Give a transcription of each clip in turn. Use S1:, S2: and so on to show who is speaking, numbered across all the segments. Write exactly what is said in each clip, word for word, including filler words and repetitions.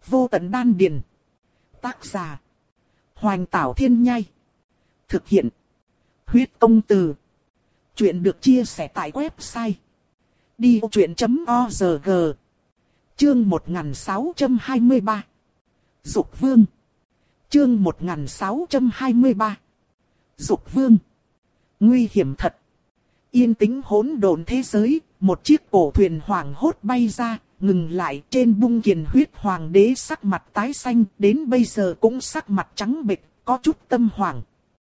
S1: vô tận đan điền. Tác giả: Hoành Tảo Thiên Nhai. Thực hiện: Huyết Công Từ. Chuyện được chia sẻ tại website đi vô chuyện chấm org. Chương một nghìn sáu trăm hai mươi ba. Dục Vương. Chương một nghìn sáu trăm hai mươi ba. Dục Vương. Nguy hiểm thật. Yên tĩnh hỗn độn thế giới, một chiếc cổ thuyền hoảng hốt bay ra, ngừng lại. Trên bung kiền huyết hoàng đế sắc mặt tái xanh, đến bây giờ cũng sắc mặt trắng bệch, có chút tâm hoảng.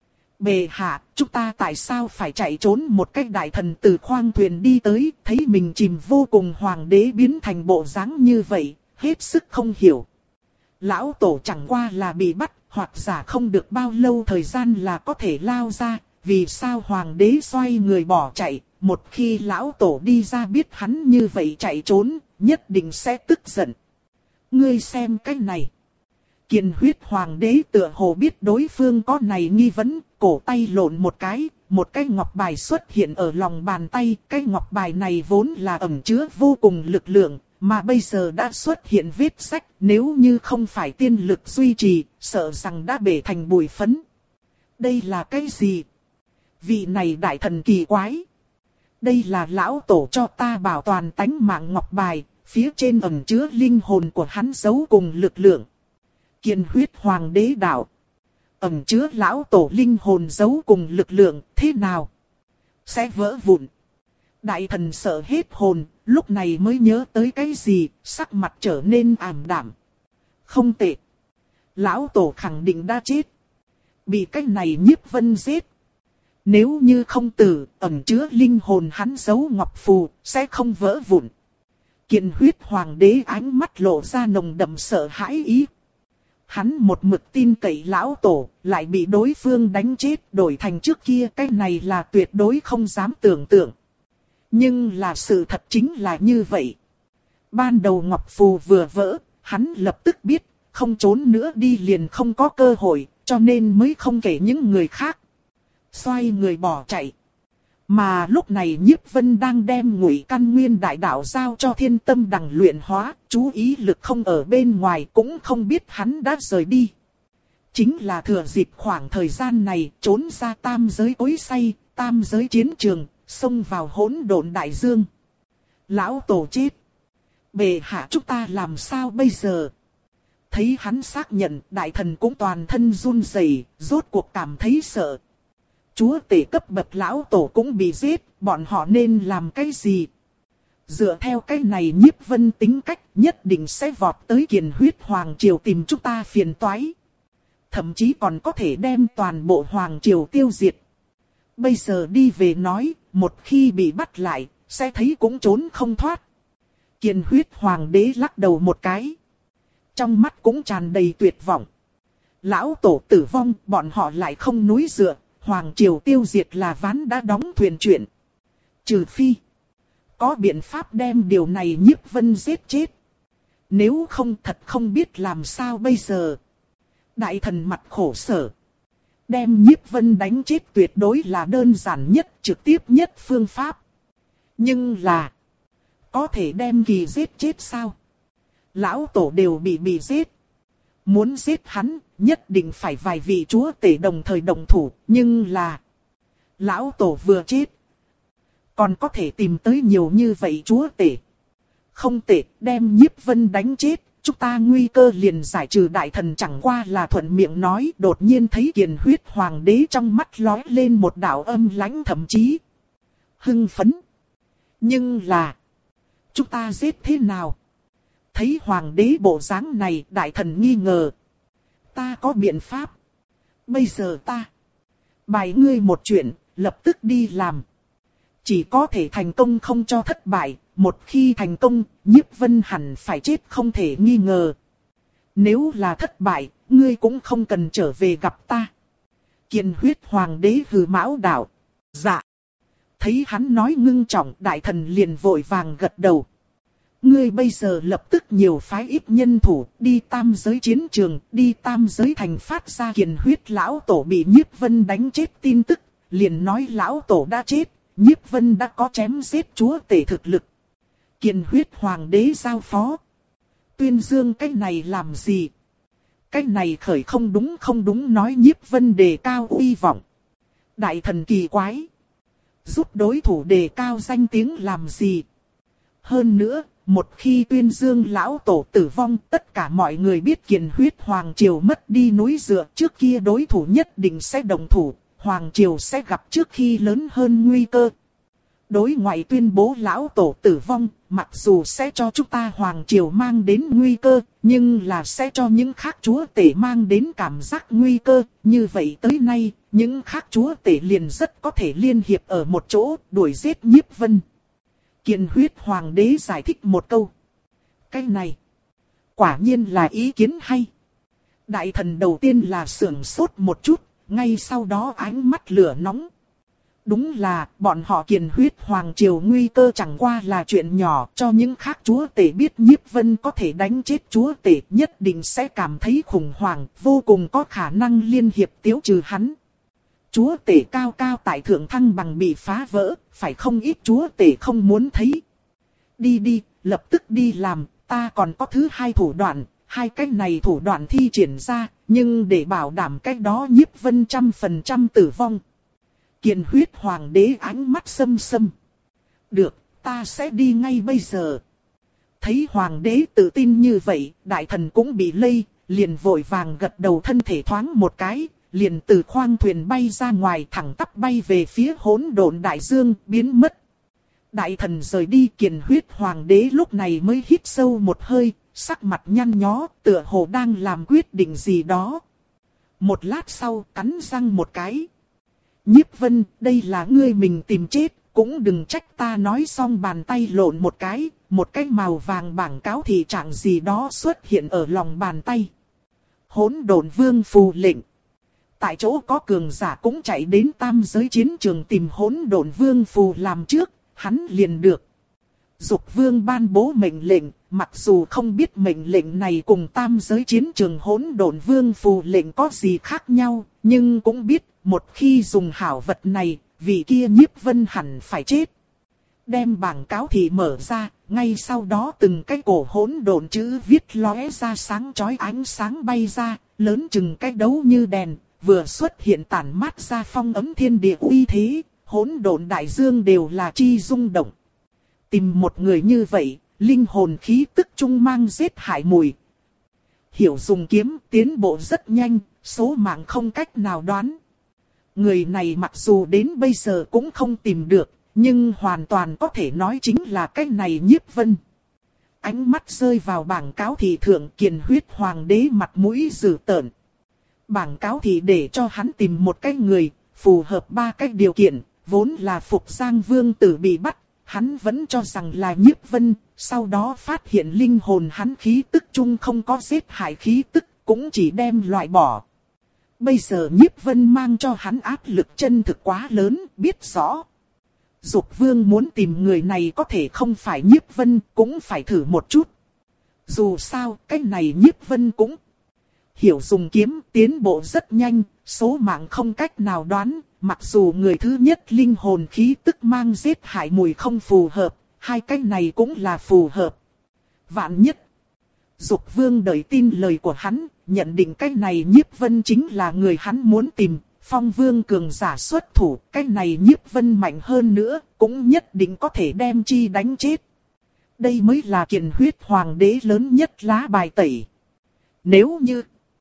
S1: Bệ hạ, chúng ta tại sao phải chạy trốn? Một cách đại thần từ khoang thuyền đi tới, thấy mình chìm vô cùng, hoàng đế biến thành bộ dáng như vậy, hết sức không hiểu. Lão tổ chẳng qua là bị bắt, hoặc giả không được bao lâu thời gian là có thể lao ra, vì sao hoàng đế xoay người bỏ chạy? Một khi lão tổ đi ra biết hắn như vậy chạy trốn, nhất định sẽ tức giận. Ngươi xem cái này. Kiền huyết hoàng đế tựa hồ biết đối phương có này nghi vấn, cổ tay lộn một cái, một cái ngọc bài xuất hiện ở lòng bàn tay. Cái ngọc bài này vốn là ẩn chứa vô cùng lực lượng, mà bây giờ đã xuất hiện vết rách, nếu như không phải tiên lực duy trì, sợ rằng đã bể thành bụi phấn. Đây là cái gì? Vị này đại thần kỳ quái. Đây là lão tổ cho ta bảo toàn tánh mạng ngọc bài, phía trên ẩn chứa linh hồn của hắn giấu cùng lực lượng. Kiền huyết hoàng đế đạo. Ẩn chứa lão tổ linh hồn giấu cùng lực lượng, thế nào? Sẽ vỡ vụn. Đại thần sợ hết hồn, lúc này mới nhớ tới cái gì, sắc mặt trở nên ảm đạm. Không tệ. Lão tổ khẳng định đã chết. Bị cái này Nhiếp Vân giết. Nếu như không tử, ẩn chứa linh hồn hắn giấu ngọc phù, sẽ không vỡ vụn. Kiền huyết hoàng đế ánh mắt lộ ra nồng đậm sợ hãi ý. Hắn một mực tin cậy lão tổ, lại bị đối phương đánh chết, đổi thành trước kia, cái này là tuyệt đối không dám tưởng tượng. Nhưng là sự thật chính là như vậy. Ban đầu ngọc phù vừa vỡ, hắn lập tức biết, không trốn nữa đi liền không có cơ hội, cho nên mới không kể những người khác. Xoay người bỏ chạy. Mà lúc này Nhiếp Vân đang đem Ngụy Căn Nguyên đại đạo giao cho Thiên Tâm Đằng luyện hóa, chú ý lực không ở bên ngoài, cũng không biết hắn đã rời đi. Chính là thừa dịp khoảng thời gian này, trốn ra tam giới cối xay, tam giới chiến trường, xông vào hỗn độn đại dương. Lão tổ chết. Bệ hạ chúng ta làm sao bây giờ? Thấy hắn xác nhận, đại thần cũng toàn thân run rẩy, rốt cuộc cảm thấy sợ. Chúa tể cấp bậc lão tổ cũng bị giết, bọn họ nên làm cái gì? Dựa theo cái này Nhiếp Vân tính cách, nhất định sẽ vọt tới Kiền huyết hoàng triều tìm chúng ta phiền toái. Thậm chí còn có thể đem toàn bộ hoàng triều tiêu diệt. Bây giờ đi về nói, một khi bị bắt lại, sẽ thấy cũng trốn không thoát. Kiền huyết hoàng đế lắc đầu một cái. Trong mắt cũng tràn đầy tuyệt vọng. Lão tổ tử vong, bọn họ lại không núi dựa. Hoàng triều tiêu diệt là ván đã đóng thuyền chuyện. Trừ phi có biện pháp đem điều này Nhiếp Vân giết chết. Nếu không thật không biết làm sao bây giờ. Đại thần mặt khổ sở. Đem Nhiếp Vân đánh chết tuyệt đối là đơn giản nhất, trực tiếp nhất phương pháp. Nhưng là có thể đem Kỳ giết chết sao? Lão tổ đều bị bị giết. Muốn giết hắn, nhất định phải vài vị chúa tể đồng thời đồng thủ, nhưng là lão tổ vừa chết, còn có thể tìm tới nhiều như vậy chúa tể. Không tệ, đem Nhiếp Vân đánh chết, chúng ta nguy cơ liền giải trừ. Đại thần chẳng qua là thuận miệng nói, đột nhiên thấy Kiền huyết hoàng đế trong mắt lóe lên một đạo âm lãnh, thậm chí hưng phấn. Nhưng là chúng ta giết thế nào? Thấy hoàng đế bộ dáng này, đại thần nghi ngờ. Ta có biện pháp. Bây giờ ta bày ngươi một chuyện, lập tức đi làm. Chỉ có thể thành công không cho thất bại. Một khi thành công, Nhiếp Vân hẳn phải chết không thể nghi ngờ. Nếu là thất bại, ngươi cũng không cần trở về gặp ta. Kiền huyết hoàng đế hừ mão đạo. Dạ. Thấy hắn nói ngưng trọng, đại thần liền vội vàng gật đầu. Ngươi bây giờ lập tức nhiều phái ít nhân thủ, đi tam giới chiến trường, đi tam giới thành phát ra Kiền huyết lão tổ bị Nhiếp Vân đánh chết tin tức, liền nói lão tổ đã chết, Nhiếp Vân đã có chém giết chúa tể thực lực. Kiền huyết hoàng đế giao phó. Tuyên dương cái này làm gì? Cái này khởi không đúng không đúng nói Nhiếp Vân đề cao uy vọng. Đại thần kỳ quái. Giúp đối thủ đề cao danh tiếng làm gì? Hơn nữa, một khi tuyên dương lão tổ tử vong, tất cả mọi người biết Kiền Huyết Hoàng Triều mất đi núi dựa, trước kia đối thủ nhất định sẽ đồng thủ, Hoàng Triều sẽ gặp trước khi lớn hơn nguy cơ. Đối ngoại tuyên bố lão tổ tử vong, mặc dù sẽ cho chúng ta Hoàng Triều mang đến nguy cơ, nhưng là sẽ cho những khác chúa tể mang đến cảm giác nguy cơ. Như vậy tới nay, những khác chúa tể liền rất có thể liên hiệp ở một chỗ, đuổi giết Nhiếp Vân. Kiền Huyết Hoàng đế giải thích một câu. Cái này, quả nhiên là ý kiến hay. Đại thần đầu tiên là sưởng sốt một chút, ngay sau đó ánh mắt lửa nóng. Đúng là, bọn họ Kiền Huyết Hoàng Triều nguy cơ chẳng qua là chuyện nhỏ, cho những khác chúa tể biết Nhiếp Vân có thể đánh chết chúa tể, nhất định sẽ cảm thấy khủng hoảng, vô cùng có khả năng liên hiệp tiêu trừ hắn. Chúa tể cao cao tại thượng thăng bằng bị phá vỡ, phải không ít chúa tể không muốn thấy. Đi đi, lập tức đi làm, ta còn có thứ hai thủ đoạn, hai cách này thủ đoạn thi triển ra, nhưng để bảo đảm cách đó Nhiếp Vân trăm phần trăm tử vong. Kiền Huyết Hoàng đế ánh mắt sâm sâm. Được, ta sẽ đi ngay bây giờ. Thấy Hoàng đế tự tin như vậy, đại thần cũng bị lây, liền vội vàng gật đầu thân thể thoáng một cái, liền từ khoang thuyền bay ra ngoài thẳng tắp bay về phía hỗn độn đại dương, biến mất. Đại thần rời đi, Kiền Huyết Hoàng đế lúc này mới hít sâu một hơi, sắc mặt nhăn nhó, tựa hồ đang làm quyết định gì đó. Một lát sau, cắn răng một cái. Nhiếp Vân, đây là ngươi mình tìm chết, cũng đừng trách ta. Nói xong bàn tay lộn một cái, một cái màu vàng bảng cáo thị trạng gì đó xuất hiện ở lòng bàn tay. Hỗn độn vương phù lệnh. Tại chỗ có cường giả cũng chạy đến tam giới chiến trường tìm hỗn độn vương phù làm trước, hắn liền được. Dục vương ban bố mệnh lệnh, mặc dù không biết mệnh lệnh này cùng tam giới chiến trường hỗn độn vương phù lệnh có gì khác nhau, nhưng cũng biết, một khi dùng hảo vật này, vị kia Nhiếp Vân hẳn phải chết. Đem bảng cáo thị mở ra, ngay sau đó từng cái cổ hỗn độn chữ viết lóe ra sáng chói ánh sáng bay ra, lớn chừng cái đấu như đèn, vừa xuất hiện tản mát ra phong ấm thiên địa uy thế, hỗn độn đại dương đều là chi rung động. Tìm một người như vậy, linh hồn khí tức trung mang giết hại mùi. Hiểu dùng kiếm, tiến bộ rất nhanh, số mạng không cách nào đoán. Người này mặc dù đến bây giờ cũng không tìm được, nhưng hoàn toàn có thể nói chính là cái này Nhiếp Vân. Ánh mắt rơi vào bảng cáo thị thượng, Kiền Huyết Hoàng đế mặt mũi dữ tợn. Bảng cáo thị để cho hắn tìm một cái người, phù hợp ba cái điều kiện, vốn là Phục Giang Vương tử bị bắt, hắn vẫn cho rằng là Nhiếp Vân, sau đó phát hiện linh hồn hắn khí tức chung không có giết hại khí tức, cũng chỉ đem loại bỏ. Bây giờ Nhiếp Vân mang cho hắn áp lực chân thực quá lớn, biết rõ. Dục Vương muốn tìm người này có thể không phải Nhiếp Vân, cũng phải thử một chút. Dù sao, cái này Nhiếp Vân cũng hiểu dùng kiếm, tiến bộ rất nhanh, số mạng không cách nào đoán. Mặc dù người thứ nhất linh hồn khí tức mang giết hại mùi không phù hợp, hai cái này cũng là phù hợp. Vạn nhất, Dục Vương đợi tin lời của hắn, nhận định cái này Nhiếp Vân chính là người hắn muốn tìm. Phong Vương cường giả xuất thủ, cái này Nhiếp Vân mạnh hơn nữa, cũng nhất định có thể đem chi đánh chết. Đây mới là Kiền Huyết Hoàng đế lớn nhất lá bài tẩy. Nếu như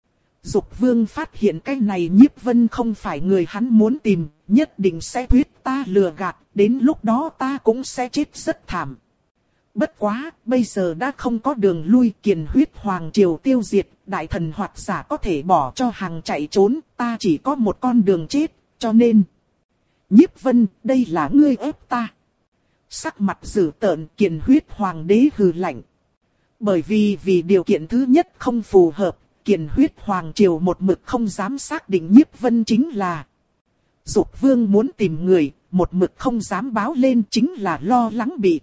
S1: Dục Vương phát hiện cái này Nhiếp Vân không phải người hắn muốn tìm, nhất định sẽ thuyết ta lừa gạt, đến lúc đó ta cũng sẽ chết rất thảm. Bất quá, bây giờ đã không có đường lui, Kiền Huyết Hoàng Triều tiêu diệt, đại thần hoặc giả có thể bỏ cho hàng chạy trốn, ta chỉ có một con đường chết, cho nên Nhiếp Vân, đây là ngươi ép ta. Sắc mặt dữ tợn, Kiền Huyết Hoàng đế hừ lạnh. Bởi vì vì điều kiện thứ nhất không phù hợp, Kiền Huyết Hoàng Triều một mực không dám xác định Nhiếp Vân chính là. Dục Vương muốn tìm người, một mực không dám báo lên chính là lo lắng bị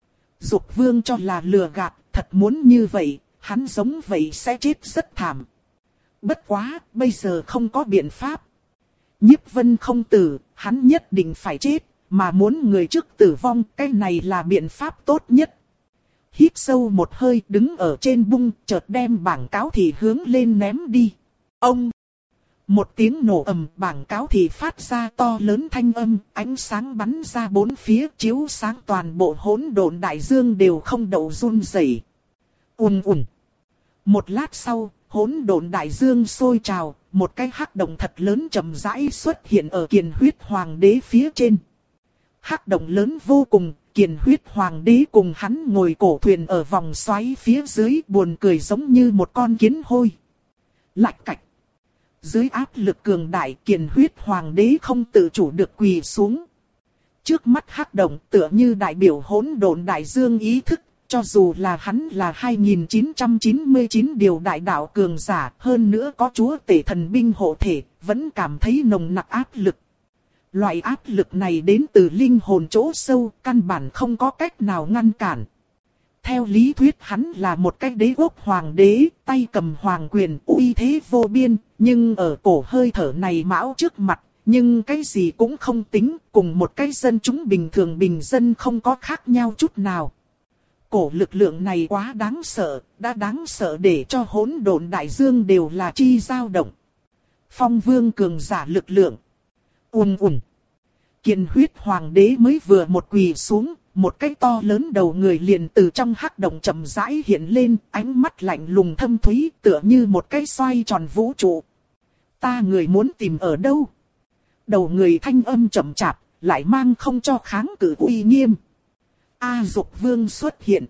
S1: Dục Vương cho là lừa gạt, thật muốn như vậy, hắn giống vậy sẽ chết rất thảm. Bất quá, bây giờ không có biện pháp. Nhiếp Vân không tử, hắn nhất định phải chết, mà muốn người trước tử vong, cái này là biện pháp tốt nhất. hít sâu một hơi đứng ở trên bung, chợt đem bảng cáo thì hướng lên ném đi. Ông! Một tiếng nổ ầm, bảng cáo thì phát ra to lớn thanh âm, ánh sáng bắn ra bốn phía, chiếu sáng toàn bộ hỗn độn đại dương đều không đậu run rẩy. Ùn ùn. Một lát sau, hỗn độn đại dương sôi trào, một cái hắc động thật lớn chậm rãi xuất hiện ở Kiền Huyết Hoàng đế phía trên. Hắc động lớn vô cùng, Kiền Huyết Hoàng đế cùng hắn ngồi cổ thuyền ở vòng xoáy phía dưới, buồn cười giống như một con kiến hôi. Lạch cạch. Dưới áp lực cường đại, Kiền Huyết Hoàng đế không tự chủ được quỳ xuống. Trước mắt hắc động tựa như đại biểu hỗn độn đại dương ý thức, cho dù là hắn là hai nghìn chín trăm chín mươi chín điều đại đạo cường giả, hơn nữa có chúa tể thần binh hộ thể, vẫn cảm thấy nồng nặc áp lực. Loại áp lực này đến từ linh hồn chỗ sâu, căn bản không có cách nào ngăn cản. Theo lý thuyết hắn là một cái đế quốc hoàng đế, tay cầm hoàng quyền, uy thế vô biên, nhưng ở cổ hơi thở này mão trước mặt, nhưng cái gì cũng không tính, cùng một cái dân chúng bình thường bình dân không có khác nhau chút nào. Cổ lực lượng này quá đáng sợ, đã đáng sợ để cho hỗn độn đại dương đều là chi dao động. Phong vương cường giả lực lượng. Ùn ùn. Kiền Huyết Hoàng đế mới vừa một quỳ xuống, một cái to lớn đầu người liền từ trong hắc động chậm rãi hiện lên, ánh mắt lạnh lùng thâm thúy tựa như một cái xoay tròn vũ trụ. Ta người muốn tìm ở đâu? Đầu người thanh âm chậm chạp, lại mang không cho kháng cự uy nghiêm. A Dục Vương xuất hiện.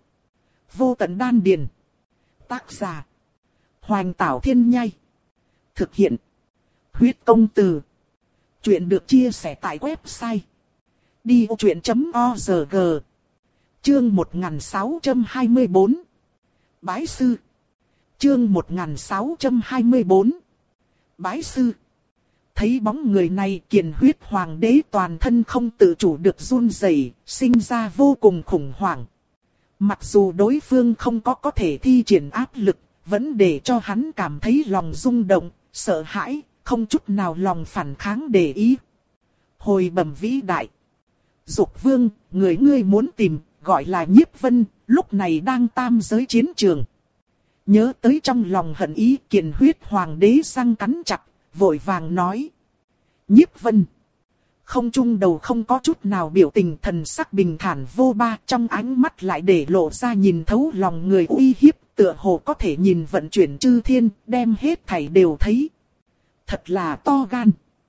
S1: Vô tận đan điền. Tác giả. Hoành Tảo Thiên Nhai. Thực hiện. Huyết Công Từ. Chuyện được chia sẻ tại website đi ô chuyện chấm org. Chương một nghìn sáu trăm hai mươi bốn. Bái sư. Chương một nghìn sáu trăm hai mươi bốn. Bái sư. Thấy bóng người này, Kiền Huyết Hoàng đế toàn thân không tự chủ được run rẩy, sinh ra vô cùng khủng hoảng. Mặc dù đối phương không có có thể thi triển áp lực, vẫn để cho hắn cảm thấy lòng rung động, sợ hãi, không chút nào lòng phản kháng để ý. Hồi bẩm vĩ đại. Dục Vương, người ngươi muốn tìm, gọi là Nhiếp Vân, lúc này đang tam giới chiến trường. Nhớ tới trong lòng hận ý, Kiền Huyết Hoàng đế răng cắn chặt, vội vàng nói. Nhiếp Vân. Không trung đầu không có chút nào biểu tình, thần sắc bình thản vô ba, trong ánh mắt lại để lộ ra nhìn thấu lòng người uy hiếp, tựa hồ có thể nhìn vận chuyển chư thiên, đem hết thảy đều thấy. Thật là to gan.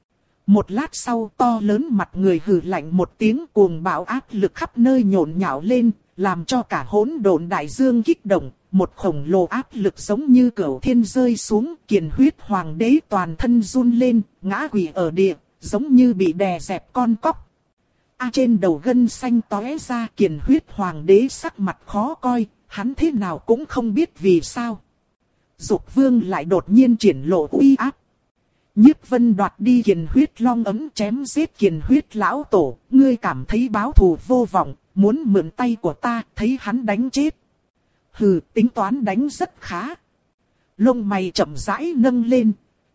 S1: Một lát sau, to lớn mặt người hừ lạnh một tiếng, cuồng bạo áp lực khắp nơi nhộn nhạo lên, làm cho cả hỗn độn đại dương kích động, một khổng lồ áp lực giống như cửu thiên rơi xuống, Kiền Huyết Hoàng đế toàn thân run lên, ngã quỵ ở địa, giống như bị đè dẹp con cóc. A trên đầu gân xanh tóe ra, Kiền Huyết Hoàng đế sắc mặt khó coi, hắn thế nào cũng không biết vì sao. Dục Vương lại đột nhiên triển lộ uy áp. Nhiếp Vân đoạt đi Kiền Huyết Long ấm, chém giết Kiền Huyết lão tổ, ngươi cảm thấy báo thù vô vọng, muốn mượn tay của ta, thấy hắn đánh chết. Hừ, tính toán đánh rất khá. Lông mày chậm rãi nâng lên.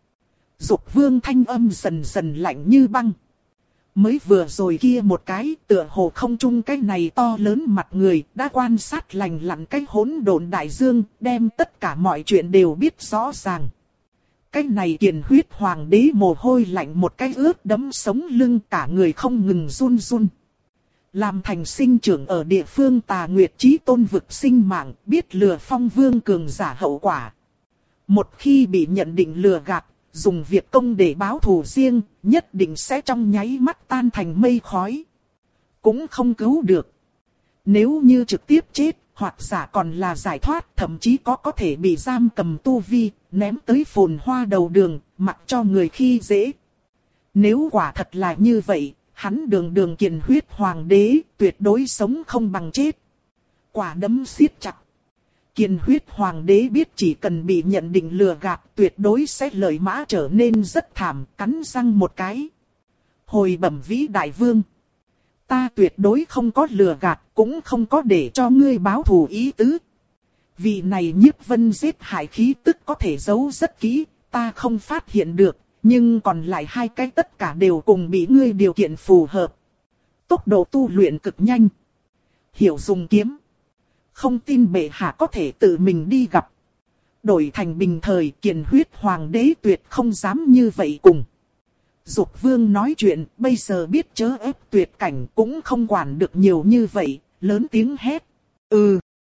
S1: Dục Vương thanh âm dần dần lạnh như băng. Mới vừa rồi kia một cái, tựa hồ không trung cái này to lớn mặt người, đã quan sát lành lặn cái hỗn độn đại dương, đem tất cả mọi chuyện đều biết rõ ràng. Cái này Kiền Huyết Hoàng đế mồ hôi lạnh một cái ướt đẫm sống lưng, cả người không ngừng run run. Làm thành sinh trưởng ở địa phương Tà Nguyệt Chí Tôn vực sinh mạng, biết lừa Phong Vương cường giả hậu quả. Một khi bị nhận định lừa gạt, dùng việc công để báo thù riêng, nhất định sẽ trong nháy mắt tan thành mây khói. Cũng không cứu được. Nếu như trực tiếp chết, hoặc giả còn là giải thoát, thậm chí có có thể bị giam cầm tu vi, ném tới phồn hoa đầu đường, mặc cho người khi dễ. Nếu quả thật là như vậy, hắn đường đường Kiền Huyết Hoàng đế, tuyệt đối sống không bằng chết. Quả đấm siết chặt. Kiền Huyết Hoàng đế biết chỉ cần bị nhận định lừa gạt, tuyệt đối sẽ lợi mã trở nên rất thảm, cắn răng một cái. Hồi bẩm vĩ đại vương. Ta tuyệt đối không có lừa gạt, cũng không có để cho ngươi báo thù ý tứ. Vị này Nhiếp Vân giết hại khí tức có thể giấu rất kỹ, ta không phát hiện được, nhưng còn lại hai cái tất cả đều cùng bị ngươi điều kiện phù hợp. Tốc độ tu luyện cực nhanh. Hiểu dùng kiếm. Không tin bệ hạ có thể tự mình đi gặp. Đổi thành bình thời Kiền Huyết Hoàng đế tuyệt không dám như vậy cùng. Dục Vương nói chuyện, bây giờ biết chớ ép tuyệt cảnh cũng không quản được nhiều như vậy, lớn tiếng hét. Ừ.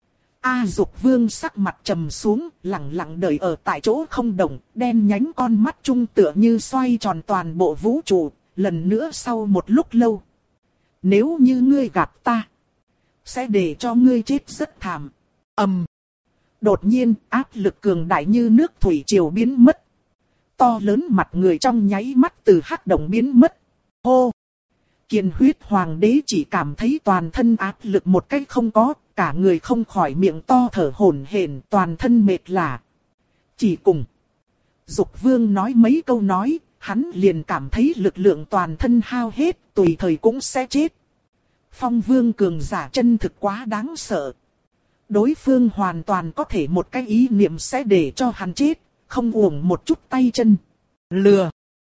S1: A Dục Vương sắc mặt trầm xuống, lặng lặng đợi ở tại chỗ không động, đen nhánh con mắt trung tựa như xoay tròn toàn bộ vũ trụ, lần nữa sau một lúc lâu. Nếu như ngươi gạt ta, sẽ để cho ngươi chết rất thảm. Ầm. Đột nhiên, áp lực cường đại như nước thủy triều biến mất. To lớn mặt người trong nháy mắt từ hắc động biến mất. Hô! Kiền Huyết Hoàng đế chỉ cảm thấy toàn thân áp lực một cách không có, cả người không khỏi miệng to thở hổn hển, toàn thân mệt lả. Chỉ cùng. Dục Vương nói mấy câu nói, hắn liền cảm thấy lực lượng toàn thân hao hết, tùy thời cũng sẽ chết. Phong Vương cường giả chân thực quá đáng sợ. Đối phương hoàn toàn có thể một cái ý niệm sẽ để cho hắn chết, không uổng một chút tay chân. Lừa.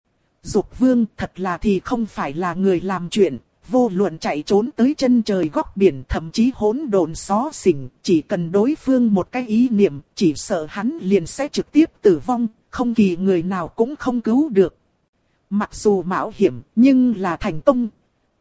S1: Dục Vương thật là thì không phải là người làm chuyện, vô luận chạy trốn tới chân trời góc biển thậm chí hỗn độn xó xỉnh, chỉ cần đối phương một cái ý niệm, chỉ sợ hắn liền sẽ trực tiếp tử vong, không kỳ người nào cũng không cứu được. Mặc dù mạo hiểm, nhưng là thành công.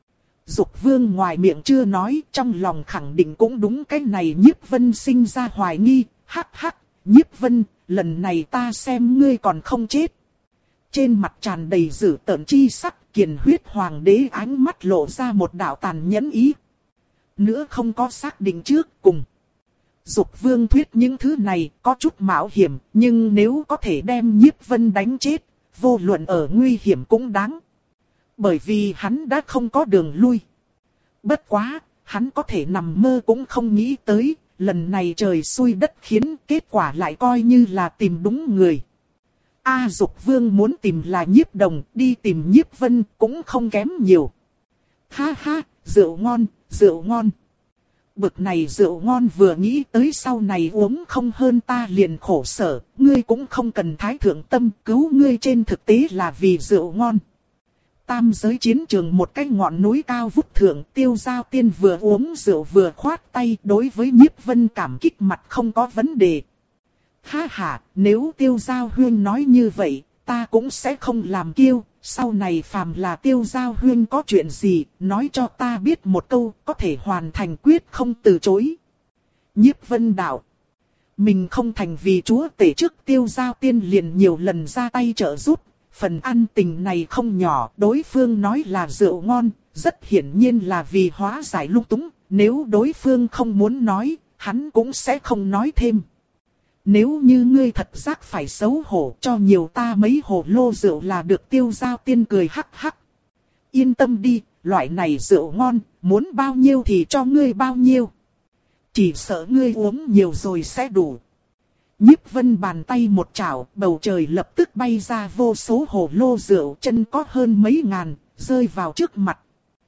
S1: Dục Vương ngoài miệng chưa nói, trong lòng khẳng định cũng đúng cái này. Nhiếp Vân sinh ra hoài nghi, hắc hắc, Nhiếp Vân, lần này ta xem ngươi còn không chết. Trên mặt tràn đầy dữ tợn chi sắc, Kiền Huyết Hoàng đế ánh mắt lộ ra một đạo tàn nhẫn ý. Nữa không có xác định trước cùng. Dục Vương thuyết những thứ này có chút mạo hiểm, nhưng nếu có thể đem Nhiếp Vân đánh chết, vô luận ở nguy hiểm cũng đáng. Bởi vì hắn đã không có đường lui. Bất quá, hắn có thể nằm mơ cũng không nghĩ tới, lần này trời xui đất khiến, kết quả lại coi như là tìm đúng người. A Dục Vương muốn tìm là Nhiếp Đồng, đi tìm Nhiếp Vân cũng không kém nhiều. Ha ha, rượu ngon, rượu ngon. Bực này rượu ngon vừa nghĩ tới sau này uống không hơn ta liền khổ sở, ngươi cũng không cần thái thượng tâm, cứu ngươi trên thực tế là vì rượu ngon. Tam giới chiến trường một cái ngọn núi cao vút thượng, Tiêu Giao Tiên vừa uống rượu vừa khoát tay, đối với Nhiếp Vân cảm kích mặt không có vấn đề. Ha ha, nếu Tiêu Giao Huyên nói như vậy, ta cũng sẽ không làm kiêu, sau này phàm là Tiêu Giao Huyên có chuyện gì, nói cho ta biết một câu, có thể hoàn thành quyết không từ chối. Nhiếp Vân đạo. Mình không thành vì chúa tể trước Tiêu Giao Tiên liền nhiều lần ra tay trợ giúp. Phần ăn tình này không nhỏ, đối phương nói là rượu ngon, rất hiển nhiên là vì hóa giải lung túng, nếu đối phương không muốn nói, hắn cũng sẽ không nói thêm. Nếu như ngươi thật giác phải xấu hổ cho nhiều ta mấy hồ lô rượu là được. Tiêu Giao Tiên cười hắc hắc. Yên tâm đi, loại này rượu ngon, muốn bao nhiêu thì cho ngươi bao nhiêu. Chỉ sợ ngươi uống nhiều rồi sẽ đủ. Nhiếp Vân bàn tay một chảo, bầu trời lập tức bay ra vô số hồ lô rượu, chân có hơn mấy ngàn, rơi vào trước mặt.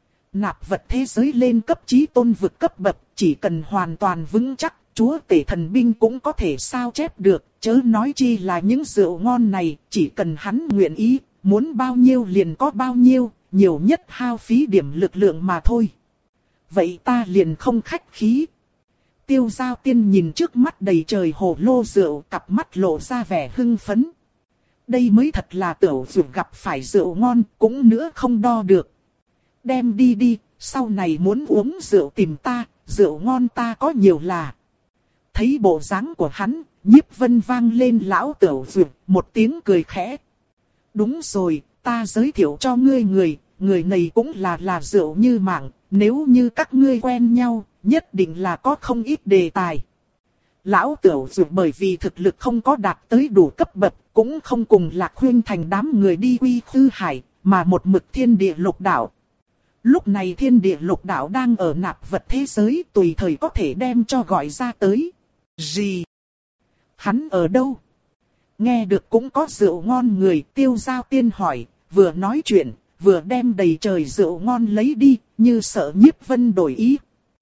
S1: Nạp vật thế giới lên cấp chí tôn vực cấp bậc, chỉ cần hoàn toàn vững chắc, chúa tể thần binh cũng có thể sao chép được, chớ nói chi là những rượu ngon này, chỉ cần hắn nguyện ý, muốn bao nhiêu liền có bao nhiêu, nhiều nhất hao phí điểm lực lượng mà thôi. Vậy ta liền không khách khí. Tiêu Giao Tiên nhìn trước mắt đầy trời hồ lô rượu, cặp mắt lộ ra vẻ hưng phấn. Đây mới thật là tiểu dược gặp phải rượu ngon, cũng nữa không đo được. Đem đi đi, sau này muốn uống rượu tìm ta, rượu ngon ta có nhiều là. Thấy bộ dáng của hắn, Nhiếp Vân vang lên lão tiểu dược, một tiếng cười khẽ. Đúng rồi, ta giới thiệu cho ngươi người, người này cũng là là rượu như mạng, nếu như các ngươi quen nhau, nhất định là có không ít đề tài. Lão tiểu dược bởi vì thực lực không có đạt tới đủ cấp bậc, cũng không cùng Lạc Huyên thành đám người đi Quy Khư Hải, mà một mực Thiên Địa Lục Đạo. Lúc này Thiên Địa Lục Đạo đang ở nạp vật thế giới, tùy thời có thể đem cho gọi ra tới. Gì? Hắn ở đâu? Nghe được cũng có rượu ngon người. Tiêu Giao Tiên hỏi, vừa nói chuyện, vừa đem đầy trời rượu ngon lấy đi, như sợ Nhiếp Vân đổi ý.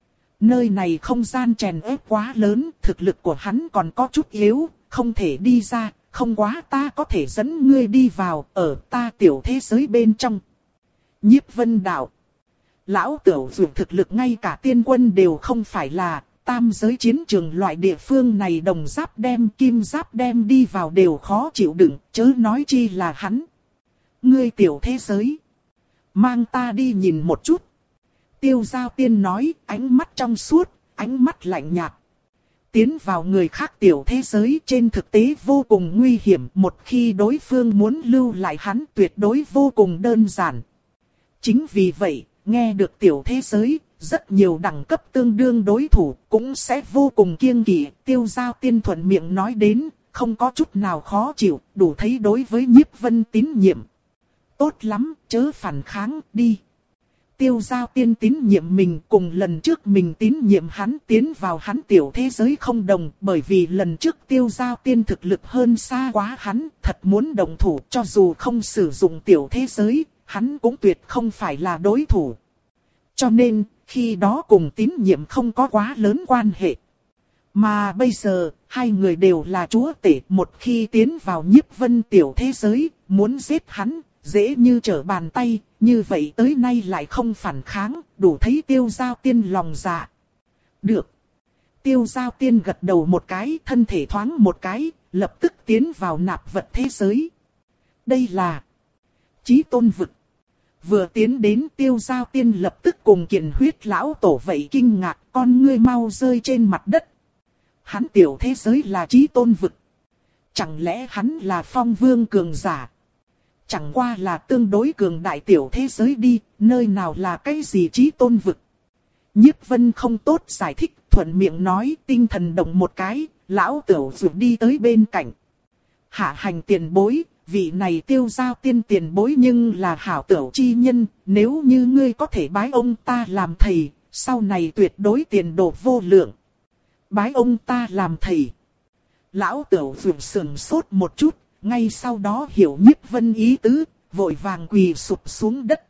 S1: Nơi này không gian chèn ép quá lớn, thực lực của hắn còn có chút yếu, không thể đi ra, không quá ta có thể dẫn ngươi đi vào, ở ta tiểu thế giới bên trong. Nhiếp Vân đạo. Lão tiểu dược thực lực ngay cả tiên quân đều không phải là, tam giới chiến trường loại địa phương này đồng giáp đem kim giáp đem đi vào đều khó chịu đựng, chớ nói chi là hắn. Ngươi tiểu thế giới, mang ta đi nhìn một chút. Tiêu Giao Tiên nói, ánh mắt trong suốt, ánh mắt lạnh nhạt. Tiến vào người khác tiểu thế giới trên thực tế vô cùng nguy hiểm, một khi đối phương muốn lưu lại hắn tuyệt đối vô cùng đơn giản. Chính vì vậy, nghe được tiểu thế giới, rất nhiều đẳng cấp tương đương đối thủ cũng sẽ vô cùng kiêng kỵ. Tiêu Giao Tiên thuận miệng nói đến, không có chút nào khó chịu, đủ thấy đối với Nhiếp Vân tín nhiệm. Tốt lắm, chớ phản kháng, đi. Tiêu Giao Tiên tín nhiệm mình cùng lần trước mình tín nhiệm hắn tiến vào hắn tiểu thế giới không đồng, bởi vì lần trước Tiêu Giao Tiên thực lực hơn xa quá hắn, thật muốn đồng thủ cho dù không sử dụng tiểu thế giới, hắn cũng tuyệt không phải là đối thủ. Cho nên, khi đó cùng tín nhiệm không có quá lớn quan hệ. Mà bây giờ, hai người đều là chúa tể, một khi tiến vào Nhiếp Vân tiểu thế giới, muốn giết hắn, dễ như trở bàn tay, như vậy tới nay lại không phản kháng, đủ thấy Tiêu Giao Tiên lòng dạ. Được. Tiêu Giao Tiên gật đầu một cái, thân thể thoáng một cái, lập tức tiến vào nạp vật thế giới. Đây là Chí Tôn vực. Vừa tiến đến Tiêu Giao Tiên lập tức cùng Kiền Huyết lão tổ vậy kinh ngạc, con ngươi mau rơi trên mặt đất. Hắn tiểu thế giới là Chí Tôn vực. Chẳng lẽ hắn là Phong Vương cường giả? Chẳng qua là tương đối cường đại tiểu thế giới đi, nơi nào là cái gì Chí Tôn vực? Nhiếp Vân không tốt giải thích, thuận miệng nói, tinh thần động một cái, lão tiểu rụt đi tới bên cạnh. Hạ hành tiền bối, vị này Tiêu Giao Tiên tiền bối nhưng là hảo tiểu chi nhân, nếu như ngươi có thể bái ông ta làm thầy, sau này tuyệt đối tiền đồ vô lượng. Bái ông ta làm thầy. Lão tiểu rụt sườn sốt một chút, ngay sau đó hiểu Nhiếp Vân ý tứ, vội vàng quỳ sụp xuống đất.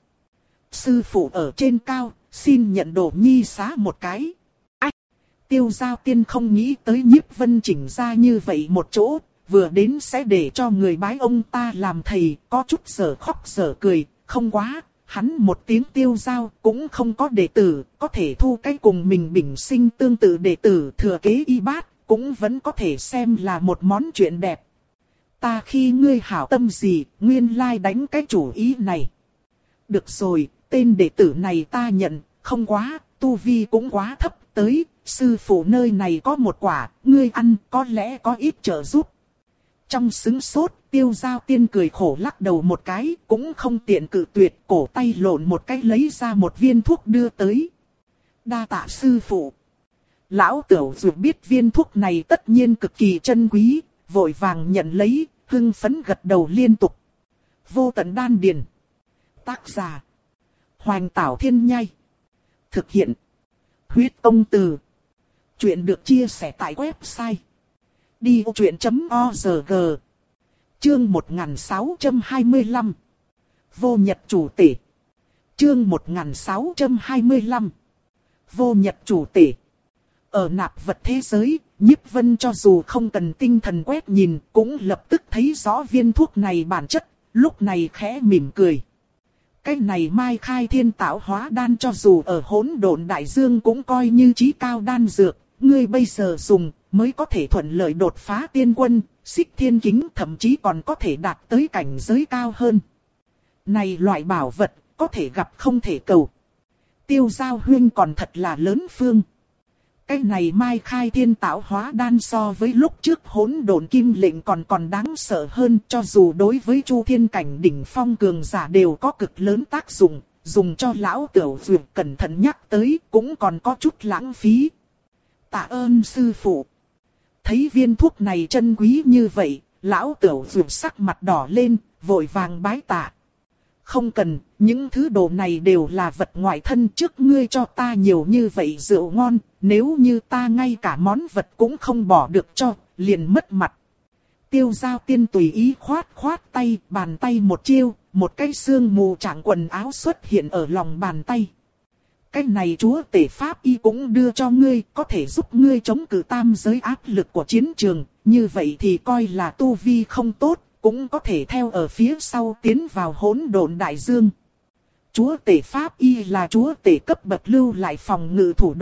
S1: Sư phụ ở trên cao, xin nhận đồ nhi xá một cái. Ách! Tiêu Giao Tiên không nghĩ tới Nhiếp Vân chỉnh ra như vậy một chỗ, vừa đến sẽ để cho người bái ông ta làm thầy, có chút sở khóc sở cười, không quá. Hắn một tiếng Tiêu Giao cũng không có đệ tử, có thể thu cái cùng mình bình sinh tương tự đệ tử thừa kế y bát, cũng vẫn có thể xem là một món chuyện đẹp. Ta khi ngươi hảo tâm gì, nguyên lai đánh cái chủ ý này. Được rồi, tên đệ tử này ta nhận, không quá, tu vi cũng quá thấp tới, sư phụ nơi này có một quả, ngươi ăn có lẽ có ít trợ giúp. Trong sững sốt, Tiêu Giao Tiên cười khổ lắc đầu một cái, cũng không tiện cự tuyệt, cổ tay lộn một cái lấy ra một viên thuốc đưa tới. Đa tạ sư phụ. Lão tiểu dù biết viên thuốc này tất nhiên cực kỳ chân quý, vội vàng nhận lấy, hưng phấn gật đầu liên tục. Vô tận đan điền. Tác giả Hoành Tảo Thiên Nhai. Thực hiện Huyết Tông Từ. Chuyện được chia sẻ tại website đi ô chuyện chấm org. Chương một nghìn sáu trăm hai mươi lăm. Vô Nhật chủ tể. Chương một nghìn sáu trăm hai mươi lăm. Vô Nhật chủ tể. Ở nạp vật thế giới, Nhiếp Vân cho dù không cần tinh thần quét nhìn, cũng lập tức thấy rõ viên thuốc này bản chất, lúc này khẽ mỉm cười. Cái này Mai Khai Thiên Tạo Hóa Đan cho dù ở hỗn độn đại dương cũng coi như chí cao đan dược, ngươi bây giờ dùng mới có thể thuận lợi đột phá tiên quân, xích thiên kính, thậm chí còn có thể đạt tới cảnh giới cao hơn. Này loại bảo vật, có thể gặp không thể cầu. Tiêu Giao huynh còn thật là lớn phương. Cái này Mai Khai Thiên Tạo Hóa Đan so với lúc trước hỗn độn kim lệnh còn còn đáng sợ hơn, cho dù đối với Chu Thiên cảnh đỉnh phong cường giả đều có cực lớn tác dụng, dùng cho lão tiểu dược cẩn thận nhắc tới cũng còn có chút lãng phí. Tạ ơn sư phụ. Thấy viên thuốc này chân quý như vậy, lão tiểu dược sắc mặt đỏ lên, vội vàng bái tạ. Không cần, những thứ đồ này đều là vật ngoại thân, trước ngươi cho ta nhiều như vậy rượu ngon, nếu như ta ngay cả món vật cũng không bỏ được cho, liền mất mặt. Tiêu Giao Tiên tùy ý khoát khoát tay, bàn tay một chiêu, một cái xương mù trạng quần áo xuất hiện ở lòng bàn tay. Cái này chúa tể pháp y cũng đưa cho ngươi, có thể giúp ngươi chống cự tam giới áp lực của chiến trường, như vậy thì coi là tu vi không tốt, cũng có thể theo ở phía sau tiến vào hỗn độn đại dương. Chúa tể pháp y là chúa tể cấp bậc lưu lại phòng ngự thủ đoạn,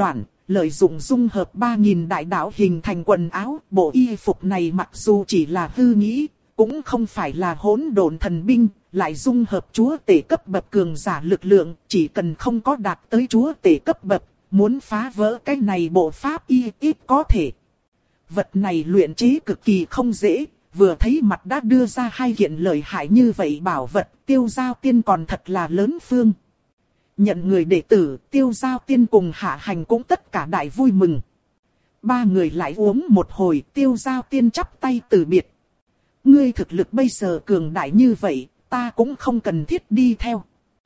S1: lợi dụng dung hợp ba nghìn đại đạo hình thành quần áo. Bộ y phục này mặc dù chỉ là hư nghĩ, cũng không phải là hỗn độn thần binh, lại dung hợp chúa tể cấp bậc cường giả lực lượng, chỉ cần không có đạt tới chúa tể cấp bậc, muốn phá vỡ cái này bộ pháp y ít có thể. Vật này luyện chế cực kỳ không dễ, vừa thấy mặt đã đưa ra hai kiện lợi hại như vậy bảo vật, Tiêu Giao Tiên còn thật là lớn phương. Nhận người đệ tử, Tiêu Giao Tiên cùng Hạ Hành cũng tất cả đại vui mừng. Ba người lại uống một hồi, Tiêu Giao Tiên chắp tay từ biệt. Ngươi thực lực bây giờ cường đại như vậy, ta cũng không cần thiết đi theo.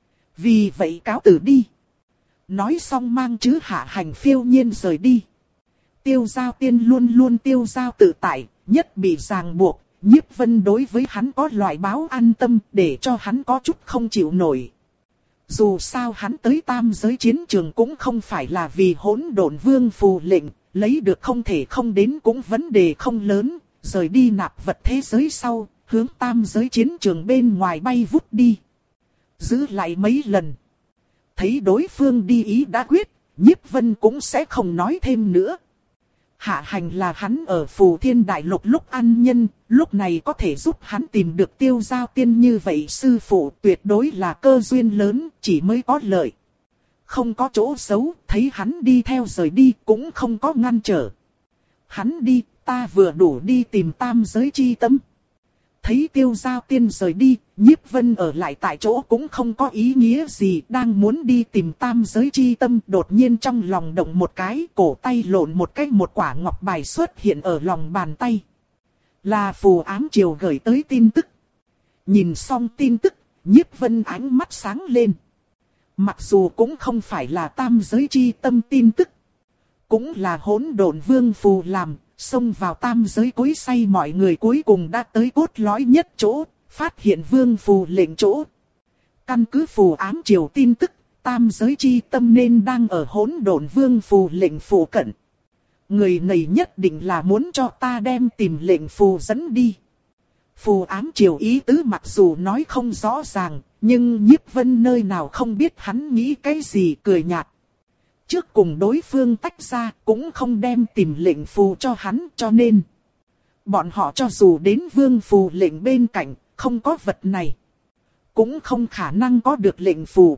S1: Vì vậy cáo từ đi. Nói xong mang chứ Hạ Hành phiêu nhiên rời đi. Tiêu Giao Tiên luôn luôn tiêu giao tự tại, nhất bị ràng buộc, Nhiếp Vân đối với hắn có loại báo an tâm để cho hắn có chút không chịu nổi. Dù sao hắn tới tam giới chiến trường cũng không phải là vì hỗn độn vương phù lệnh, lấy được không thể không đến cũng vấn đề không lớn, rời đi nạp vật thế giới sau, hướng tam giới chiến trường bên ngoài bay vút đi. Giữ lại mấy lần. Thấy đối phương đi ý đã quyết, Nhiếp Vân cũng sẽ không nói thêm nữa. Hạ Hành là hắn ở Phù Thiên Đại Lục lúc ăn nhân, lúc này có thể giúp hắn tìm được Tiêu Giao Tiên như vậy sư phụ tuyệt đối là cơ duyên lớn, chỉ mới có lợi. Không có chỗ xấu, thấy hắn đi theo rời đi cũng không có ngăn trở. Hắn đi, ta vừa đủ đi tìm tam giới chi tâm. Thấy Tiêu Giao Tiên rời đi, Nhiếp Vân ở lại tại chỗ cũng không có ý nghĩa gì, đang muốn đi tìm tam giới chi tâm, đột nhiên trong lòng động một cái, cổ tay lộn một cái, một quả ngọc bài xuất hiện ở lòng bàn tay. Là phù ám triều gửi tới tin tức. Nhìn xong tin tức, Nhiếp Vân ánh mắt sáng lên. Mặc dù cũng không phải là tam giới chi tâm tin tức, cũng là hỗn độn vương phù làm. Xông vào tam giới cối xay mọi người cuối cùng đã tới cốt lõi nhất chỗ, phát hiện vương phù lệnh chỗ. Căn cứ phù ám triều tin tức, tam giới chi tâm nên đang ở hỗn độn vương phù lệnh phù cận. Người này nhất định là muốn cho ta đem tìm lệnh phù dẫn đi. Phù ám triều ý tứ mặc dù nói không rõ ràng, nhưng Nhiếp Vân nơi nào không biết hắn nghĩ cái gì, cười nhạt. Trước cùng đối phương tách ra cũng không đem tìm lệnh phù cho hắn, cho nên bọn họ cho dù đến vương phù lệnh bên cạnh, không có vật này, cũng không khả năng có được lệnh phù.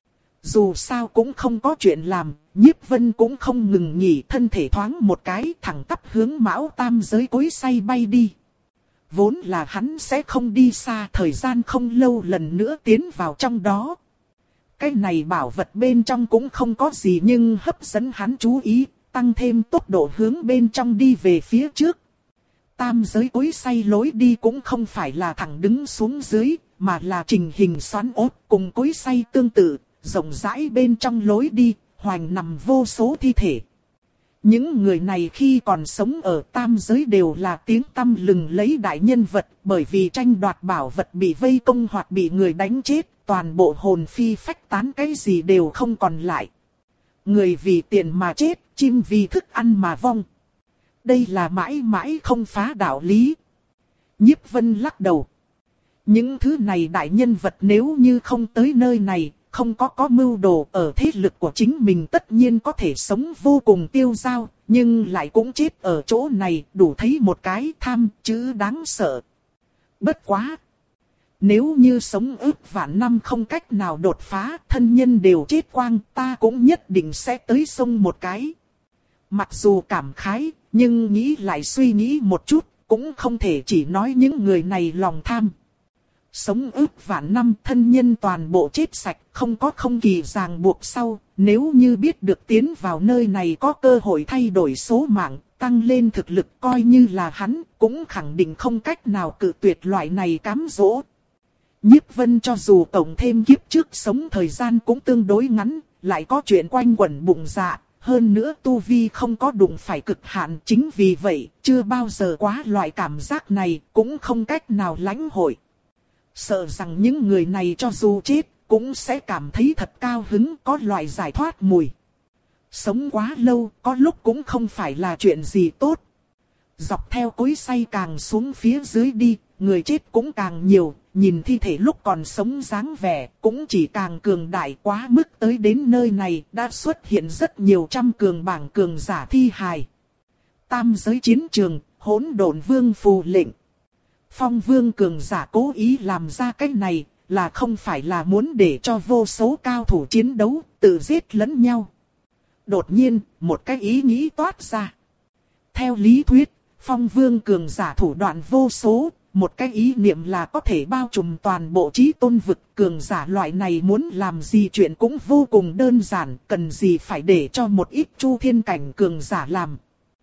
S1: Dù sao cũng không có chuyện làm, Nhiếp Vân cũng không ngừng nghỉ, thân thể thoáng một cái thẳng tắp hướng Mão Tam giới cối xay bay đi. Vốn là hắn sẽ không đi xa, thời gian không lâu lần nữa tiến vào trong đó. Cái này bảo vật bên trong cũng không có gì nhưng hấp dẫn hắn chú ý, tăng thêm tốc độ hướng bên trong đi về phía trước. Tam giới cối xay lối đi cũng không phải là thẳng đứng xuống dưới, mà là trình hình xoắn ốt cùng cối xay tương tự, rộng rãi bên trong lối đi, hoành nằm vô số thi thể. Những người này khi còn sống ở tam giới đều là tiếng tăm lừng lấy đại nhân vật, bởi vì tranh đoạt bảo vật bị vây công hoặc bị người đánh chết, toàn bộ hồn phi phách tán, cái gì đều không còn lại. Người vì tiền mà chết, chim vì thức ăn mà vong. Đây là mãi mãi không phá đạo lý. Nhiếp Vân lắc đầu. Những thứ này đại nhân vật nếu như không tới nơi này, không có có mưu đồ ở thế lực của chính mình tất nhiên có thể sống vô cùng tiêu dao, nhưng lại cũng chết ở chỗ này, đủ thấy một cái tham chữ đáng sợ. Bất quá! Nếu như sống ức vạn năm không cách nào đột phá, thân nhân đều chết quang, ta cũng nhất định sẽ tới sông một cái. Mặc dù cảm khái, nhưng nghĩ lại suy nghĩ một chút, cũng không thể chỉ nói những người này lòng tham. Sống ức vạn năm thân nhân toàn bộ chết sạch, không có không kỳ ràng buộc sau, nếu như biết được tiến vào nơi này có cơ hội thay đổi số mạng, tăng lên thực lực coi như là hắn, cũng khẳng định không cách nào cự tuyệt loại này cám dỗ. Nhiếp Vân cho dù cộng thêm kiếp trước sống thời gian cũng tương đối ngắn, lại có chuyện quanh quẩn bụng dạ, hơn nữa tu vi không có đụng phải cực hạn, chính vì vậy, chưa bao giờ quá loại cảm giác này, cũng không cách nào lãnh hội. Sợ rằng những người này cho dù chết, cũng sẽ cảm thấy thật cao hứng, có loại giải thoát mùi. Sống quá lâu, có lúc cũng không phải là chuyện gì tốt. Dọc theo cối xay càng xuống phía dưới đi, người chết cũng càng nhiều, nhìn thi thể lúc còn sống dáng vẻ cũng chỉ càng cường đại quá mức. Tới đến nơi này đã xuất hiện rất nhiều trăm cường bảng cường giả thi hài. Tam giới chiến trường, hỗn độn vương phù lệnh. Phong vương cường giả cố ý làm ra cái này là không phải là muốn để cho vô số cao thủ chiến đấu, tự giết lẫn nhau. Đột nhiên, một cái ý nghĩ toát ra. Theo lý thuyết, phong vương cường giả thủ đoạn vô số, một cái ý niệm là có thể bao trùm toàn bộ chí tôn vực. Cường giả loại này muốn làm gì chuyện cũng vô cùng đơn giản, cần gì phải để cho một ít chu thiên cảnh cường giả làm.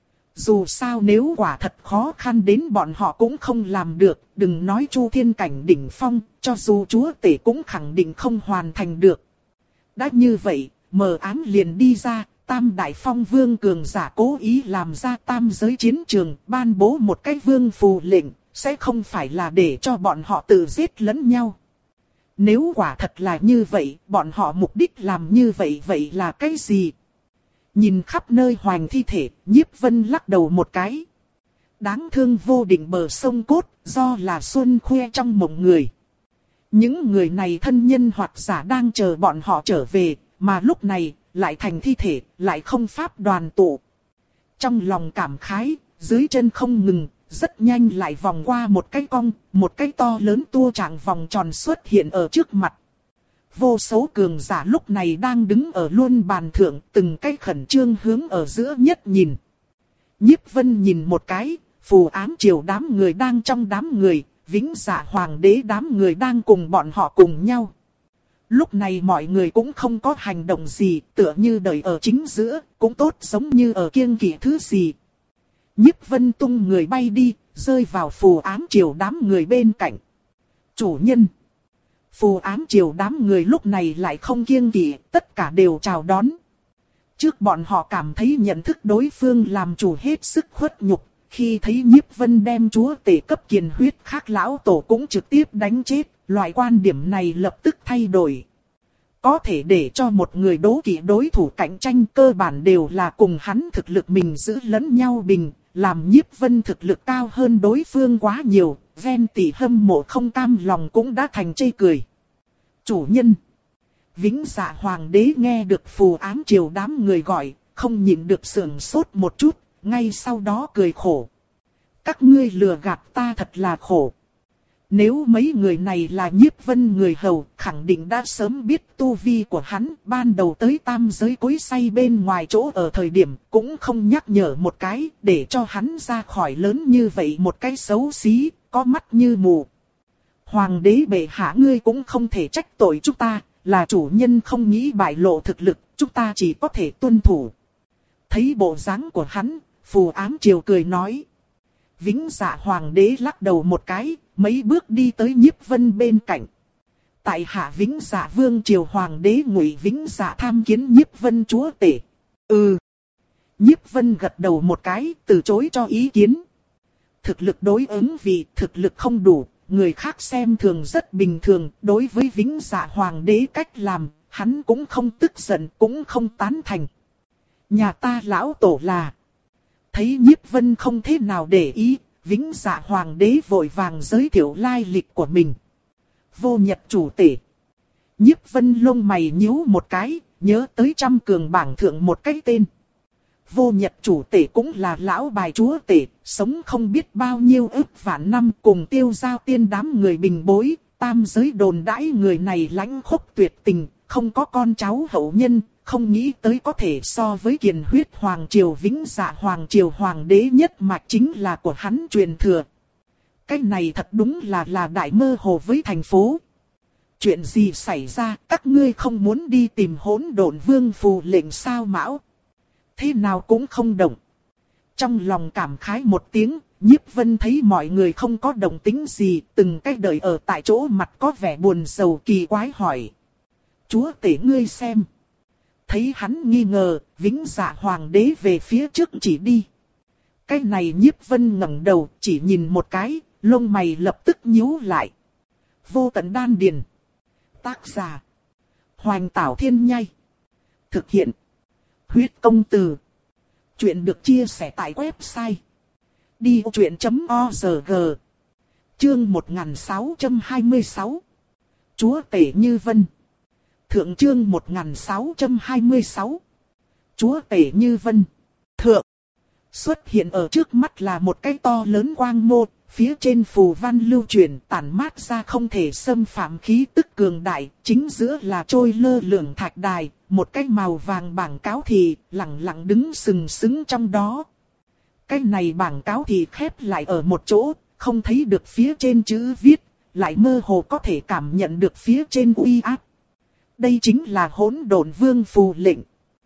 S1: Dù sao nếu quả thật khó khăn đến bọn họ cũng không làm được, đừng nói chu thiên cảnh đỉnh phong, cho dù chúa tể cũng khẳng định không hoàn thành được. Đã như vậy, mờ ám liền đi ra, tam đại phong vương cường giả cố ý làm ra tam giới chiến trường, ban bố một cái vương phù lệnh, sẽ không phải là để cho bọn họ tự giết lẫn nhau. Nếu quả thật là như vậy, bọn họ mục đích làm như vậy vậy là cái gì? Nhìn khắp nơi hoành thi thể, Nhiếp Vân lắc đầu một cái. Đáng thương vô định bờ sông cốt, do là xuân khoe trong mộng người. Những người này thân nhân hoặc giả đang chờ bọn họ trở về, mà lúc này, lại thành thi thể, lại không pháp đoàn tụ. Trong lòng cảm khái, dưới chân không ngừng, rất nhanh lại vòng qua một cái cong, một cái to lớn tua trạng vòng tròn xuất hiện ở trước mặt. Vô số cường giả lúc này đang đứng ở luân bàn thượng, từng cái khẩn trương hướng ở giữa nhất nhìn. Nhiếp Vân nhìn một cái, phù ám triều đám người đang trong đám người, Vĩnh Dạ Hoàng đế đám người đang cùng bọn họ cùng nhau. Lúc này mọi người cũng không có hành động gì, tựa như đợi ở chính giữa, cũng tốt giống như ở kiêng kỵ thứ gì. Nhiếp Vân tung người bay đi, rơi vào phù ám triều đám người bên cạnh. Chủ nhân. Phù ám triều đám người lúc này lại không kiêng kỵ, tất cả đều chào đón. Trước bọn họ cảm thấy nhận thức đối phương làm chủ hết sức khuất nhục, khi thấy Nhiếp Vân đem chúa tể cấp kiền huyết khác lão tổ cũng trực tiếp đánh chết, loại quan điểm này lập tức thay đổi. Có thể để cho một người đố kỵ đối thủ cạnh tranh cơ bản đều là cùng hắn thực lực mình giữ lẫn nhau bình, làm Nhiếp Vân thực lực cao hơn đối phương quá nhiều, ven tỉ hâm mộ không cam lòng cũng đã thành chê cười. Chủ nhân. Vĩnh Dạ Hoàng đế nghe được phù ám triều đám người gọi, không nhịn được sườn sốt một chút, ngay sau đó cười khổ. Các ngươi lừa gạt ta thật là khổ. Nếu mấy người này là Nhiếp Vân người hầu, khẳng định đã sớm biết tu vi của hắn, ban đầu tới tam giới cối xay bên ngoài chỗ ở thời điểm, cũng không nhắc nhở một cái, để cho hắn ra khỏi lớn như vậy một cái xấu xí, có mắt như mù. Hoàng đế bệ hạ ngươi cũng không thể trách tội chúng ta, là chủ nhân không nghĩ bại lộ thực lực, chúng ta chỉ có thể tuân thủ. Thấy bộ dáng của hắn, phù ám triều cười nói. Vĩnh Dạ Hoàng đế lắc đầu một cái, mấy bước đi tới Nhiếp Vân bên cạnh. Tại hạ Vĩnh Dạ Vương triều Hoàng đế Ngụy Vĩnh Dạ tham kiến Nhiếp Vân chúa tể. Ừ. Nhiếp Vân gật đầu một cái, từ chối cho ý kiến. Thực lực đối ứng vì thực lực không đủ, người khác xem thường rất bình thường. Đối với Vĩnh Dạ Hoàng đế cách làm, hắn cũng không tức giận, cũng không tán thành. Nhà ta lão tổ là... Thấy Nhiếp Vân không thế nào để ý, Vĩnh Dạ Hoàng đế vội vàng giới thiệu lai lịch của mình. Vô Nhật chủ tể. Nhiếp Vân lông mày nhíu một cái, nhớ tới trăm cường bảng thượng một cái tên. Vô Nhật chủ tể cũng là lão bài chúa tể, sống không biết bao nhiêu ức vạn năm cùng Tiêu Giao tiên đám người bình bối, tam giới đồn đãi người này lãnh khốc tuyệt tình, không có con cháu hậu nhân. Không nghĩ tới có thể so với kiền huyết Hoàng triều Vĩnh Dạ Hoàng triều Hoàng đế nhất mạch chính là của hắn truyền thừa. Cái này thật đúng là là đại mơ hồ với thành phố. Chuyện gì xảy ra, các ngươi không muốn đi tìm hỗn độn vương phù lệnh sao Mão? Thế nào cũng không động. Trong lòng cảm khái một tiếng, Nhiếp Vân thấy mọi người không có động tính gì, từng cái đợi ở tại chỗ mặt có vẻ buồn sầu kỳ quái hỏi. Chúa tể ngươi xem. Thấy hắn nghi ngờ, Vĩnh Dạ Hoàng đế về phía trước chỉ đi. Cái này Nhiếp Vân ngẩng đầu, chỉ nhìn một cái, lông mày lập tức nhíu lại. Vô tận đan điền. Tác giả. Hoành Tảo Thiên Nhai. Thực hiện. Huyết công từ. Chuyện được chia sẻ tại website. đi truyện chấm org. Chương một nghìn sáu trăm hai mươi sáu. Chúa tể Như Vân. Thượng chương một nghìn sáu trăm hai mươi sáu. Chúa tể Như Vân. Thượng. Xuất hiện ở trước mắt là một cái to lớn quang mô, phía trên phù văn lưu truyền tản mát ra không thể xâm phạm khí tức cường đại, chính giữa là trôi lơ lửng thạch đài, một cái màu vàng bảng cáo thì lặng lặng đứng sừng sững trong đó. Cái này bảng cáo thì khép lại ở một chỗ, không thấy được phía trên chữ viết, lại mơ hồ có thể cảm nhận được phía trên uy áp. Đây chính là Hỗn Độn Vương phù lệnh.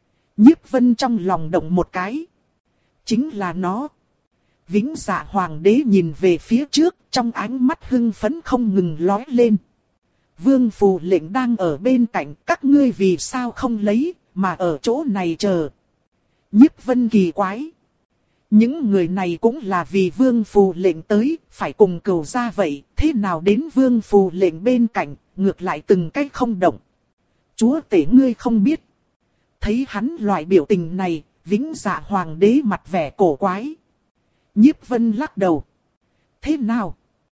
S1: Nhiếp Vân trong lòng động một cái. Chính là nó. Vĩnh Dạ Hoàng đế nhìn về phía trước, trong ánh mắt hưng phấn không ngừng lóe lên. Vương phù lệnh đang ở bên cạnh, các ngươi vì sao không lấy, mà ở chỗ này chờ. Nhiếp Vân kỳ quái. Những người này cũng là vì vương phù lệnh tới, phải cùng cừu ra vậy, thế nào đến vương phù lệnh bên cạnh, ngược lại từng cách không động. Chúa tể ngươi không biết. Thấy hắn loại biểu tình này, Vĩnh Dạ Hoàng đế mặt vẻ cổ quái. Nhiếp Vân lắc đầu. Thế nào?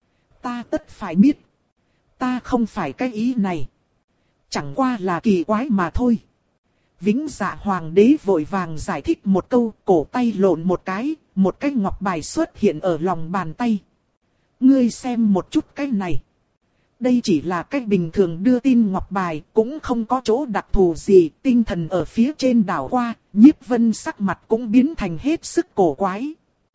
S1: Ta tất phải biết. Ta không phải cái ý này. Chẳng qua là kỳ quái mà thôi. Vĩnh Dạ Hoàng đế vội vàng giải thích một câu, cổ tay lộn một cái, một cái ngọc bài xuất hiện ở lòng bàn tay. Ngươi xem một chút cái này. Đây chỉ là cách bình thường đưa tin ngọc bài, cũng không có chỗ đặc thù gì, tinh thần ở phía trên đảo qua, Nhiếp Vân sắc mặt cũng biến thành hết sức cổ quái.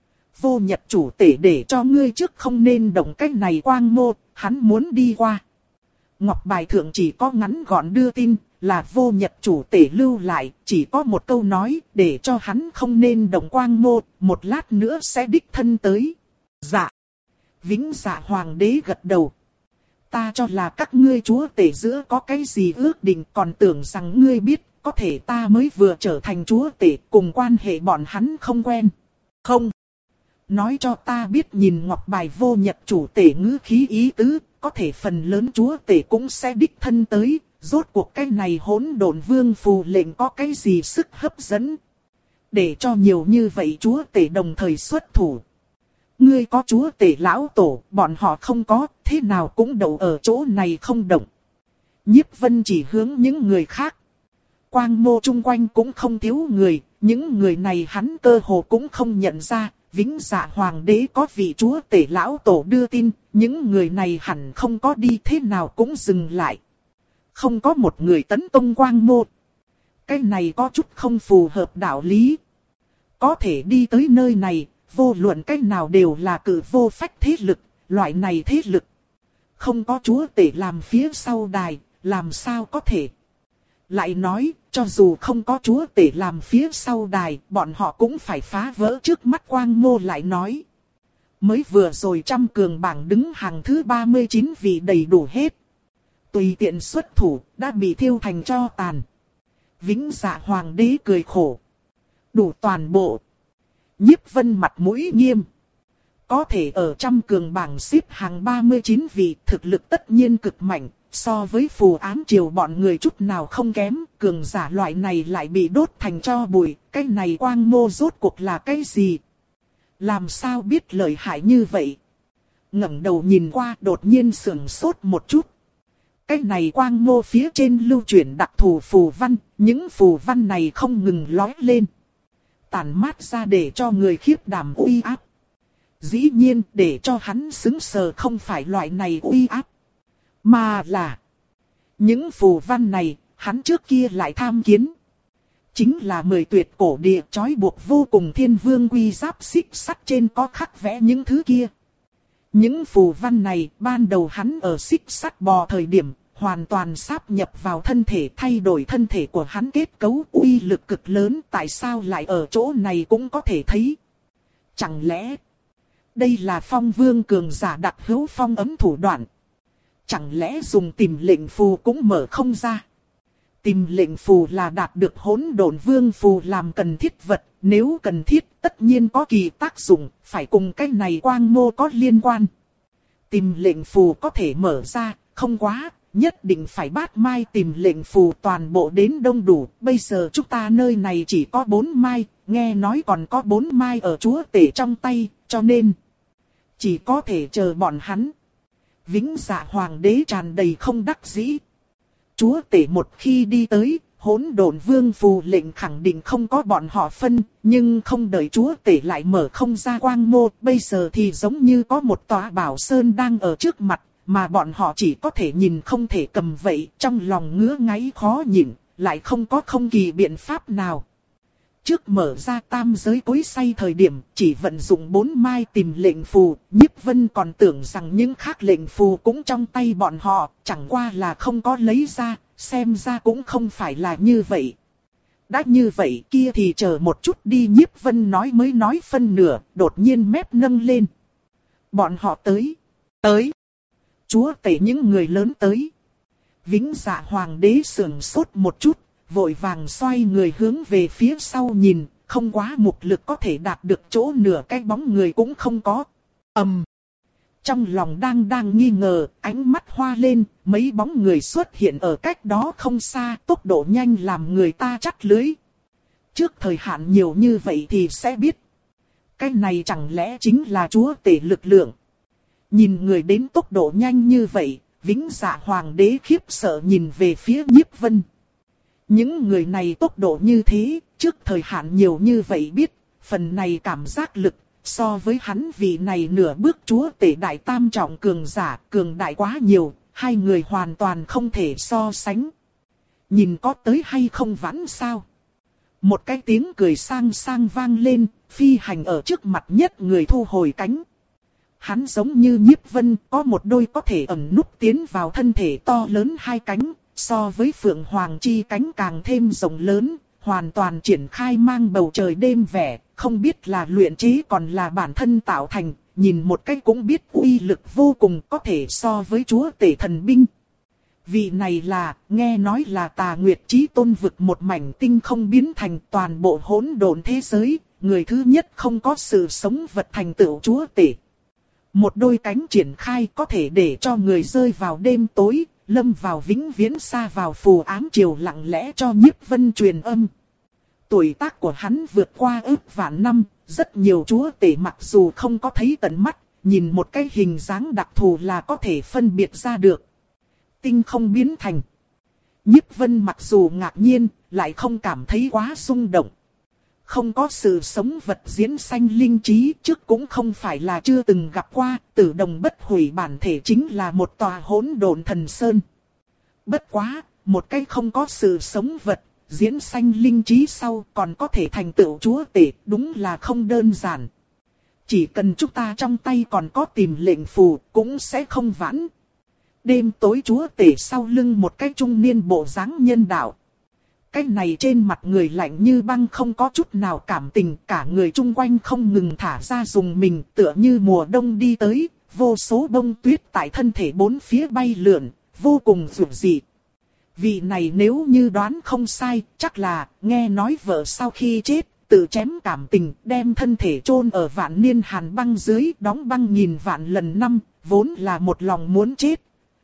S1: Vô Nhật chủ tể để cho ngươi trước không nên động cách này quang mô, hắn muốn đi qua. Ngọc bài thượng chỉ có ngắn gọn đưa tin, là Vô Nhật chủ tể lưu lại, chỉ có một câu nói, để cho hắn không nên động quang mô, một lát nữa sẽ đích thân tới. Dạ. Vĩnh Dạ Hoàng đế gật đầu. Ta cho là các ngươi chúa tể giữa có cái gì ước định, còn tưởng rằng ngươi biết, có thể ta mới vừa trở thành chúa tể, cùng quan hệ bọn hắn không quen. Không. Nói cho ta biết nhìn ngọc bài Vô Nhật chủ tể ngữ khí ý tứ, có thể phần lớn chúa tể cũng sẽ đích thân tới, rốt cuộc cái này Hỗn Độn Vương phù lệnh có cái gì sức hấp dẫn. Để cho nhiều như vậy chúa tể đồng thời xuất thủ. Ngươi có chúa tể lão tổ, bọn họ không có, thế nào cũng đậu ở chỗ này không động. Nhiếp Vân chỉ hướng những người khác. Quang mô chung quanh cũng không thiếu người, những người này hắn cơ hồ cũng không nhận ra. Vĩnh Dạ Hoàng đế có vị chúa tể lão tổ đưa tin, những người này hẳn không có đi, thế nào cũng dừng lại. Không có một người tấn công quang mô. Cái này có chút không phù hợp đạo lý. Có thể đi tới nơi này, vô luận cách nào đều là cử vô phách thế lực, loại này thế lực. Không có chúa tể làm phía sau đài, làm sao có thể. Lại nói, cho dù không có chúa tể làm phía sau đài, bọn họ cũng phải phá vỡ trước mắt quang mô lại nói. Mới vừa rồi trăm cường bảng đứng hàng thứ ba mươi chín vị đầy đủ hết. Tùy tiện xuất thủ, đã bị thiêu thành tro tàn. Vĩnh Dạ Hoàng đế cười khổ. Đủ toàn bộ. Nhiếp Vân mặt mũi nghiêm. Có thể ở trăm cường bảng xếp hàng ba mươi chín vị, thực lực tất nhiên cực mạnh. So với phù ám triều bọn người chút nào không kém, cường giả loại này lại bị đốt thành tro bụi, cái này quang mô rốt cuộc là cái gì? Làm sao biết lợi hại như vậy? Ngẩng đầu nhìn qua đột nhiên sửng sốt một chút. Cái này quang mô phía trên lưu chuyển đặc thù phù văn, những phù văn này không ngừng lói lên. Tản mát ra để cho người khiếp đảm uy áp. Dĩ nhiên để cho hắn xứng sờ không phải loại này uy áp. Mà là những phù văn này, hắn trước kia lại tham kiến. Chính là mười tuyệt cổ địa trói buộc vô cùng thiên vương quy giáp xích sắt trên có khắc vẽ những thứ kia. Những phù văn này, ban đầu hắn ở xích sắt bò thời điểm, hoàn toàn sáp nhập vào thân thể, thay đổi thân thể của hắn kết cấu, uy lực cực lớn, tại sao lại ở chỗ này cũng có thể thấy. Chẳng lẽ, đây là phong vương cường giả đặc hữu phong ấm thủ đoạn. Chẳng lẽ dùng tìm lệnh phù cũng mở không ra. Tìm lệnh phù là đạt được Hỗn Độn Vương phù làm cần thiết vật, nếu cần thiết tất nhiên có kỳ tác dụng, phải cùng cái này quang mô có liên quan. Tìm lệnh phù có thể mở ra, không quá, nhất định phải bát mai tìm lệnh phù toàn bộ đến đông đủ, bây giờ chúng ta nơi này chỉ có bốn mai, nghe nói còn có bốn mai ở chúa tể trong tay, cho nên Chỉ có thể chờ bọn hắn. Vĩnh Dạ Hoàng đế tràn đầy không đắc dĩ. Chúa tể một khi đi tới, Hỗn Độn Vương phù lệnh khẳng định không có bọn họ phân, nhưng không đợi chúa tể lại mở không ra quang mô, bây giờ thì giống như có một tòa bảo sơn đang ở trước mặt, mà bọn họ chỉ có thể nhìn không thể cầm vậy, trong lòng ngứa ngáy khó nhịn, lại không có không kỳ biện pháp nào. Trước mở ra tam giới cối xay thời điểm, chỉ vận dụng bốn mai tìm lệnh phù, Nhiếp Vân còn tưởng rằng những khác lệnh phù cũng trong tay bọn họ, chẳng qua là không có lấy ra, xem ra cũng không phải là như vậy. Đã như vậy kia thì chờ một chút đi, Nhiếp Vân nói mới nói phân nửa, đột nhiên mép nâng lên. Bọn họ tới, tới, chúa tể những người lớn tới. Vĩnh Dạ Hoàng đế sườn sốt một chút. Vội vàng xoay người hướng về phía sau nhìn, không quá mục lực có thể đạt được chỗ nửa cái bóng người cũng không có. ầm, um. Trong lòng đang đang nghi ngờ, ánh mắt hoa lên, mấy bóng người xuất hiện ở cách đó không xa, tốc độ nhanh làm người ta chắt lưới. Trước thời hạn nhiều như vậy thì sẽ biết. Cái này chẳng lẽ chính là chúa tể lực lượng. Nhìn người đến tốc độ nhanh như vậy, Vĩnh Dạ Hoàng đế khiếp sợ nhìn về phía Nhiếp Vân. Những người này tốc độ như thế, trước thời hạn nhiều như vậy biết, phần này cảm giác lực, so với hắn vị này nửa bước chúa tể đại tam trọng cường giả, cường đại quá nhiều, hai người hoàn toàn không thể so sánh. Nhìn có tới hay không vãn sao? Một cái tiếng cười sang sang vang lên, phi hành ở trước mặt nhất người thu hồi cánh. Hắn giống như Nhiếp Vân, có một đôi có thể ẩn núp tiến vào thân thể to lớn hai cánh. So với Phượng Hoàng chi cánh càng thêm rộng lớn, hoàn toàn triển khai mang bầu trời đêm vẻ, không biết là luyện chế còn là bản thân tạo thành, nhìn một cách cũng biết uy lực vô cùng, có thể so với chúa tể thần binh. Vị này là, nghe nói là Tà Nguyệt Chí Tôn vực một mảnh tinh không biến thành toàn bộ hỗn độn thế giới, người thứ nhất không có sự sống vật thành tựu chúa tể. Một đôi cánh triển khai có thể để cho người rơi vào đêm tối, lâm vào vĩnh viễn xa vào phù ám chiều, lặng lẽ cho Nhiếp Vân truyền âm. Tuổi tác của hắn vượt qua ước vạn năm, rất nhiều chúa tể mặc dù không có thấy tận mắt, nhìn một cái hình dáng đặc thù là có thể phân biệt ra được. Tinh không biến thành. Nhiếp Vân mặc dù ngạc nhiên, lại không cảm thấy quá xung động. Không có sự sống vật diễn sanh linh trí, trước cũng không phải là chưa từng gặp qua, Tử Đồng bất hủy bản thể chính là một tòa hỗn độn thần sơn. Bất quá, một cái không có sự sống vật, diễn sanh linh trí sau còn có thể thành tựu chúa tể, đúng là không đơn giản. Chỉ cần chúng ta trong tay còn có tìm lệnh phù, cũng sẽ không vãn. Đêm tối chúa tể sau lưng một cái trung niên bộ dáng nhân đạo. Cái này trên mặt người lạnh như băng, không có chút nào cảm tình, cả người chung quanh không ngừng thả ra dùng mình, tựa như mùa đông đi tới, vô số bông tuyết tại thân thể bốn phía bay lượn, vô cùng dữ dị. Vị này nếu như đoán không sai, chắc là nghe nói vợ sau khi chết, tự chém cảm tình, đem thân thể chôn ở vạn niên hàn băng dưới, đóng băng nghìn vạn lần năm, vốn là một lòng muốn chết.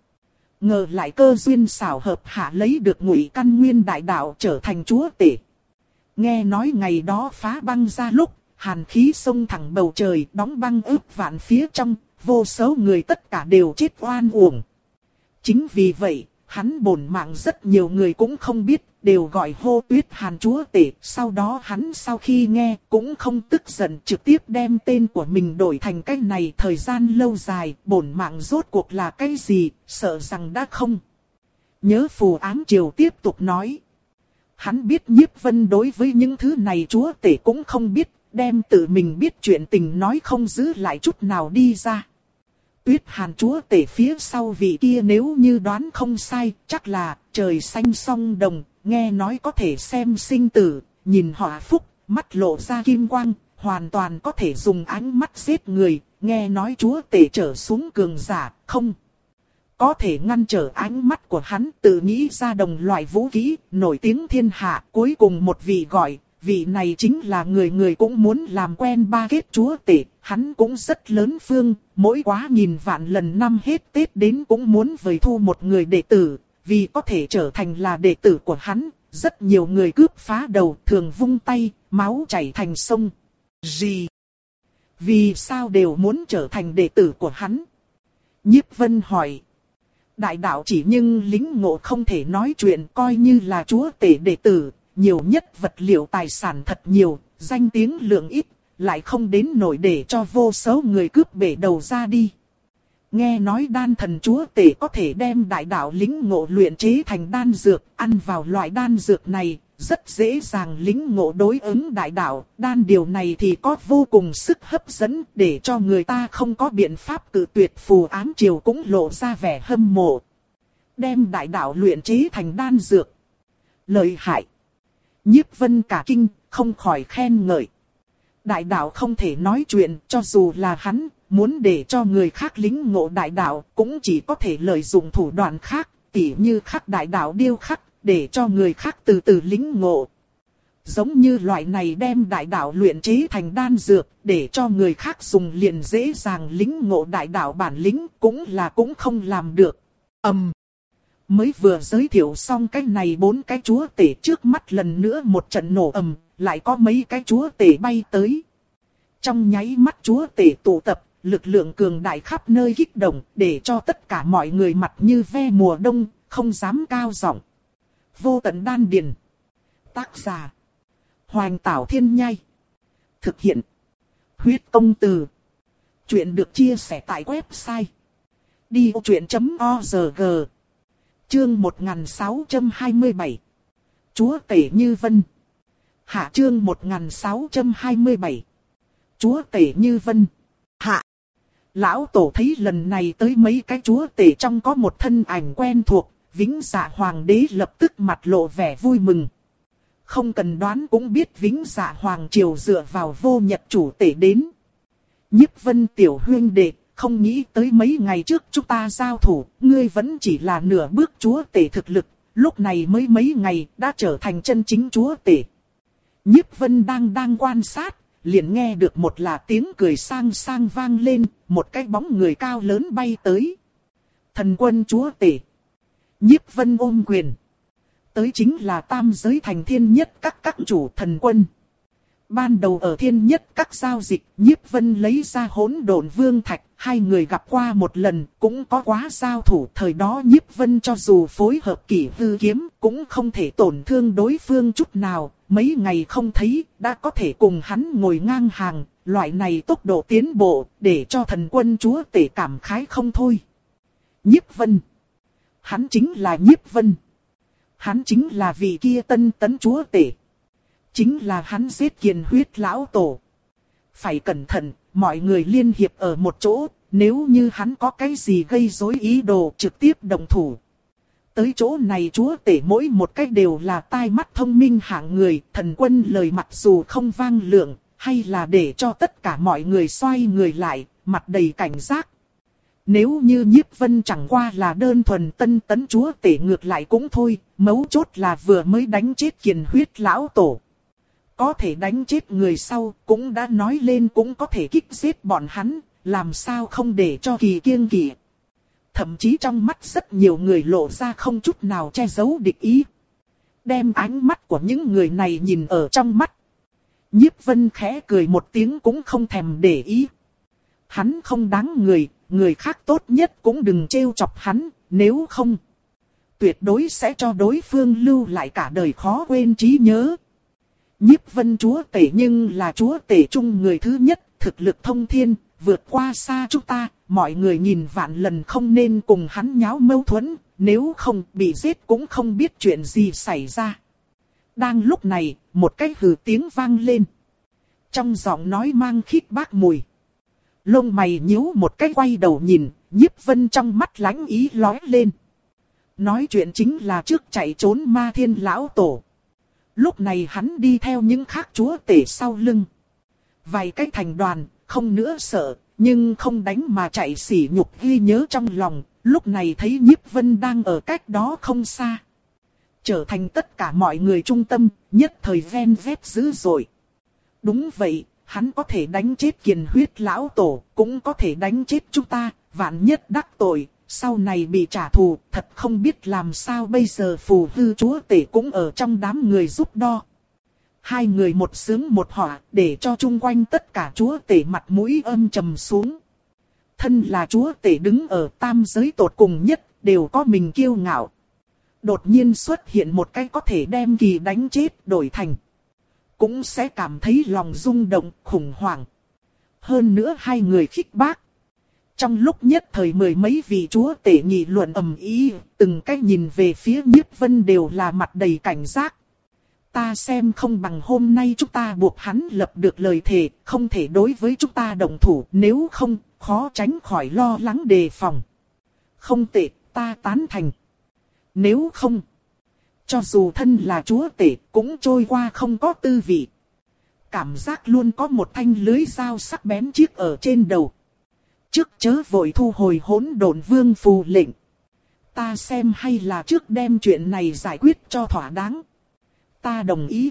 S1: Ngờ lại cơ duyên xảo hợp hạ lấy được Ngụy Căn Nguyên đại đạo trở thành chúa tể. Nghe nói ngày đó phá băng ra lúc, hàn khí xông thẳng bầu trời, đóng băng ức vạn phía trong, vô số người tất cả đều chết oan uổng. Chính vì vậy, hắn bổn mạng rất nhiều người cũng không biết, đều gọi hô Tuyết Hàn chúa tể. Sau đó hắn sau khi nghe cũng không tức giận, trực tiếp đem tên của mình đổi thành cái này. Thời gian lâu dài, bổn mạng rốt cuộc là cái gì, sợ rằng đã không nhớ. Phù Ám Triều tiếp tục nói. Hắn biết Nhiếp Vân đối với những thứ này chúa tể cũng không biết, đem tự mình biết chuyện tình nói không giữ lại chút nào đi ra. Tuyết Hàn chúa tể phía sau vị kia nếu như đoán không sai, chắc là trời xanh song đồng, nghe nói có thể xem sinh tử, nhìn họa phúc, mắt lộ ra kim quang, hoàn toàn có thể dùng ánh mắt giết người, nghe nói chúa tể trở xuống cường giả, không có thể ngăn trở ánh mắt của hắn, tự nghĩ ra đồng loại vũ khí, nổi tiếng thiên hạ. Cuối cùng một vị gọi, vị này chính là người người cũng muốn làm quen ba kết chúa tể, hắn cũng rất lớn phương, mỗi quá nghìn vạn lần năm hết Tết đến cũng muốn vời thu một người đệ tử, vì có thể trở thành là đệ tử của hắn, rất nhiều người cướp phá đầu, thường vung tay, máu chảy thành sông. Gì? Vì sao đều muốn trở thành đệ tử của hắn? Nhiếp Vân hỏi. Đại đạo chỉ nhưng lính ngộ không thể nói chuyện, coi như là chúa tể đệ tử, nhiều nhất vật liệu tài sản thật nhiều, danh tiếng lượng ít, lại không đến nổi để cho vô số người cướp bể đầu ra đi. Nghe nói đan thần chúa tể có thể đem đại đạo lính ngộ luyện chế thành đan dược, ăn vào loại đan dược này, rất dễ dàng lính ngộ đối ứng đại đạo. Đan điều này thì có vô cùng sức hấp dẫn, để cho người ta không có biện pháp cự tuyệt. Phù Ám Triều cũng lộ ra vẻ hâm mộ. Đem đại đạo luyện chế thành đan dược. Lợi hại. Nhiếp Vân cả kinh, không khỏi khen ngợi. Đại đạo không thể nói chuyện, cho dù là hắn, muốn để cho người khác lính ngộ đại đạo, cũng chỉ có thể lợi dụng thủ đoạn khác, tỉ như khắc đại đạo điêu khắc, để cho người khác từ từ lính ngộ. Giống như loại này đem đại đạo luyện chế thành đan dược, để cho người khác dùng liền dễ dàng lính ngộ đại đạo bản lĩnh, cũng là cũng không làm được. ầm, um, mới vừa giới thiệu xong cái này bốn cái chúa tể, trước mắt lần nữa một trận nổ ầm, lại có mấy cái chúa tể bay tới. Trong nháy mắt chúa tể tụ tập, lực lượng cường đại khắp nơi kích động, để cho tất cả mọi người mặt như ve mùa đông, không dám cao giọng. Vô tận đan điền. Tác giả: Hoành Tảo Thiên Nhai. Thực hiện: Huyết Công Từ. Chuyện được chia sẻ tại website đi ô chuyện chấm org. Chương một nghìn sáu trăm hai mươi bảy. Chúa tể Như Vân. Hạ. Chương một nghìn sáu trăm hai mươi bảy. Chúa tể Như Vân. Hạ. Lão Tổ thấy lần này tới mấy cái chúa tể trong có một thân ảnh quen thuộc, Vĩnh Dạ Hoàng đế lập tức mặt lộ vẻ vui mừng. Không cần đoán cũng biết Vĩnh Dạ Hoàng triều dựa vào Vô Nhật chủ tể đến. Nhiếp Vân tiểu huynh đệ, không nghĩ tới mấy ngày trước chúng ta giao thủ, ngươi vẫn chỉ là nửa bước chúa tể thực lực, lúc này mới mấy ngày đã trở thành chân chính chúa tể. Nhiếp Vân đang đang quan sát, liền nghe được một là tiếng cười sang sang vang lên, một cái bóng người cao lớn bay tới. Thần quân chúa tể. Nhiếp Vân ôm quyền. Tới chính là tam giới thành thiên nhất các các chủ thần quân. Ban đầu ở thiên nhất các giao dịch, Nhiếp Vân lấy ra hỗn độn vương thạch, hai người gặp qua một lần, cũng có quá giao thủ. Thời đó Nhiếp Vân cho dù phối hợp kỷ hư kiếm, cũng không thể tổn thương đối phương chút nào. Mấy ngày không thấy, đã có thể cùng hắn ngồi ngang hàng, loại này tốc độ tiến bộ, để cho thần quân chúa tể cảm khái không thôi. Nhiếp Vân. Hắn chính là Nhiếp Vân. Hắn chính là vị kia tân tấn chúa tể. Chính là hắn giết Kiền Huyết lão tổ. Phải cẩn thận, mọi người liên hiệp ở một chỗ, nếu như hắn có cái gì gây rối ý đồ trực tiếp động thủ. Tới chỗ này chúa tể mỗi một cách đều là tai mắt thông minh hạng người, thần quân lời mặc dù không vang lượng, hay là để cho tất cả mọi người xoay người lại, mặt đầy cảnh giác. Nếu như Nhiếp Vân chẳng qua là đơn thuần tân tấn chúa tể ngược lại cũng thôi, mấu chốt là vừa mới đánh chết Kiền Huyết lão tổ. Có thể đánh chết người sau, cũng đã nói lên cũng có thể kích giết bọn hắn, làm sao không để cho kỳ kiêng kỵ. Thậm chí trong mắt rất nhiều người lộ ra không chút nào che giấu địch ý. Đem ánh mắt của những người này nhìn ở trong mắt. Nhiếp Vân khẽ cười một tiếng cũng không thèm để ý. Hắn không đáng người, người khác tốt nhất cũng đừng trêu chọc hắn, nếu không tuyệt đối sẽ cho đối phương lưu lại cả đời khó quên trí nhớ. Nhiếp Vân chúa tể nhưng là chúa tể chung người thứ nhất, thực lực thông thiên, vượt qua xa chúng ta, mọi người nhìn vạn lần không nên cùng hắn nháo mâu thuẫn, nếu không bị giết cũng không biết chuyện gì xảy ra. Đang lúc này, một cái hừ tiếng vang lên. Trong giọng nói mang khít bác mùi. Lông mày nhíu một cái quay đầu nhìn, Nhiếp Vân trong mắt lánh ý lóe lên. Nói chuyện chính là trước chạy trốn Ma Thiên lão tổ. Lúc này hắn đi theo những khác chúa tể sau lưng. Vài cái thành đoàn, không nữa sợ, nhưng không đánh mà chạy sỉ nhục ghi nhớ trong lòng. Lúc này thấy Nhiếp Vân đang ở cách đó không xa. Trở thành tất cả mọi người trung tâm, nhất thời ven vét dữ dội. Đúng vậy, hắn có thể đánh chết Kiền Huyết lão tổ, cũng có thể đánh chết chúng ta, vạn nhất đắc tội, sau này bị trả thù, thật không biết làm sao bây giờ. Phù Hư chúa tể cũng ở trong đám người giúp đo. Hai người một sướng một họa, để cho chung quanh tất cả chúa tể mặt mũi âm trầm xuống. Thân là chúa tể đứng ở tam giới tột cùng nhất, đều có mình kiêu ngạo. Đột nhiên xuất hiện một cái có thể đem kỳ đánh chết đổi thành. Cũng sẽ cảm thấy lòng rung động, khủng hoảng. Hơn nữa hai người khích bác. Trong lúc nhất thời mười mấy vị chúa tể nghị luận ầm ĩ, từng cái nhìn về phía Nhiếp Vân đều là mặt đầy cảnh giác. Ta xem không bằng hôm nay chúng ta buộc hắn lập được lời thề, không thể đối với chúng ta động thủ, nếu không, khó tránh khỏi lo lắng đề phòng. Không tệ, ta tán thành. Nếu không, cho dù thân là chúa tể, cũng trôi qua không có tư vị. Cảm giác luôn có một thanh lưới dao sắc bén chiếc ở trên đầu. Trước chớ vội thu hồi hỗn độn vương phù lệnh. Ta xem hay là trước đem chuyện này giải quyết cho thỏa đáng. Ta đồng ý.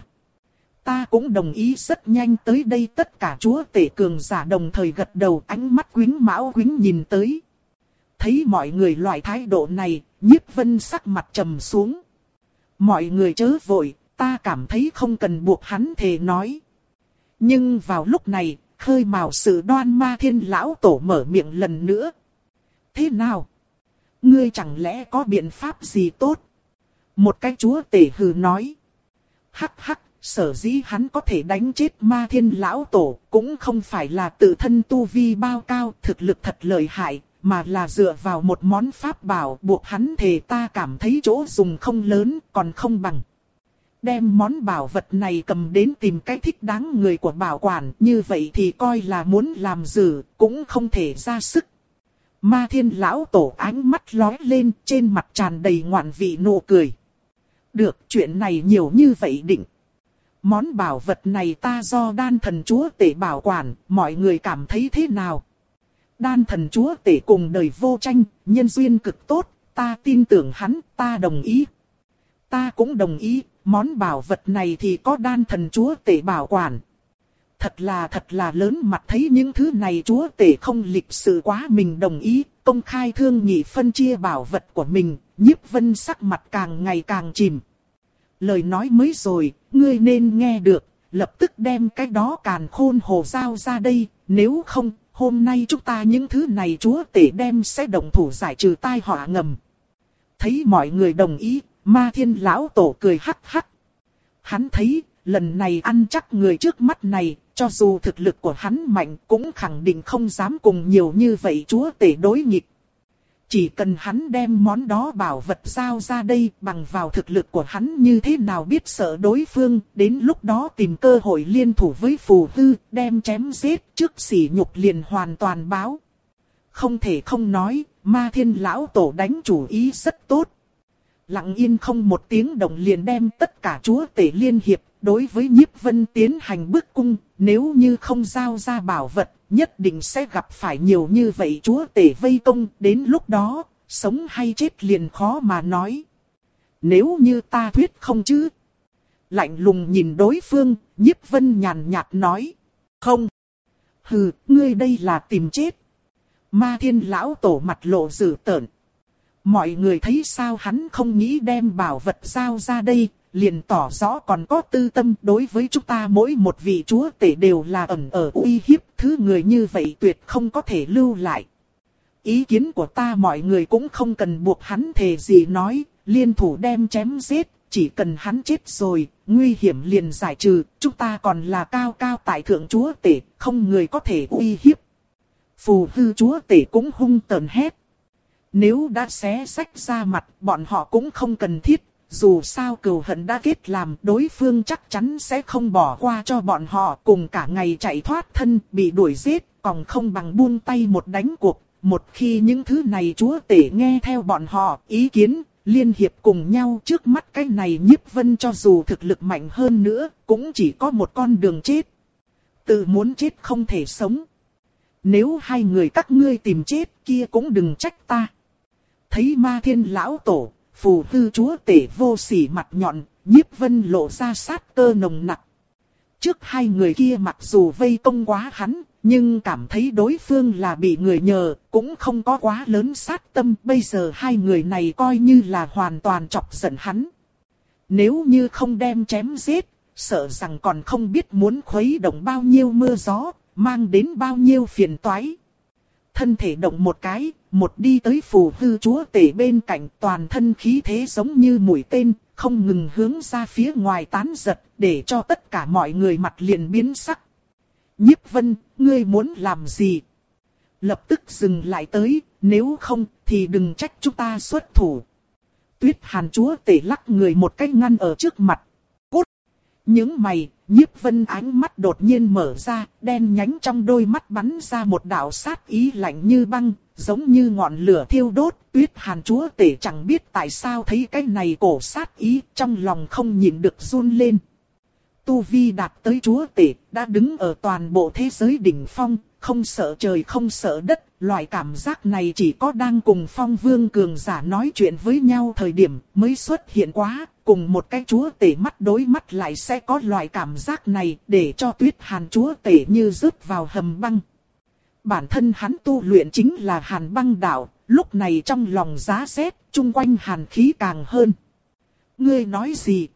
S1: Ta cũng đồng ý. Rất nhanh tới đây tất cả chúa tể cường giả đồng thời gật đầu, ánh mắt quýnh mão quýnh nhìn tới. Thấy mọi người loại thái độ này, Nhiếp Vân sắc mặt trầm xuống. Mọi người chớ vội, ta cảm thấy không cần buộc hắn thề nói. Nhưng vào lúc này, khơi mào sự đoan ma thiên lão tổ mở miệng lần nữa. Thế nào? Ngươi chẳng lẽ có biện pháp gì tốt? Một cái chúa tể hừ nói. Hắc hắc, sở dĩ hắn có thể đánh chết ma thiên lão tổ, cũng không phải là tự thân tu vi bao cao, thực lực thật lợi hại, mà là dựa vào một món pháp bảo buộc hắn thề. Ta cảm thấy chỗ dùng không lớn, còn không bằng đem món bảo vật này cầm đến tìm cái thích đáng người của bảo quản, như vậy thì coi là muốn làm dử, cũng không thể ra sức. Ma thiên lão tổ ánh mắt lóe lên, trên mặt tràn đầy ngoạn vị nụ cười. Được, chuyện này nhiều như vậy định. Món bảo vật này ta do đan thần chúa tể bảo quản, mọi người cảm thấy thế nào? Đan thần chúa tể cùng đời vô tranh, nhân duyên cực tốt, ta tin tưởng hắn, ta đồng ý. Ta cũng đồng ý, món bảo vật này thì có đan thần chúa tể bảo quản. Thật là thật là lớn mặt, thấy những thứ này chúa tể không lịch sự quá, mình đồng ý, công khai thương nghị phân chia bảo vật của mình. Nhiếp Vân sắc mặt càng ngày càng chìm. Lời nói mới rồi, ngươi nên nghe được, lập tức đem cái đó càn khôn hồ giao ra đây, nếu không, hôm nay chúng ta những thứ này chúa tể đem sẽ động thủ giải trừ tai họa ngầm. Thấy mọi người đồng ý, Ma thiên lão tổ cười hắc hắc. Hắn thấy, lần này ăn chắc người trước mắt này, cho dù thực lực của hắn mạnh cũng khẳng định không dám cùng nhiều như vậy chúa tể đối nghịch. Chỉ cần hắn đem món đó bảo vật giao ra đây, bằng vào thực lực của hắn như thế nào biết sợ đối phương, đến lúc đó tìm cơ hội liên thủ với phù hư, đem chém giết, trước sỉ nhục liền hoàn toàn báo. Không thể không nói, Ma thiên lão tổ đánh chủ ý rất tốt. Lặng yên không một tiếng động liền đem tất cả chúa tể liên hiệp, đối với Nhiếp Vân tiến hành bức cung, nếu như không giao ra bảo vật, nhất định sẽ gặp phải nhiều như vậy chúa tể vây công, đến lúc đó, sống hay chết liền khó mà nói. Nếu như ta thuyết không chứ? Lạnh lùng nhìn đối phương, Nhiếp Vân nhàn nhạt nói. Không. Hừ, ngươi đây là tìm chết. Ma thiên lão tổ mặt lộ dữ tợn. Mọi người thấy sao hắn không nghĩ đem bảo vật giao ra đây, liền tỏ rõ còn có tư tâm. Đối với chúng ta mỗi một vị chúa tể đều là ẩn ở uy hiếp, thứ người như vậy tuyệt không có thể lưu lại. Ý kiến của ta mọi người cũng không cần buộc hắn thề gì nói, liên thủ đem chém giết, chỉ cần hắn chết rồi, nguy hiểm liền giải trừ, chúng ta còn là cao cao tại thượng chúa tể, không người có thể uy hiếp. Phù hư chúa tể cũng hung tợn hét. Nếu đã xé sách ra mặt, bọn họ cũng không cần thiết, dù sao cừu hận đã kết làm, đối phương chắc chắn sẽ không bỏ qua cho bọn họ, cùng cả ngày chạy thoát thân, bị đuổi giết, còn không bằng buông tay một đánh cuộc. Một khi những thứ này chúa tể nghe theo bọn họ ý kiến, liên hiệp cùng nhau, trước mắt cái này Nhiếp Vân cho dù thực lực mạnh hơn nữa, cũng chỉ có một con đường chết. Tự muốn chết không thể sống. Nếu hai người các ngươi tìm chết kia cũng đừng trách ta. Thấy Ma thiên lão tổ, phù hư chúa tể vô sỉ mặt nhọn, Nhiếp Vân lộ ra sát cơ nồng nặc. Trước hai người kia mặc dù vây công quá hắn, nhưng cảm thấy đối phương là bị người nhờ, cũng không có quá lớn sát tâm. Bây giờ hai người này coi như là hoàn toàn chọc giận hắn. Nếu như không đem chém giết, sợ rằng còn không biết muốn khuấy động bao nhiêu mưa gió, mang đến bao nhiêu phiền toái. Thân thể động một cái, một đi tới phù hư chúa tể bên cạnh, toàn thân khí thế giống như mũi tên, không ngừng hướng ra phía ngoài tán giật, để cho tất cả mọi người mặt liền biến sắc. Nhiếp Vân, ngươi muốn làm gì? Lập tức dừng lại tới, nếu không thì đừng trách chúng ta xuất thủ. Tuyết Hàn chúa tể lắc người một cái ngăn ở trước mặt. Cút! Những mày, Nhiếp Vân ánh mắt đột nhiên mở ra, đen nhánh trong đôi mắt bắn ra một đạo sát ý lạnh như băng, giống như ngọn lửa thiêu đốt. Tuyết Hàn chúa tể chẳng biết tại sao thấy cái này cổ sát ý, trong lòng không nhịn được run lên. Tu vi đạt tới chúa tể, đã đứng ở toàn bộ thế giới đỉnh phong, không sợ trời không sợ đất. Loại cảm giác này chỉ có đang cùng phong vương cường giả nói chuyện với nhau thời điểm mới xuất hiện quá. Cùng một cái chúa tể mắt đối mắt lại sẽ có loại cảm giác này, để cho Tuyết Hàn chúa tể như rớt vào hầm băng. Bản thân hắn tu luyện chính là Hàn băng đạo, lúc này trong lòng giá rét, chung quanh hàn khí càng hơn. Ngươi nói gì?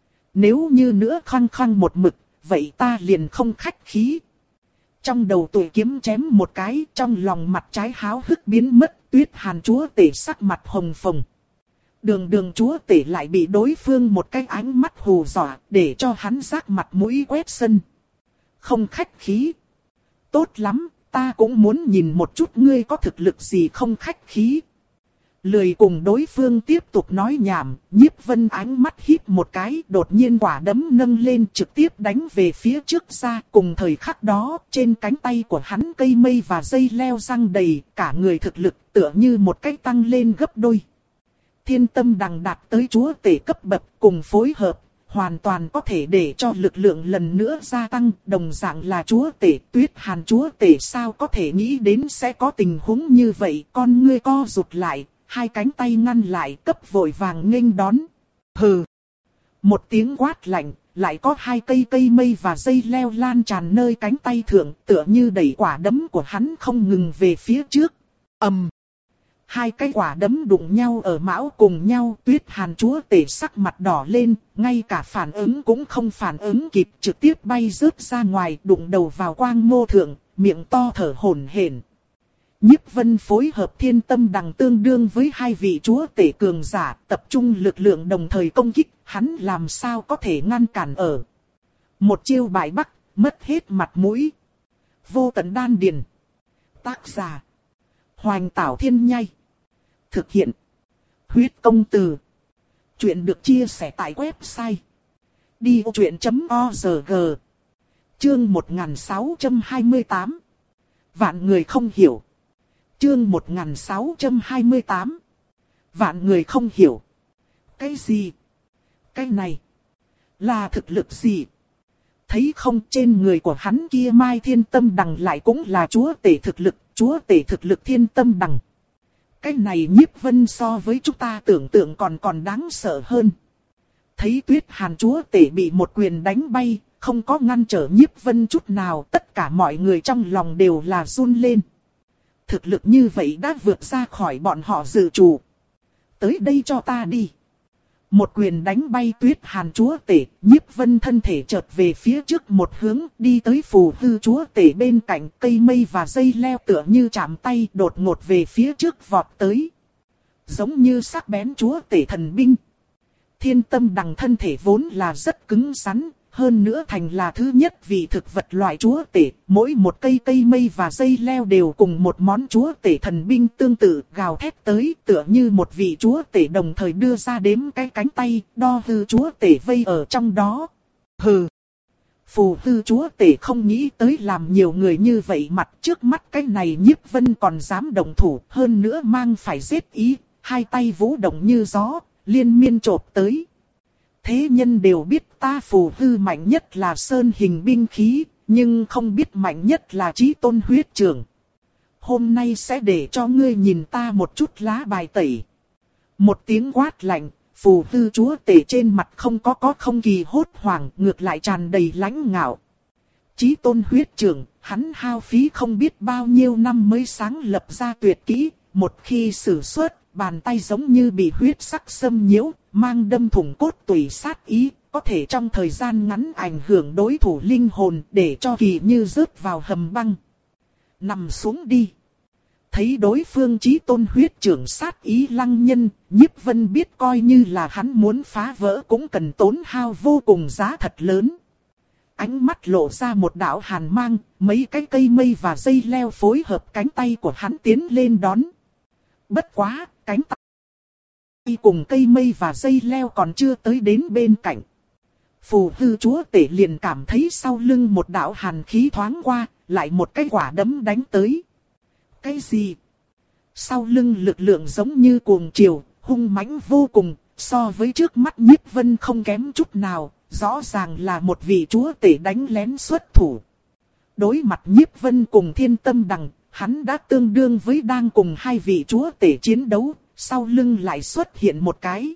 S1: Nếu như nữa khăng khăng một mực, vậy ta liền không khách khí. Trong đầu tuổi kiếm chém một cái, trong lòng mặt trái háo hức biến mất. Tuyết Hàn chúa tể sắc mặt hồng phồng. Đường đường chúa tể lại bị đối phương một cái ánh mắt hù dọa, để cho hắn rác mặt mũi quét sân. Không khách khí. Tốt lắm, ta cũng muốn nhìn một chút ngươi có thực lực gì không khách khí. Lười cùng đối phương tiếp tục nói nhảm, Nhiếp Vân ánh mắt híp một cái, đột nhiên quả đấm nâng lên trực tiếp đánh về phía trước ra. Cùng thời khắc đó, trên cánh tay của hắn cây mây và dây leo răng đầy, cả người thực lực tựa như một cái tăng lên gấp đôi. Thiên tâm đằng đạt tới chúa tể cấp bậc cùng phối hợp, hoàn toàn có thể để cho lực lượng lần nữa gia tăng. Đồng dạng là chúa tể, Tuyết Hàn chúa tể sao có thể nghĩ đến sẽ có tình huống như vậy. Con ngươi co rụt lại, hai cánh tay ngăn lại, cấp vội vàng nghênh đón. Hừ! Một tiếng quát lạnh, lại có hai cây cây mây và dây leo lan tràn nơi cánh tay thượng, tựa như đẩy quả đấm của hắn không ngừng về phía trước. ầm! Um. Hai cái quả đấm đụng nhau ở mão cùng nhau, Tuyết Hàn chúa tể sắc mặt đỏ lên, ngay cả phản ứng cũng không phản ứng kịp, trực tiếp bay rớt ra ngoài, đụng đầu vào quang mô thượng, miệng to thở hổn hển. Nhiếp Vân phối hợp thiên tâm đằng tương đương với hai vị chúa tể cường giả, tập trung lực lượng đồng thời công kích, hắn làm sao có thể ngăn cản ở. Một chiêu bại bắc, mất hết mặt mũi. Vô tận đan điền. Tác giả: Hoành Tảo Thiên Nhai. Thực hiện: Huyết Công Từ. Chuyện được chia sẻ tại website đi ô chuyện chấm org. Chương một nghìn sáu trăm hai mươi tám. Vạn người không hiểu. Chương một nghìn sáu trăm hai mươi tám. Vạn người không hiểu. Cái gì? Cái này là thực lực gì? Thấy không, trên người của hắn kia Mai Thiên Tâm Đằng lại cũng là chúa tể thực lực, chúa tể thực lực Thiên Tâm Đằng. Cái này Nhiếp Vân so với chúng ta tưởng tượng còn còn đáng sợ hơn. Thấy Tuyết Hàn chúa tể bị một quyền đánh bay, không có ngăn trở Nhiếp Vân chút nào, tất cả mọi người trong lòng đều là run lên. Thực lực như vậy đã vượt ra khỏi bọn họ dự trù. Tới đây cho ta đi. Một quyền đánh bay Tuyết Hàn chúa tể, Nhiếp Vân thân thể chợt về phía trước một hướng, đi tới phù hư chúa tể bên cạnh, cây mây và dây leo tựa như chạm tay đột ngột về phía trước vọt tới. Giống như sắc bén chúa tể thần binh. Thiên tâm đằng thân thể vốn là rất cứng rắn, hơn nữa thành là thứ nhất vì thực vật loại chúa tể, mỗi một cây cây mây và dây leo đều cùng một món chúa tể thần binh tương tự gào thét tới, tựa như một vị chúa tể đồng thời đưa ra đếm cái cánh tay, đo hư chúa tể vây ở trong đó. Hừ! Phù hư chúa tể không nghĩ tới làm nhiều người như vậy, mặt trước mắt cái này Nhiếp Vân còn dám động thủ, hơn nữa mang phải giết ý, hai tay vũ động như gió, liên miên chộp tới. Thế nhân đều biết ta phù hư mạnh nhất là sơn hình binh khí, nhưng không biết mạnh nhất là chí tôn huyết trường. Hôm nay sẽ để cho ngươi nhìn ta một chút lá bài tẩy. Một tiếng quát lạnh, phù hư chúa tể trên mặt không có có không kỳ hốt hoảng, ngược lại tràn đầy lãnh ngạo. Chí tôn huyết trường, hắn hao phí không biết bao nhiêu năm mới sáng lập ra tuyệt kỹ, một khi sử xuất, bàn tay giống như bị huyết sắc xâm nhiễu, mang đâm thủng cốt tủy sát ý, có có thể trong thời gian ngắn ảnh hưởng đối thủ linh hồn để cho kỳ như rớt vào hầm băng. Nằm xuống đi. Thấy đối phương chí tôn huyết trưởng sát ý lăng nhân, Nhiếp Vân biết coi như là hắn muốn phá vỡ cũng cần tốn hao vô cùng giá thật lớn. Ánh mắt lộ ra một đạo hàn mang, mấy cái cây mây và dây leo phối hợp cánh tay của hắn tiến lên đón. Bất quá, cánh tay cùng cây mây và dây leo còn chưa tới đến bên cạnh. Phù hư chúa tể liền cảm thấy sau lưng một đạo hàn khí thoáng qua, lại một cái quả đấm đánh tới. Cái gì? Sau lưng lực lượng giống như cuồng triều, hung mãnh vô cùng, so với trước mắt Nhiếp Vân không kém chút nào, rõ ràng là một vị chúa tể đánh lén xuất thủ. Đối mặt Nhiếp Vân cùng Thiên Tâm Đằng, hắn đã tương đương với đang cùng hai vị chúa tể chiến đấu, sau lưng lại xuất hiện một cái.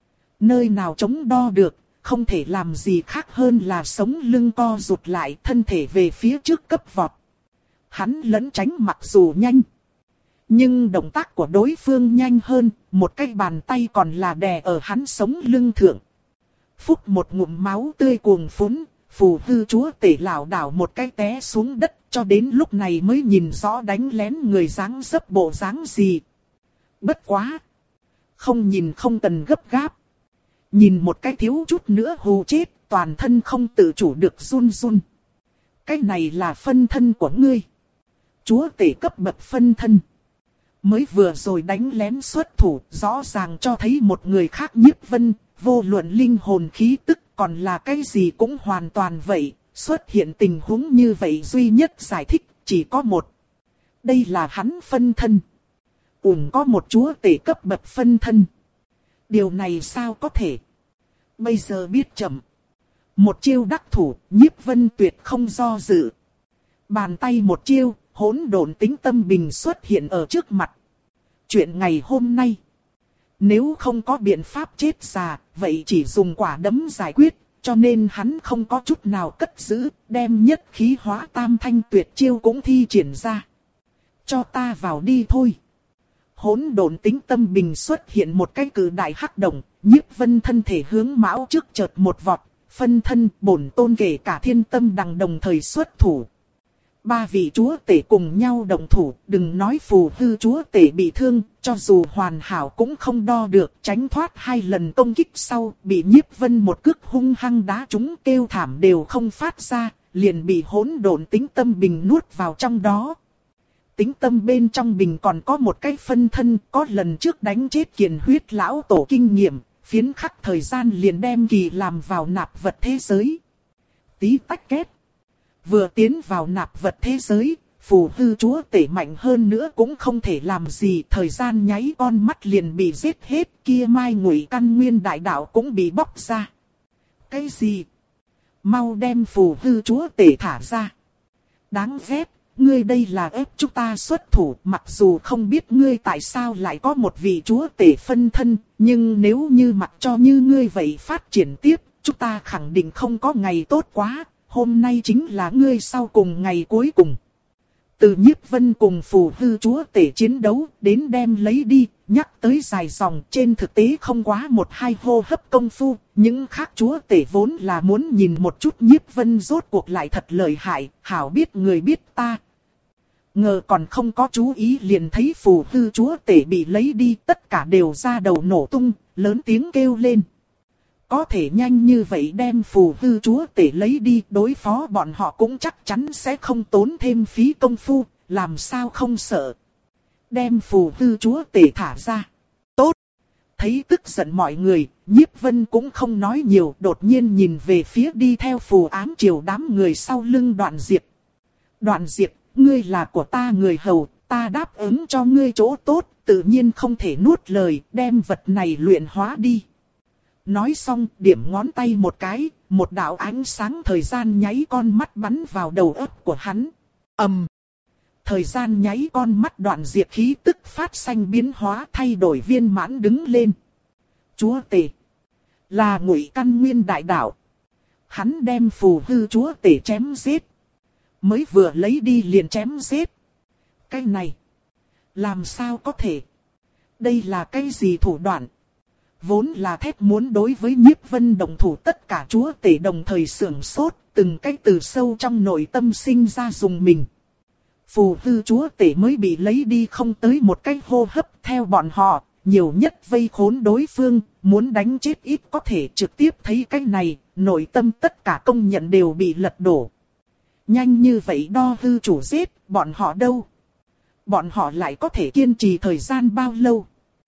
S1: Nơi nào chống đo được, không thể làm gì khác hơn là sống lưng co rụt lại, thân thể về phía trước cấp vọt. Hắn lẫn tránh mặc dù nhanh, nhưng động tác của đối phương nhanh hơn, một cái bàn tay còn là đè ở hắn sống lưng thượng. Phúc một ngụm máu tươi cuồng phún, phù hư chúa tể lảo đảo một cái té xuống đất, cho đến lúc này mới nhìn rõ đánh lén người dáng dấp bộ dáng gì. Bất quá! Không nhìn không cần gấp gáp. Nhìn một cái thiếu chút nữa hù chết, toàn thân không tự chủ được run run. Cái này là phân thân của ngươi. Chúa tể cấp bậc phân thân. Mới vừa rồi đánh lén xuất thủ, rõ ràng cho thấy một người khác Nhiếp Vân, vô luận linh hồn khí tức còn là cái gì cũng hoàn toàn vậy. Xuất hiện tình huống như vậy duy nhất giải thích chỉ có một. Đây là hắn phân thân. Ủn có một chúa tể cấp bậc phân thân. Điều này sao có thể? Bây giờ biết chậm. Một chiêu đắc thủ, Nhiếp Vân tuyệt không do dự. Bàn tay một chiêu, hỗn độn tính tâm bình xuất hiện ở trước mặt. Chuyện ngày hôm nay, nếu không có biện pháp chết già, vậy chỉ dùng quả đấm giải quyết, cho nên hắn không có chút nào cất giữ, đem nhất khí hóa tam thanh tuyệt chiêu cũng thi triển ra. Cho ta vào đi thôi. Hỗn độn tính tâm bình xuất hiện một cái cử đại hắc động, Nhiếp Vân thân thể hướng mão trước chợt một vọt, phân thân bổn tôn kể cả Thiên Tâm Đằng đồng thời xuất thủ. Ba vị chúa tể cùng nhau đồng thủ, đừng nói phù hư chúa tể bị thương, cho dù hoàn hảo cũng không đo được, tránh thoát hai lần công kích sau, bị Nhiếp Vân một cước hung hăng đá trúng kêu thảm đều không phát ra, liền bị hỗn độn tính tâm bình nuốt vào trong đó. Tính tâm bên trong bình còn có một cái phân thân, có lần trước đánh chết Kiền Huyết lão tổ kinh nghiệm, phiến khắc thời gian liền đem kỳ làm vào nạp vật thế giới. Tí tách két. Vừa tiến vào nạp vật thế giới, phù hư chúa tể mạnh hơn nữa cũng không thể làm gì, thời gian nháy con mắt liền bị giết hết, kia mai ngụy căn nguyên đại đạo cũng bị bóc ra. Cái gì? Mau đem phù hư chúa tể thả ra. Đáng ghét, ngươi đây là ép chúng ta xuất thủ, mặc dù không biết ngươi tại sao lại có một vị chúa tể phân thân, nhưng nếu như mặc cho như ngươi vậy phát triển tiếp, chúng ta khẳng định không có ngày tốt quá. Hôm nay chính là ngươi sau cùng ngày cuối cùng. Từ Nhiếp Vân cùng phù hư chúa tể chiến đấu đến đem lấy đi, nhắc tới dài dòng, trên thực tế không quá một hai hô hấp công phu, những khác chúa tể vốn là muốn nhìn một chút Nhiếp Vân rốt cuộc lại thật lợi hại, hảo biết người biết ta. Ngờ còn không có chú ý liền thấy phù hư chúa tể bị lấy đi, tất cả đều ra đầu nổ tung, lớn tiếng kêu lên. Có thể nhanh như vậy đem phù hư chúa tể lấy đi, đối phó bọn họ cũng chắc chắn sẽ không tốn thêm phí công phu, làm sao không sợ. Đem phù hư chúa tể thả ra. Tốt. Thấy tức giận mọi người, Nhiếp Vân cũng không nói nhiều, đột nhiên nhìn về phía đi theo phù ám triều đám người sau lưng Đoạn Diệp. Đoạn Diệp, ngươi là của ta người hầu, ta đáp ứng cho ngươi chỗ tốt, tự nhiên không thể nuốt lời, đem vật này luyện hóa đi. Nói xong, điểm ngón tay một cái, một đạo ánh sáng thời gian nháy con mắt bắn vào đầu óc của hắn. ầm, um, Thời gian nháy con mắt Đoạn Diệp khí tức phát xanh biến hóa thay đổi viên mãn đứng lên. Chúa tể là ngụy căn nguyên đại đạo. Hắn đem phù hư chúa tể chém giết. Mới vừa lấy đi liền chém giết. Cái này, làm sao có thể? Đây là cái gì thủ đoạn? vốn là thét muốn đối với Nhiếp Vân đồng thủ, tất cả chúa tể đồng thời sưởng sốt, từng cái từ sâu trong nội tâm sinh ra dùng mình. Phù hư chúa tể mới bị lấy đi không tới một cái hô hấp, theo bọn họ, nhiều nhất vây khốn đối phương, muốn đánh chết ít có thể trực tiếp thấy cái này, nội tâm tất cả công nhận đều bị lật đổ. Nhanh như vậy đo hư chủ giết, bọn họ đâu? Bọn họ lại có thể kiên trì thời gian bao lâu?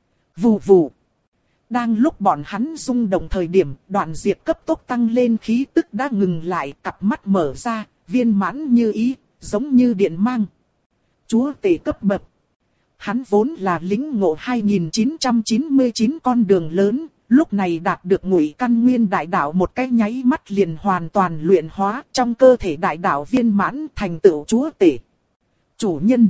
S1: Vù vù. Đang lúc bọn hắn rung động thời điểm, Đoạn Diệp cấp tốc tăng lên khí tức đã ngừng lại, cặp mắt mở ra, viên mãn như ý, giống như điện mang. Chúa tể cấp bậc. Hắn vốn là lĩnh ngộ hai nghìn chín trăm chín mươi chín con đường lớn, lúc này đạt được Ngụy Căn Nguyên đại đạo một cái nháy mắt liền hoàn toàn luyện hóa, trong cơ thể đại đạo viên mãn thành tựu chúa tể. Chủ nhân.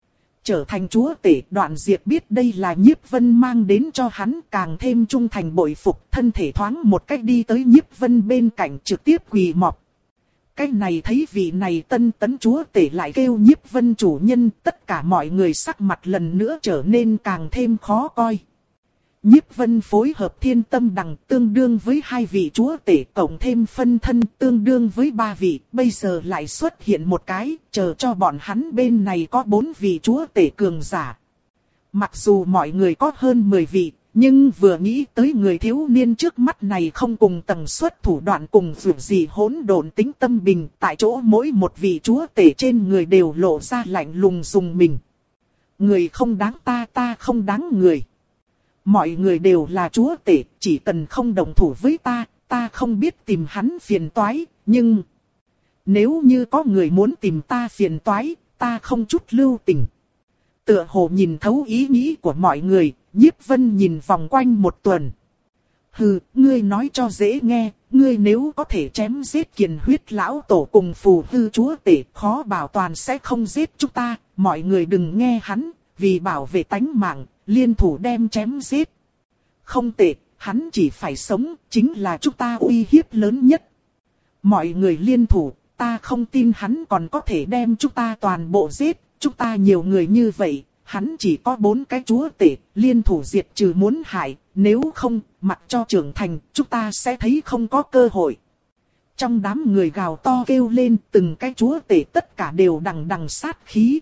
S1: Trở thành chúa tể, Đoạn Diệp biết đây là Nhiếp Vân mang đến cho hắn, càng thêm trung thành bội phục, thân thể thoáng một cách đi tới Nhiếp Vân bên cạnh trực tiếp quỳ mọp. Cái này thấy vị này tân tấn chúa tể lại kêu Nhiếp Vân chủ nhân, tất cả mọi người sắc mặt lần nữa trở nên càng thêm khó coi. Nhiếp Vân phối hợp Thiên Tâm Đằng tương đương với hai vị chúa tể, cộng thêm phân thân tương đương với ba vị, bây giờ lại xuất hiện một cái, chờ cho bọn hắn bên này có bốn vị chúa tể cường giả. Mặc dù mọi người có hơn mười vị, nhưng vừa nghĩ tới người thiếu niên trước mắt này không cùng tầng suất thủ đoạn cùng dù gì hỗn độn tính tâm bình, tại chỗ mỗi một vị chúa tể trên người đều lộ ra lạnh lùng dùng mình. Người không đáng ta, ta không đáng người. Mọi người đều là chúa tể, chỉ cần không đồng thủ với ta, ta không biết tìm hắn phiền toái, nhưng nếu như có người muốn tìm ta phiền toái, ta không chút lưu tình. Tựa hồ nhìn thấu ý nghĩ của mọi người, Nhiếp Vân nhìn vòng quanh một tuần. Hừ, ngươi nói cho dễ nghe, ngươi nếu có thể chém giết Kiền Huyết lão tổ cùng phù hư chúa tể, khó bảo toàn sẽ không giết chúng ta, mọi người đừng nghe hắn, vì bảo vệ tánh mạng, liên thủ đem chém giết. Không tệ, hắn chỉ phải sống, chính là chúng ta uy hiếp lớn nhất. Mọi người liên thủ, ta không tin hắn còn có thể đem chúng ta toàn bộ giết, chúng ta nhiều người như vậy, hắn chỉ có bốn cái chúa tể, liên thủ diệt trừ muốn hại, nếu không, mặc cho trưởng thành, chúng ta sẽ thấy không có cơ hội. Trong đám người gào to kêu lên, từng cái chúa tể tất cả đều đằng đằng sát khí.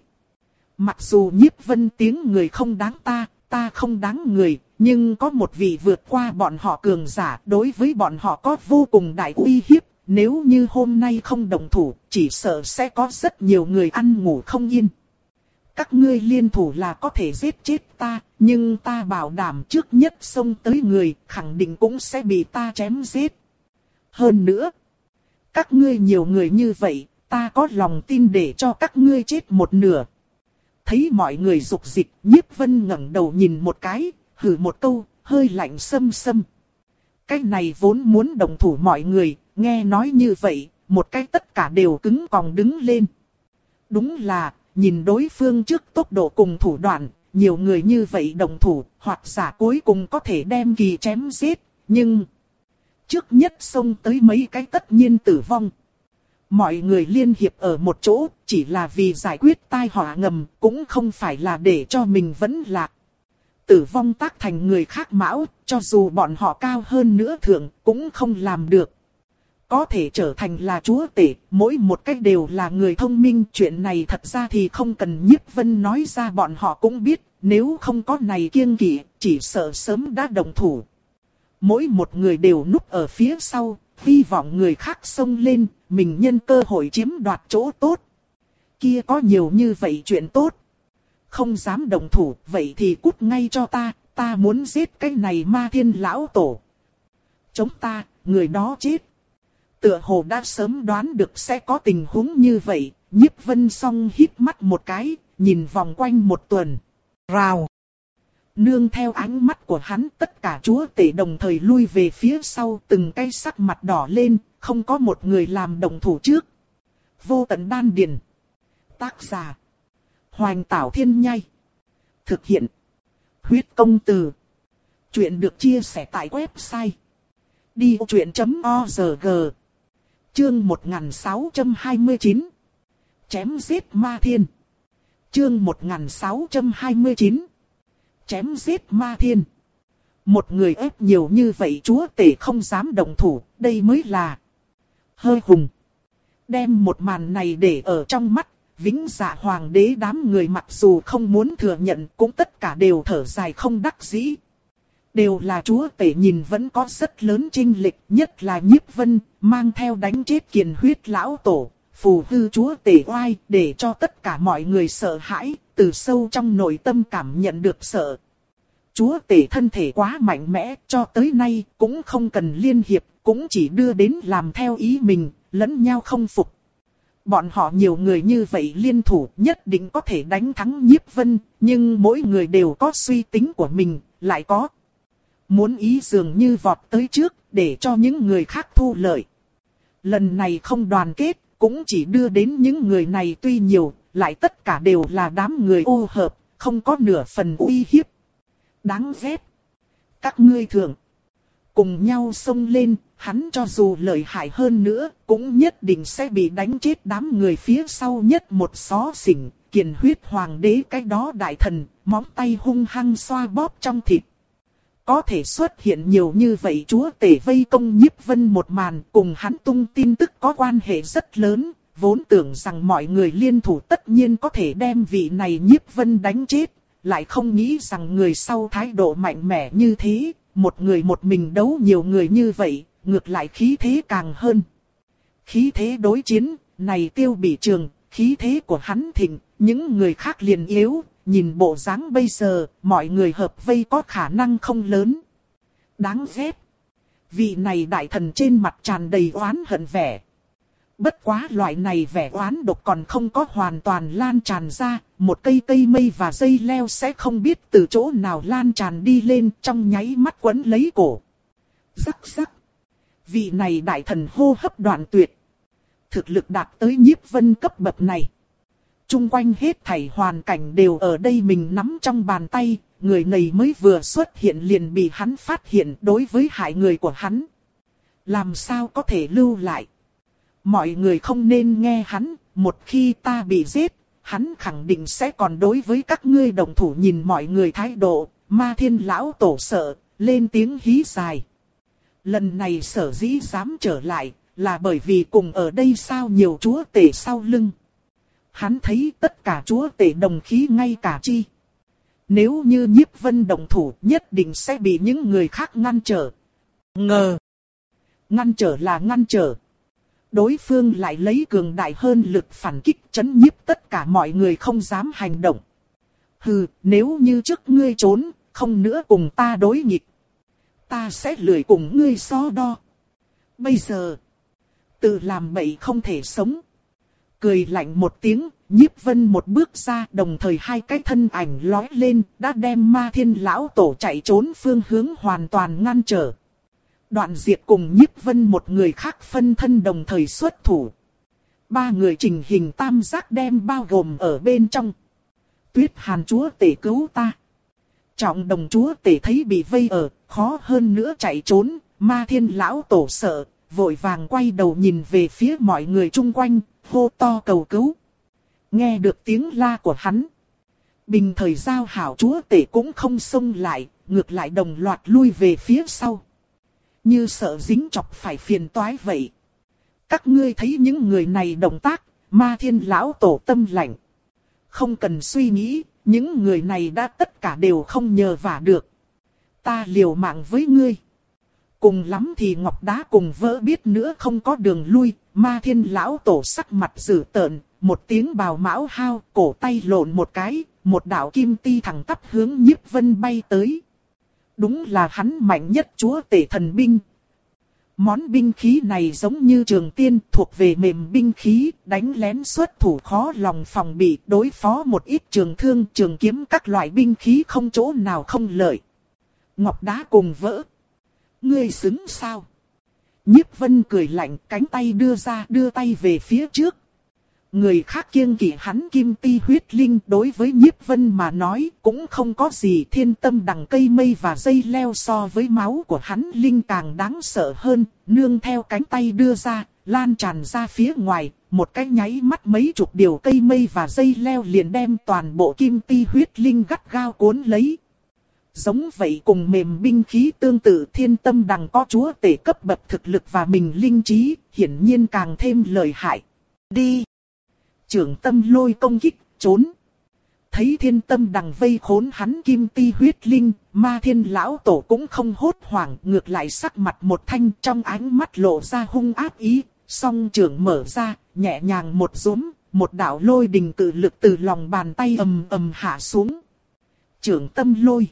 S1: Mặc dù Nhiếp Vân tiếng người không đáng ta, ta không đáng người, nhưng có một vị vượt qua bọn họ cường giả, đối với bọn họ có vô cùng đại uy hiếp, nếu như hôm nay không đồng thủ, chỉ sợ sẽ có rất nhiều người ăn ngủ không yên. Các ngươi liên thủ là có thể giết chết ta, nhưng ta bảo đảm trước nhất xông tới người, khẳng định cũng sẽ bị ta chém giết. Hơn nữa, các ngươi nhiều người như vậy, ta có lòng tin để cho các ngươi chết một nửa. Thấy mọi người rục dịch, Nhiếp Vân ngẩng đầu nhìn một cái, hừ một câu, hơi lạnh xâm xâm. Cái này vốn muốn đồng thủ mọi người, nghe nói như vậy, một cái tất cả đều cứng còng đứng lên. Đúng là, nhìn đối phương trước tốc độ cùng thủ đoạn, nhiều người như vậy đồng thủ, hoặc giả cuối cùng có thể đem kỳ chém giết, nhưng trước nhất xông tới mấy cái tất nhiên tử vong. Mọi người liên hiệp ở một chỗ, chỉ là vì giải quyết tai họa ngầm, cũng không phải là để cho mình vẫn lạc. Tử vong tác thành người khác mão, cho dù bọn họ cao hơn nữa thượng, cũng không làm được. Có thể trở thành là chúa tể, mỗi một cách đều là người thông minh. Chuyện này thật ra thì không cần Nhiếp Vân nói ra, bọn họ cũng biết, nếu không có này kiêng kỵ, chỉ sợ sớm đã đồng thủ. Mỗi một người đều núp ở phía sau, hy vọng người khác xông lên, mình nhân cơ hội chiếm đoạt chỗ tốt. Kia có nhiều như vậy chuyện tốt. Không dám đồng thủ, vậy thì cút ngay cho ta, ta muốn giết cái này Ma Thiên lão tổ. Chống ta, người đó chết. Tựa hồ đã sớm đoán được sẽ có tình huống như vậy, Nhiếp Vân song hít mắt một cái, nhìn vòng quanh một tuần. Rào. Nương theo ánh mắt của hắn, tất cả chúa tể đồng thời lui về phía sau, từng cái sắc mặt đỏ lên, không có một người làm đồng thủ trước. Vô Tận Đan Điền. Tác giả: Hoành Tảo Thiên Nhai. Thực hiện: Huyết Công Từ. Chuyện được chia sẻ tại website đi vô chuyện chấm org. Chương một nghìn sáu trăm hai mươi chín. Chém giết Ma Thiên. Chương một nghìn sáu trăm hai mươi chín. Chém giết Ma Thiên. Một người ép nhiều như vậy chúa tể không dám động thủ, đây mới là hơi hùng. Đem một màn này để ở trong mắt, Vĩnh Dạ Hoàng đế đám người mặc dù không muốn thừa nhận cũng tất cả đều thở dài không đắc dĩ. Đều là chúa tể nhìn vẫn có rất lớn chênh lệch, nhất là Nhiếp Vân, mang theo đánh chết Kiền Huyết lão tổ, phù hư chúa tể oai, để cho tất cả mọi người sợ hãi, từ sâu trong nội tâm cảm nhận được sợ. Chúa tể thân thể quá mạnh mẽ, cho tới nay cũng không cần liên hiệp, cũng chỉ đưa đến làm theo ý mình, lẫn nhau không phục. Bọn họ nhiều người như vậy liên thủ nhất định có thể đánh thắng Nhiếp Vân, nhưng mỗi người đều có suy tính của mình, lại có muốn ý dường như vọt tới trước, để cho những người khác thu lợi. Lần này không đoàn kết, cũng chỉ đưa đến những người này tuy nhiều, lại tất cả đều là đám người ô hợp, không có nửa phần uy hiếp. Đáng ghét. Các ngươi thường cùng nhau xông lên, hắn cho dù lợi hại hơn nữa, cũng nhất định sẽ bị đánh chết đám người phía sau nhất một xó xỉnh, Kiền Huyết Hoàng đế cái đó đại thần, móng tay hung hăng xoa bóp trong thịt. Có thể xuất hiện nhiều như vậy chúa tể vây công Nhiếp Vân một màn, cùng hắn tung tin tức có quan hệ rất lớn, vốn tưởng rằng mọi người liên thủ tất nhiên có thể đem vị này Nhiếp Vân đánh chết, lại không nghĩ rằng người sau thái độ mạnh mẽ như thế, một người một mình đấu nhiều người như vậy, ngược lại khí thế càng hơn. Khí thế đối chiến, này Tiêu Bỉ Trường, khí thế của hắn thịnh, những người khác liền yếu, nhìn bộ dáng bây giờ, mọi người hợp vây có khả năng không lớn. Đáng ghét. Vị này đại thần trên mặt tràn đầy oán hận vẻ. Bất quá loại này vẻ oán độc còn không có hoàn toàn lan tràn ra, một cây cây mây và dây leo sẽ không biết từ chỗ nào lan tràn đi lên, trong nháy mắt quấn lấy cổ. Rắc rắc. Vị này đại thần hô hấp đoạn tuyệt. Thực lực đạt tới Nhiếp Vân cấp bậc này. Trung quanh hết thảy hoàn cảnh đều ở đây mình nắm trong bàn tay, người này mới vừa xuất hiện liền bị hắn phát hiện đối với hại người của hắn. Làm sao có thể lưu lại? Mọi người không nên nghe hắn, một khi ta bị giết, hắn khẳng định sẽ còn đối với các ngươi đồng thủ. Nhìn mọi người thái độ, Ma Thiên lão tổ sợ, lên tiếng hí dài. Lần này sở dĩ dám trở lại, là bởi vì cùng ở đây sao nhiều chúa tể sau lưng. Hắn thấy tất cả chúa tể đồng khí ngay cả chi. Nếu như Nhiếp Vân đồng thủ nhất định sẽ bị những người khác ngăn trở. Ngờ. Ngăn trở là ngăn trở. Đối phương lại lấy cường đại hơn lực phản kích chấn nhiếp tất cả mọi người không dám hành động. Hừ, nếu như trước ngươi trốn, không nữa cùng ta đối nghịch. Ta sẽ lười cùng ngươi so đo. Bây giờ, tự làm bậy không thể sống. Cười lạnh một tiếng, Nhiếp Vân một bước ra, đồng thời hai cái thân ảnh lói lên, đã đem Ma Thiên lão tổ chạy trốn phương hướng hoàn toàn ngăn trở. Đoạn Diệt cùng Nhiếp Vân một người khác phân thân đồng thời xuất thủ. Ba người trình hình tam giác đem bao gồm ở bên trong. Tuyết Hàn chúa tể cứu ta. Trọng Đồng chúa tể thấy bị vây ở, khó hơn nữa chạy trốn, Ma Thiên lão tổ sợ, vội vàng quay đầu nhìn về phía mọi người chung quanh, hô to cầu cứu. Nghe được tiếng la của hắn, bình thời giao hảo chúa tể cũng không xông lại, ngược lại đồng loạt lui về phía sau. Như sợ dính chọc phải phiền toái vậy. Các ngươi thấy những người này động tác, Ma Thiên lão tổ tâm lạnh. Không cần suy nghĩ, những người này đã tất cả đều không nhờ vả được. Ta liều mạng với ngươi. Cùng lắm thì ngọc đá cùng vỡ biết nữa không có đường lui. Ma Thiên lão tổ sắc mặt dữ tợn, một tiếng bào mão hao, cổ tay lộn một cái, một đạo kim ti thẳng tắp hướng Nhiếp Vân bay tới. Đúng là hắn mạnh nhất chúa tể thần binh. Món binh khí này giống như trường tiên, thuộc về mềm binh khí, đánh lén xuất thủ khó lòng phòng bị, đối phó một ít trường thương, trường kiếm các loại binh khí không chỗ nào không lợi. Ngọc đá cùng vỡ. Ngươi xứng sao? Nhiếp Vân cười lạnh, cánh tay đưa ra, đưa tay về phía trước. Người khác kiêng kỵ hắn kim ti huyết linh, đối với Nhiếp Vân mà nói cũng không có gì. Thiên tâm đằng cây mây và dây leo so với máu của hắn linh càng đáng sợ hơn, nương theo cánh tay đưa ra, lan tràn ra phía ngoài, một cái nháy mắt mấy chục điều cây mây và dây leo liền đem toàn bộ kim ti huyết linh gắt gao cuốn lấy. Giống vậy cùng mềm binh khí tương tự, thiên tâm đằng có chúa tể cấp bậc thực lực và mình linh trí, hiển nhiên càng thêm lợi hại. Đi! Trưởng tâm lôi công kích, trốn. Thấy thiên tâm đằng vây khốn hắn kim ti huyết linh, ma thiên lão tổ cũng không hốt hoảng, ngược lại sắc mặt một thanh, trong ánh mắt lộ ra hung ác ý, song trưởng mở ra, nhẹ nhàng một rúm, một đạo lôi đình cự lực từ lòng bàn tay ầm ầm hạ xuống. Trưởng tâm lôi.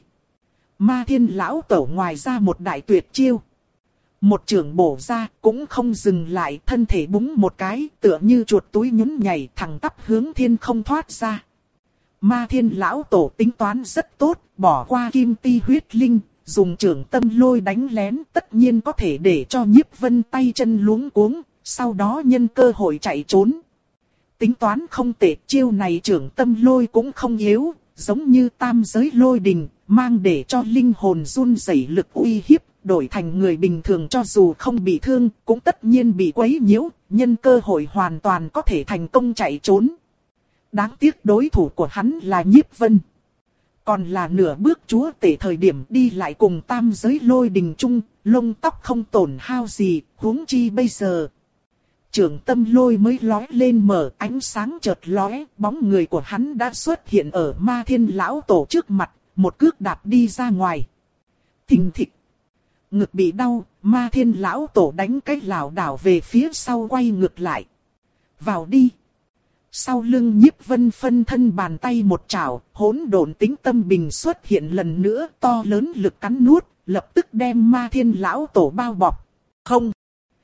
S1: Ma thiên lão tổ ngoài ra một đại tuyệt chiêu. Một trưởng bổ ra, cũng không dừng lại, thân thể búng một cái, tựa như chuột túi nhún nhảy thẳng tắp hướng thiên không thoát ra. Ma thiên lão tổ tính toán rất tốt, bỏ qua kim ti huyết linh, dùng trưởng tâm lôi đánh lén, tất nhiên có thể để cho Nhiếp Vân tay chân luống cuống, sau đó nhân cơ hội chạy trốn. Tính toán không tệ, chiêu này trưởng tâm lôi cũng không yếu, giống như tam giới lôi đình, mang để cho linh hồn run rẩy lực uy hiếp, đổi thành người bình thường cho dù không bị thương, cũng tất nhiên bị quấy nhiễu, nhân cơ hội hoàn toàn có thể thành công chạy trốn. Đáng tiếc đối thủ của hắn là Nhiếp Vân. Còn là nửa bước chúa tể thời điểm đi lại cùng tam giới lôi đình chung, lông tóc không tổn hao gì, huống chi bây giờ. Trưởng tâm lôi mới lói lên mở, ánh sáng chợt lóe, bóng người của hắn đã xuất hiện ở ma thiên lão tổ trước mặt, một cước đạp đi ra ngoài. Thình thịch. Ngực bị đau, ma thiên lão tổ đánh cái lảo đảo về phía sau quay ngược lại. Vào đi. Sau lưng Nhiếp Vân phân thân bàn tay một chảo, hỗn độn tính tâm bình xuất hiện lần nữa, to lớn lực cắn nuốt, lập tức đem ma thiên lão tổ bao bọc. Không.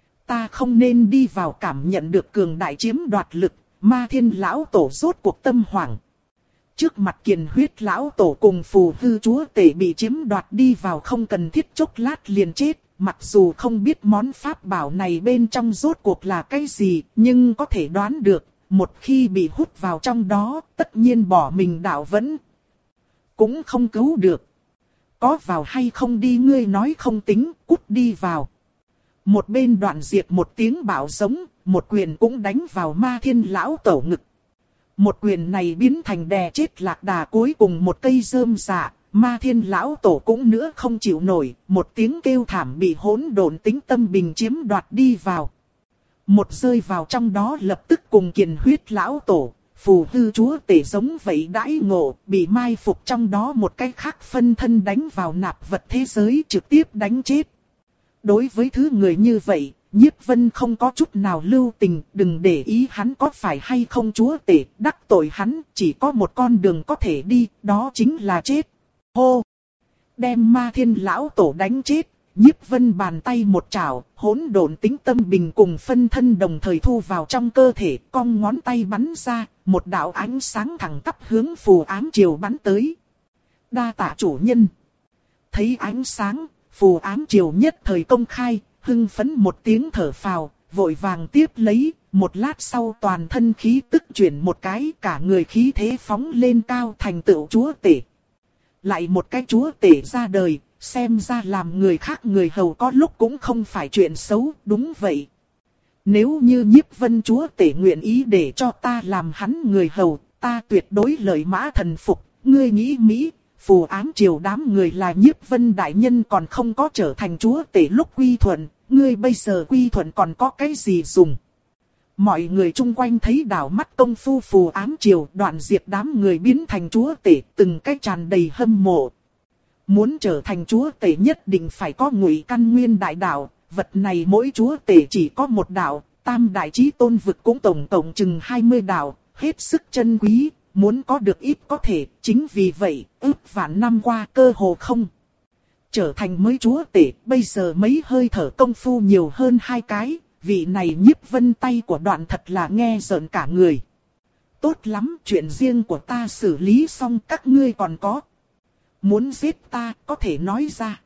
S1: Ta không nên đi vào, cảm nhận được cường đại chiếm đoạt lực, ma thiên lão tổ rốt cuộc tâm hoảng. Trước mặt Kiền Huyết lão tổ cùng phù hư chúa tể bị chiếm đoạt đi vào, không cần thiết chốc lát liền chết. Mặc dù không biết món pháp bảo này bên trong rốt cuộc là cái gì, nhưng có thể đoán được, một khi bị hút vào trong đó, tất nhiên bỏ mình đạo vẫn cũng không cứu được. Có vào hay không đi ngươi nói không tính, cút đi vào. Một bên Đoạn Diệt một tiếng bảo giống, một quyền cũng đánh vào ma thiên lão tổ ngực. Một quyền này biến thành đè chết lạc đà cuối cùng một cây rơm rạ, ma thiên lão tổ cũng nữa không chịu nổi, một tiếng kêu thảm bị hỗn độn tính tâm bình chiếm đoạt đi vào. Một rơi vào trong đó lập tức cùng Kiền Huyết lão tổ, phù hư chúa tể giống vậy đãi ngộ, bị mai phục trong đó một cái khác phân thân đánh vào nạp vật thế giới trực tiếp đánh chết. Đối với thứ người như vậy, Nhiếp Vân không có chút nào lưu tình, đừng để ý hắn có phải hay không chúa tể, đắc tội hắn, chỉ có một con đường có thể đi, đó chính là chết. Hô! Đem ma thiên lão tổ đánh chết, Nhiếp Vân bàn tay một chảo, hỗn độn tính tâm bình cùng phân thân đồng thời thu vào trong cơ thể, cong ngón tay bắn ra, một đạo ánh sáng thẳng tắp hướng phù ám triều bắn tới. Đa tạ chủ nhân! Thấy ánh sáng, phù ám triều nhất thời công khai, hưng phấn một tiếng thở phào, vội vàng tiếp lấy, một lát sau toàn thân khí tức chuyển một cái, cả người khí thế phóng lên cao thành tựu chúa tể. Lại một cái chúa tể ra đời, xem ra làm người khác người hầu có lúc cũng không phải chuyện xấu, đúng vậy. Nếu như Nhiếp Vân chúa tể nguyện ý để cho ta làm hắn người hầu, ta tuyệt đối lợi mã thần phục, ngươi nghĩ Mỹ. Phù ám triều đám người là Nhiếp Vân đại nhân còn không có trở thành chúa tể lúc quy thuận, ngươi bây giờ quy thuận còn có cái gì dùng. Mọi người chung quanh thấy đảo mắt công phu phù ám triều, Đoạn Diệt đám người biến thành chúa tể, từng cái tràn đầy hâm mộ. Muốn trở thành chúa tể nhất định phải có Ngụy Căn Nguyên đại đạo, vật này mỗi chúa tể chỉ có một đạo, tam đại chí tôn vực cũng tổng tổng chừng hai mươi đạo, hết sức chân quý. Muốn có được ít có thể, chính vì vậy, ước vạn năm qua cơ hồ không trở thành mới chúa tể, bây giờ mấy hơi thở công phu nhiều hơn hai cái, vị này Nhiếp Vân tay của Đoạn thật là nghe rợn cả người. Tốt lắm, chuyện riêng của ta xử lý xong, các ngươi còn có muốn giết ta, có thể nói ra.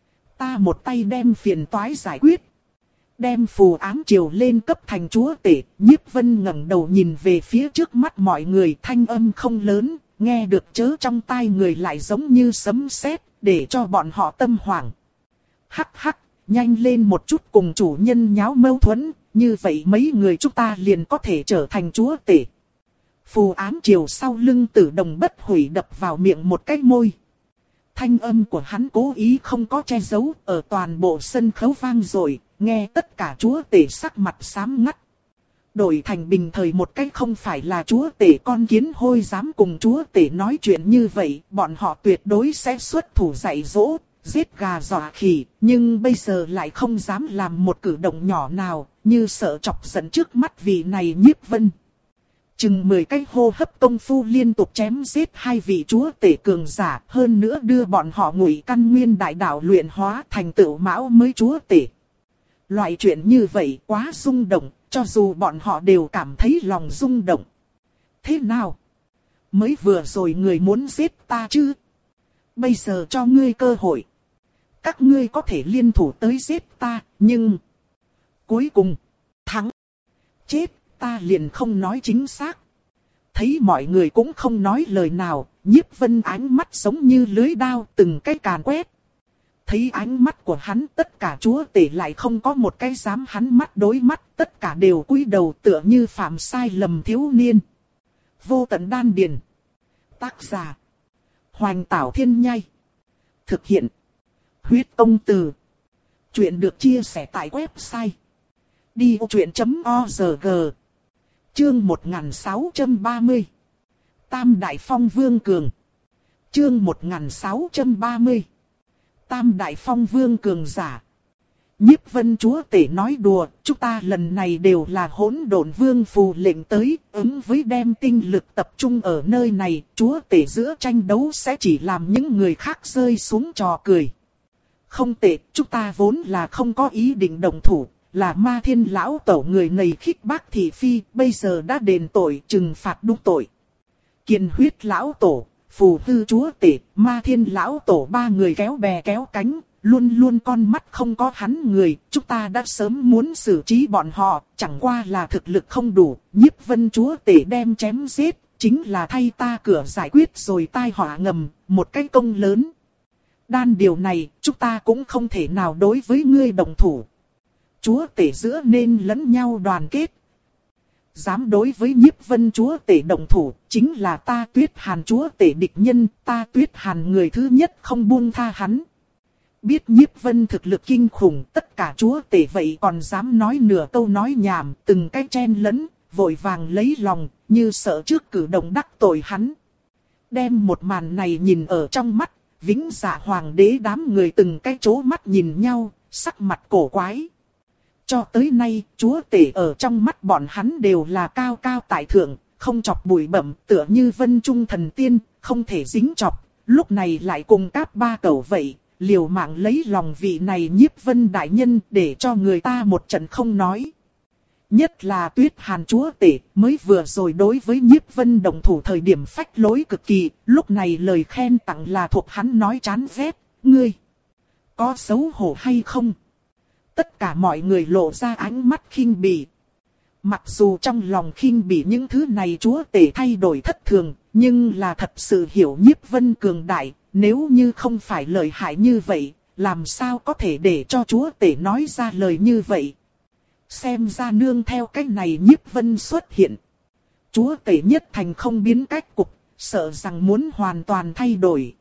S1: Ta một tay đem phiền toái giải quyết. Đem phù ám triều lên cấp thành chúa tể, Nhiếp Vân ngẩng đầu nhìn về phía trước mắt mọi người, thanh âm không lớn, nghe được chớ trong tai người lại giống như sấm sét, để cho bọn họ tâm hoảng. Hắc hắc, nhanh lên một chút cùng chủ nhân nháo mâu thuẫn, như vậy mấy người chúng ta liền có thể trở thành chúa tể. Phù ám triều sau lưng Tử Đồng bất hủy đập vào miệng một cái môi. Thanh âm của hắn cố ý không có che giấu, ở toàn bộ sân khấu vang rồi, nghe tất cả chúa tể sắc mặt xám ngắt. Đổi thành bình thời một cách không phải là chúa tể con kiến hôi dám cùng chúa tể nói chuyện như vậy, bọn họ tuyệt đối sẽ xuất thủ dạy dỗ, giết gà dọa khỉ, nhưng bây giờ lại không dám làm một cử động nhỏ nào, như sợ chọc giận trước mắt vị này Nhiếp Vân. Chừng mười cái hô hấp công phu liên tục chém giết hai vị chúa tể cường giả, hơn nữa đưa bọn họ ngụy căn nguyên đại đạo luyện hóa thành tựu mão mới chúa tể. Loại chuyện như vậy quá rung động, cho dù bọn họ đều cảm thấy lòng rung động. Thế nào? Mới vừa rồi người muốn giết ta chứ? Bây giờ cho ngươi cơ hội. Các ngươi có thể liên thủ tới giết ta, nhưng... cuối cùng, thắng. Chết, ta liền không nói chính xác. Thấy mọi người cũng không nói lời nào, Nhiếp Vân ánh mắt giống như lưới đao từng cái càn quét. Thấy ánh mắt của hắn tất cả chúa tể lại không có một cái dám hắn mắt đối mắt, tất cả đều cúi đầu tựa như phạm sai lầm thiếu niên. Vô tận đan điền. Tác giả. Hoành Tảo Thiên Nhai. Thực hiện. Huyết Công Từ. Chuyện được chia sẻ tại website. đi ô chuyện chấm o rờ giê. Chương một nghìn sáu trăm ba mươi. Tam Đại Phong Vương Cường. Chương một nghìn sáu trăm ba mươi. Tam Đại Phong Vương Cường giả. Nhiếp Vân chúa tể nói đùa, chúng ta lần này đều là hỗn độn vương phù lệnh tới, ứng với đem tinh lực tập trung ở nơi này, chúa tể giữa tranh đấu sẽ chỉ làm những người khác rơi xuống trò cười. Không tệ, chúng ta vốn là không có ý định đồng thủ, là Ma Thiên lão tổ người này khích bác thị phi, bây giờ đã đền tội, trừng phạt đúng tội. Kiền Huyết lão tổ, Phù Hư chúa tể, Ma Thiên lão tổ ba người kéo bè kéo cánh, luôn luôn con mắt không có hắn người, chúng ta đã sớm muốn xử trí bọn họ, chẳng qua là thực lực không đủ, Nhiếp Vân chúa tể đem chém giết, chính là thay ta cửa giải quyết rồi tai họa ngầm, một cái công lớn. Đan điều này, chúng ta cũng không thể nào đối với ngươi đồng thủ. Chúa tể giữa nên lẫn nhau đoàn kết. Dám đối với Nhiếp Vân chúa tể đồng thủ, chính là ta Tuyết Hàn chúa tể địch nhân, ta Tuyết Hàn người thứ nhất không buông tha hắn. Biết Nhiếp Vân thực lực kinh khủng, tất cả chúa tể vậy còn dám nói nửa câu nói nhảm, từng cái chen lẫn, vội vàng lấy lòng, như sợ trước cử động đắc tội hắn. Đem một màn này nhìn ở trong mắt, Vĩnh Dạ Hoàng đế đám người từng cái chố mắt nhìn nhau, sắc mặt cổ quái. Cho tới nay, chúa tể ở trong mắt bọn hắn đều là cao cao tại thượng, không chọc bụi bẩm, tựa như Vân Trung thần tiên, không thể dính chọc, lúc này lại cùng cáp ba cẩu vậy, liều mạng lấy lòng vị này Nhiếp Vân đại nhân để cho người ta một trận không nói. Nhất là Tuyết Hàn chúa tể, mới vừa rồi đối với Nhiếp Vân đồng thủ thời điểm phách lối cực kỳ, lúc này lời khen tặng là thuộc hắn nói chán ghét, ngươi có xấu hổ hay không? Tất cả mọi người lộ ra ánh mắt khinh bỉ. Mặc dù trong lòng khinh bỉ những thứ này chúa tể thay đổi thất thường, nhưng là thật sự hiểu Nhiếp Vân cường đại, nếu như không phải lợi hại như vậy, làm sao có thể để cho chúa tể nói ra lời như vậy. Xem ra nương theo cách này Nhiếp Vân xuất hiện. Chúa tể nhất thành không biến cách cục, sợ rằng muốn hoàn toàn thay đổi.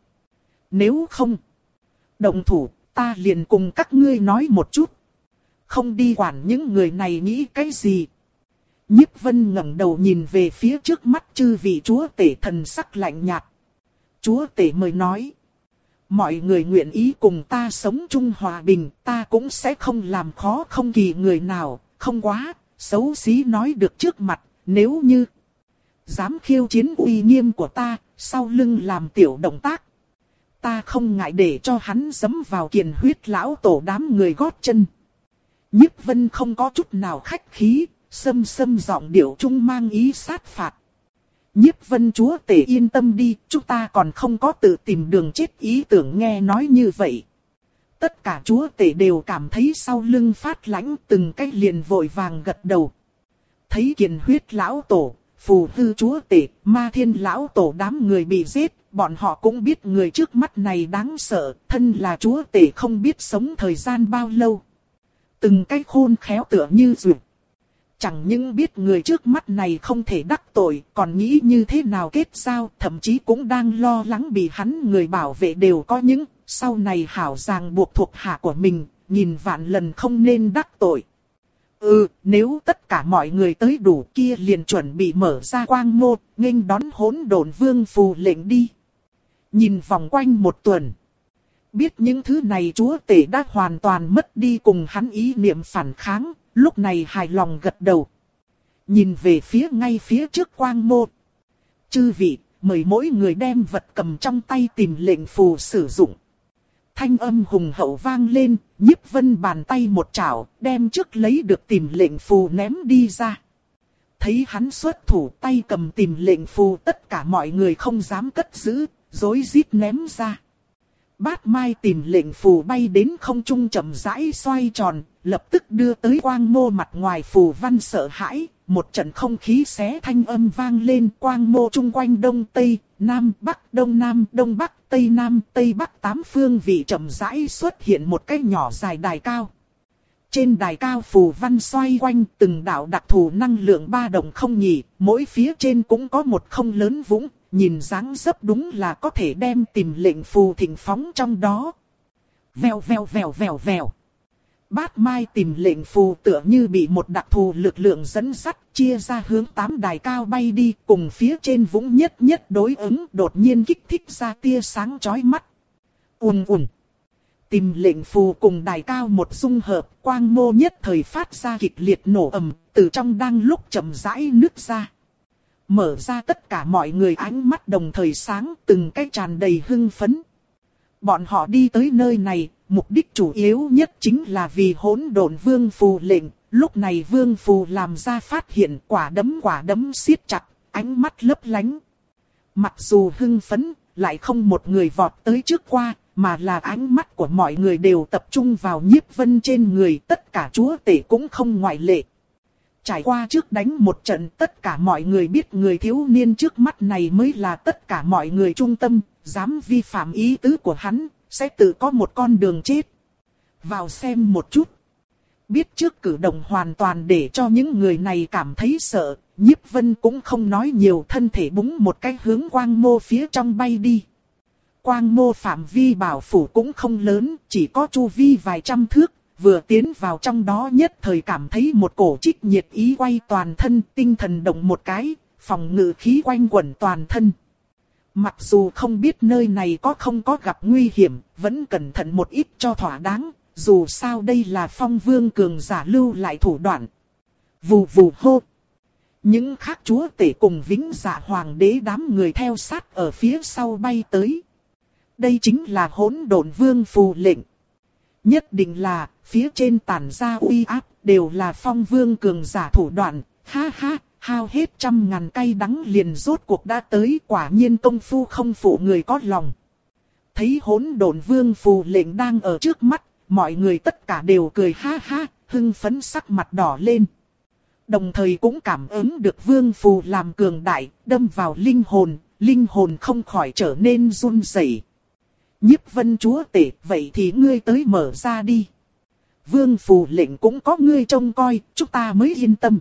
S1: Nếu không, động thủ, ta liền cùng các ngươi nói một chút. Không đi quản những người này nghĩ cái gì. Nhiếp Vân ngẩng đầu nhìn về phía trước mắt chư vị chúa tể thần sắc lạnh nhạt. Chúa tể mời nói. Mọi người nguyện ý cùng ta sống chung hòa bình, ta cũng sẽ không làm khó không kỳ người nào, không quá, xấu xí nói được trước mặt, nếu như dám khiêu chiến uy nghiêm của ta, sau lưng làm tiểu động tác. Ta không ngại để cho hắn giẫm vào Kiền Huyết lão tổ đám người gót chân. Nhiếp Vân không có chút nào khách khí, sâm sâm giọng điệu trung mang ý sát phạt. Nhiếp Vân chúa tể yên tâm đi, chúng ta còn không có tự tìm đường chết ý tưởng nghe nói như vậy. Tất cả chúa tể đều cảm thấy sau lưng phát lãnh, từng cái liền vội vàng gật đầu. Thấy Kiền Huyết lão tổ, Phù Hư chúa tể, Ma Thiên lão tổ đám người bị giết, bọn họ cũng biết người trước mắt này đáng sợ, thân là chúa tể không biết sống thời gian bao lâu. Từng cái khôn khéo tựa như duyệt. Chẳng những biết người trước mắt này không thể đắc tội, còn nghĩ như thế nào kết giao, thậm chí cũng đang lo lắng bị hắn người bảo vệ đều có những, sau này hảo ràng buộc thuộc hạ của mình, nhìn vạn lần không nên đắc tội. Ừ, nếu tất cả mọi người tới đủ kia liền chuẩn bị mở ra quang môn, nghênh đón hỗn độn vương phù lệnh đi. Nhìn vòng quanh một tuần. Biết những thứ này chúa tể đã hoàn toàn mất đi cùng hắn ý niệm phản kháng, lúc này hài lòng gật đầu. Nhìn về phía ngay phía trước quang môn. Chư vị, mời mỗi người đem vật cầm trong tay tìm lệnh phù sử dụng. Thanh âm hùng hậu vang lên, Nhiếp Vân bàn tay một chảo, đem trước lấy được tìm lệnh phù ném đi ra. Thấy hắn xuất thủ tay cầm tìm lệnh phù, tất cả mọi người không dám cất giữ, rối rít ném ra. Bát mai tìm lệnh phù bay đến không trung chậm rãi xoay tròn, lập tức đưa tới quang mô mặt ngoài phù văn sợ hãi, một trận không khí xé thanh âm vang lên, quang mô chung quanh đông tây, nam bắc, đông nam, đông bắc, tây nam, tây bắc tám phương vị chậm rãi xuất hiện một cái nhỏ dài đài cao. Trên đài cao phù văn xoay quanh, từng đạo đặc thù năng lượng ba động không nhỉ, mỗi phía trên cũng có một không lớn vũng, nhìn dáng dấp đúng là có thể đem tìm lệnh phù thịnh phóng trong đó. Vèo vèo vèo vèo vèo. Bát mai tìm lệnh phù tựa như bị một đặc thù lực lượng dẫn dắt, chia ra hướng tám đài cao bay đi, cùng phía trên vũng nhất nhất đối ứng, đột nhiên kích thích ra tia sáng chói mắt. Ùn ùn. Tìm lệnh phù cùng đài cao một dung hợp, quang mô nhất thời phát ra kịch liệt nổ ầm, từ trong đang lúc chậm rãi nứt ra. Mở ra tất cả mọi người ánh mắt đồng thời sáng, từng cái tràn đầy hưng phấn. Bọn họ đi tới nơi này, mục đích chủ yếu nhất chính là vì hỗn độn vương phù lệnh. Lúc này vương phù làm ra phát hiện, quả đấm quả đấm siết chặt, ánh mắt lấp lánh. Mặc dù hưng phấn, lại không một người vọt tới trước qua, mà là ánh mắt của mọi người đều tập trung vào Nhiếp Vân trên người, tất cả chúa tể cũng không ngoại lệ. Trải qua trước đánh một trận, tất cả mọi người biết người thiếu niên trước mắt này mới là tất cả mọi người trung tâm, dám vi phạm ý tứ của hắn, sẽ tự có một con đường chết. Vào xem một chút. Biết trước cử động hoàn toàn để cho những người này cảm thấy sợ, Nhiếp Vân cũng không nói nhiều, thân thể búng một cái hướng quang mô phía trong bay đi. Quang mô phạm vi bảo phủ cũng không lớn, chỉ có chu vi vài trăm thước. Vừa tiến vào trong đó nhất thời cảm thấy một cổ trích nhiệt ý quay toàn thân, tinh thần động một cái, phòng ngự khí quanh quẩn toàn thân. Mặc dù không biết nơi này có không có gặp nguy hiểm, vẫn cẩn thận một ít cho thỏa đáng, dù sao đây là Phong Vương cường giả lưu lại thủ đoạn. Vù vù hô. Những khác chúa tể cùng vĩnh dạ hoàng đế đám người theo sát ở phía sau bay tới. Đây chính là hỗn độn vương phù lệnh. Nhất định là, phía trên tản ra uy áp, đều là Phong Vương cường giả thủ đoạn, ha ha, hao hết trăm ngàn cây đắng liền rốt cuộc đã tới, quả nhiên công phu không phụ người có lòng. Thấy hỗn độn vương phù lệnh đang ở trước mắt, mọi người tất cả đều cười ha ha, hưng phấn sắc mặt đỏ lên. Đồng thời cũng cảm ứng được vương phù làm cường đại, đâm vào linh hồn, linh hồn không khỏi trở nên run rẩy. Nhiếp Vân chúa tể, vậy thì ngươi tới mở ra đi. Vương phù lệnh cũng có ngươi trông coi, chúng ta mới yên tâm.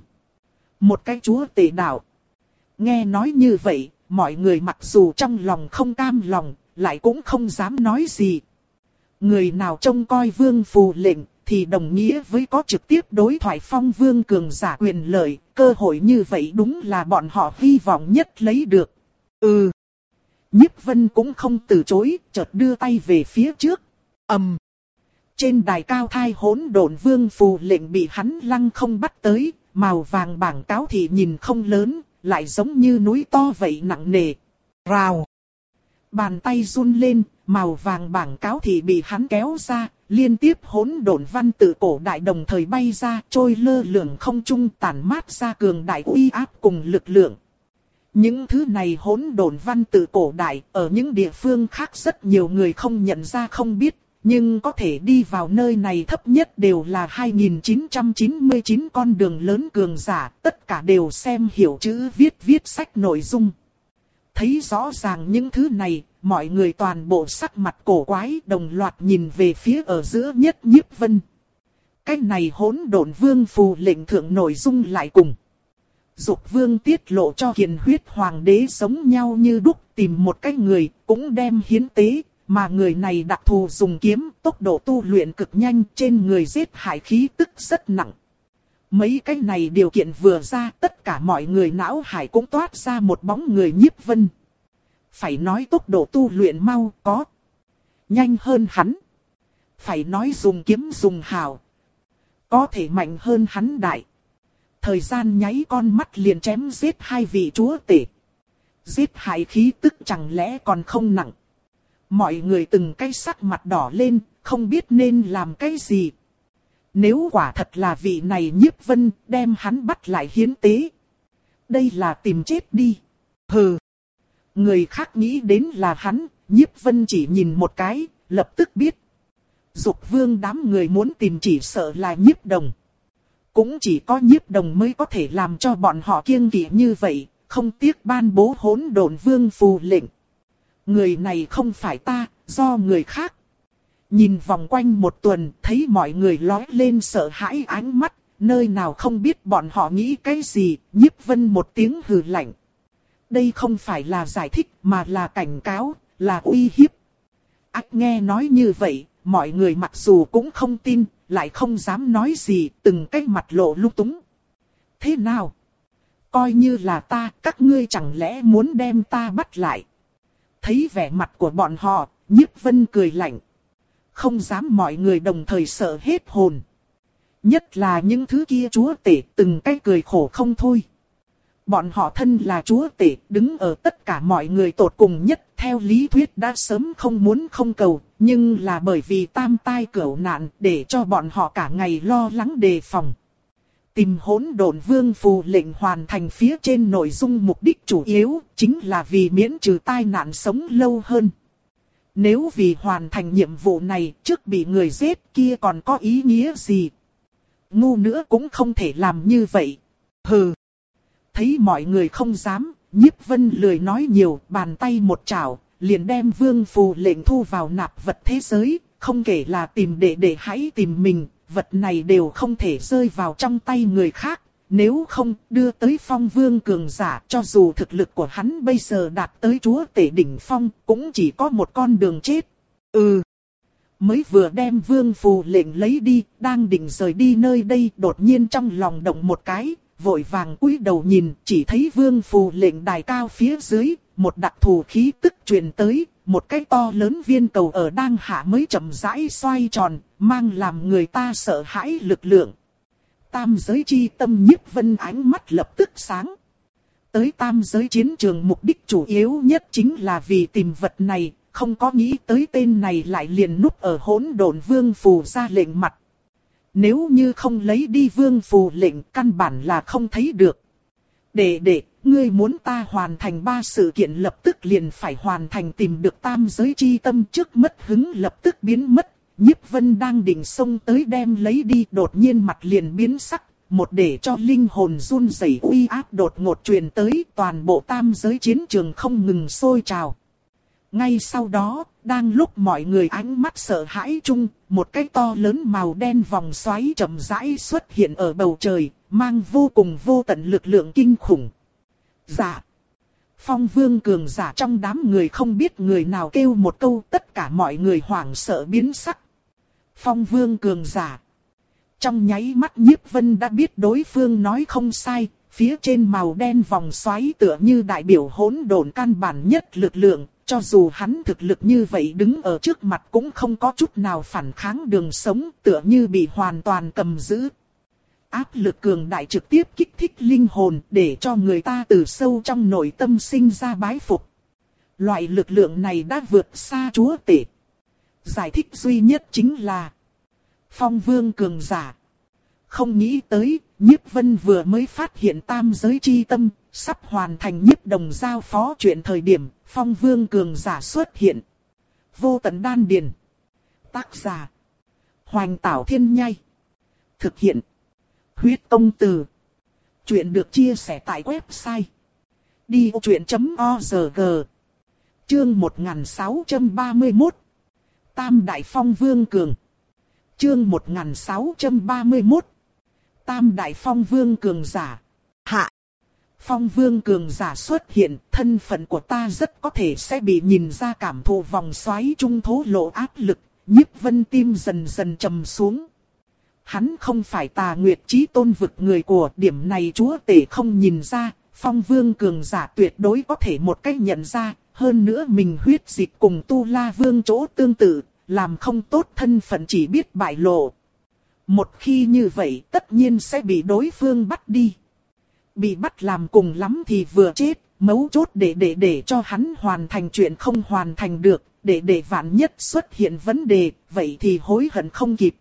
S1: Một cái chúa tể đạo. Nghe nói như vậy, mọi người mặc dù trong lòng không cam lòng, lại cũng không dám nói gì. Người nào trông coi vương phù lệnh, thì đồng nghĩa với có trực tiếp đối thoại Phong Vương cường giả quyền lợi, cơ hội như vậy đúng là bọn họ hy vọng nhất lấy được. Ừ. Nhiếp Vân cũng không từ chối, chợt đưa tay về phía trước. ầm. Um. Trên đài cao thai hỗn độn vương phù lệnh bị hắn lăng không bắt tới, màu vàng bảng cáo thì nhìn không lớn, lại giống như núi to vậy nặng nề. Rào. Bàn tay run lên, màu vàng bảng cáo thì bị hắn kéo ra, liên tiếp hỗn độn văn tự cổ đại đồng thời bay ra, trôi lơ lửng không trung, tản mát ra cường đại uy áp cùng lực lượng. Những thứ này hỗn độn văn tự cổ đại, ở những địa phương khác rất nhiều người không nhận ra không biết, nhưng có thể đi vào nơi này thấp nhất đều là hai nghìn chín trăm chín mươi chín con đường lớn cường giả, tất cả đều xem hiểu chữ viết viết sách nội dung. Thấy rõ ràng những thứ này, mọi người toàn bộ sắc mặt cổ quái đồng loạt nhìn về phía ở giữa nhất Nhiếp Vân. cái này hỗn độn vương phù lệnh thượng nội dung lại cùng Dục vương tiết lộ cho Kiền huyết hoàng đế giống nhau như đúc, tìm một cái người cũng đem hiến tế, mà người này đặc thù dùng kiếm, tốc độ tu luyện cực nhanh, trên người giết hại khí tức rất nặng. Mấy cái này điều kiện vừa ra, tất cả mọi người não hải cũng toát ra một bóng người Nhiếp Vân. Phải nói tốc độ tu luyện mau có nhanh hơn hắn. Phải nói dùng kiếm dùng hào có thể mạnh hơn hắn đại. Thời gian nháy con mắt liền chém giết hai vị chúa tể. Giết hại khí tức chẳng lẽ còn không nặng. Mọi người từng cái sắc mặt đỏ lên, không biết nên làm cái gì. Nếu quả thật là vị này Nhiếp Vân đem hắn bắt lại hiến tế. Đây là tìm chết đi. Hừ. Người khác nghĩ đến là hắn, Nhiếp Vân chỉ nhìn một cái, lập tức biết. Dục vương đám người muốn tìm chỉ sợ là Nhiếp Đồng. Cũng chỉ có Nhiếp Đồng mới có thể làm cho bọn họ kiêng kỵ như vậy, không tiếc ban bố hỗn độn vương phù lệnh. Người này không phải ta, do người khác. Nhìn vòng quanh một tuần, thấy mọi người lói lên sợ hãi ánh mắt, nơi nào không biết bọn họ nghĩ cái gì, Nhiếp Vân một tiếng hừ lạnh. Đây không phải là giải thích mà là cảnh cáo, là uy hiếp. Ác nghe nói như vậy, mọi người mặc dù cũng không tin, lại không dám nói gì, từng cái mặt lộ lung túng. Thế nào? Coi như là ta, các ngươi chẳng lẽ muốn đem ta bắt lại? Thấy vẻ mặt của bọn họ, Nhiếp Vân cười lạnh. Không dám mọi người đồng thời sợ hết hồn. Nhất là những thứ kia chúa tể từng cái cười khổ không thôi. Bọn họ thân là chúa tể, đứng ở tất cả mọi người tột cùng nhất, theo lý thuyết đã sớm không muốn không cầu, nhưng là bởi vì tam tai cửu nạn để cho bọn họ cả ngày lo lắng đề phòng. Tìm hỗn độn vương phù lệnh hoàn thành phía trên nội dung mục đích chủ yếu, chính là vì miễn trừ tai nạn sống lâu hơn. Nếu vì hoàn thành nhiệm vụ này trước bị người giết kia còn có ý nghĩa gì? Ngu nữa cũng không thể làm như vậy. Hừ. Thấy mọi người không dám, Nhiếp Vân lười nói nhiều, bàn tay một chảo, liền đem vương phù lệnh thu vào nạp vật thế giới, không kể là tìm để để hãy tìm mình, vật này đều không thể rơi vào trong tay người khác, nếu không đưa tới phong vương cường giả, cho dù thực lực của hắn bây giờ đạt tới chúa tể đỉnh phong, cũng chỉ có một con đường chết. Ừ. Mới vừa đem vương phù lệnh lấy đi, đang định rời đi nơi đây, đột nhiên trong lòng động một cái. Vội vàng cúi đầu nhìn, chỉ thấy vương phù lệnh đài cao phía dưới, một đặc thù khí tức truyền tới, một cái to lớn viên cầu ở đang hạ mới chậm rãi xoay tròn, mang làm người ta sợ hãi lực lượng. Tam giới chi tâm Nhiếp Vân ánh mắt lập tức sáng. Tới tam giới chiến trường mục đích chủ yếu nhất chính là vì tìm vật này, không có nghĩ tới tên này lại liền núp ở hỗn độn vương phù ra lệnh mặt. Nếu như không lấy đi vương phù lệnh căn bản là không thấy được. Để để, ngươi muốn ta hoàn thành ba sự kiện lập tức liền phải hoàn thành tìm được tam giới chi tâm trước mất hứng lập tức biến mất. Nhiếp Vân đang định xông tới đem lấy đi đột nhiên mặt liền biến sắc. Một để cho linh hồn run rẩy uy áp đột ngột truyền tới toàn bộ tam giới chiến trường không ngừng sôi trào. Ngay sau đó, đang lúc mọi người ánh mắt sợ hãi chung, một cái to lớn màu đen vòng xoáy chậm rãi xuất hiện ở bầu trời, mang vô cùng vô tận lực lượng kinh khủng. Dạ. Phong vương cường giả trong đám người không biết người nào kêu một câu, tất cả mọi người hoảng sợ biến sắc. Phong vương cường giả. Trong nháy mắt Nhiếp Vân đã biết đối phương nói không sai, phía trên màu đen vòng xoáy tựa như đại biểu hỗn độn căn bản nhất lực lượng. Cho dù hắn thực lực như vậy đứng ở trước mặt cũng không có chút nào phản kháng đường sống, tựa như bị hoàn toàn cầm giữ. Áp lực cường đại trực tiếp kích thích linh hồn để cho người ta từ sâu trong nội tâm sinh ra bái phục. Loại lực lượng này đã vượt xa chúa tể. Giải thích duy nhất chính là phong vương cường giả. Không nghĩ tới, Nhiếp Vân vừa mới phát hiện tam giới chi tâm, sắp hoàn thành Nhiếp Đồng giao phó chuyện thời điểm, phong vương cường giả xuất hiện. Vô tận đan điền. Tác giả Hoành Tảo Thiên Nhai. Thực hiện Huyết Tông Từ. Chuyện được chia sẻ tại website đi ô chuyện chấm org. Chương một nghìn sáu trăm ba mươi mốt. Tam Đại Phong Vương Cường. Chương một nghìn sáu trăm ba mươi mốt. Tam đại phong vương cường giả. Hạ. Phong vương cường giả xuất hiện, thân phận của ta rất có thể sẽ bị nhìn ra, cảm thụ vòng xoáy trung thố lộ áp lực, Nhiếp Vân tim dần dần trầm xuống. Hắn không phải Tà Nguyệt Chí Tôn vực người của, điểm này chúa tể không nhìn ra, phong vương cường giả tuyệt đối có thể một cách nhận ra, hơn nữa mình huyết dịch cùng Tu La Vương chỗ tương tự, làm không tốt thân phận chỉ biết bại lộ. Một khi như vậy tất nhiên sẽ bị đối phương bắt đi. Bị bắt làm cùng lắm thì vừa chết, mấu chốt để để để cho hắn hoàn thành chuyện không hoàn thành được, để để vạn nhất xuất hiện vấn đề, vậy thì hối hận không kịp.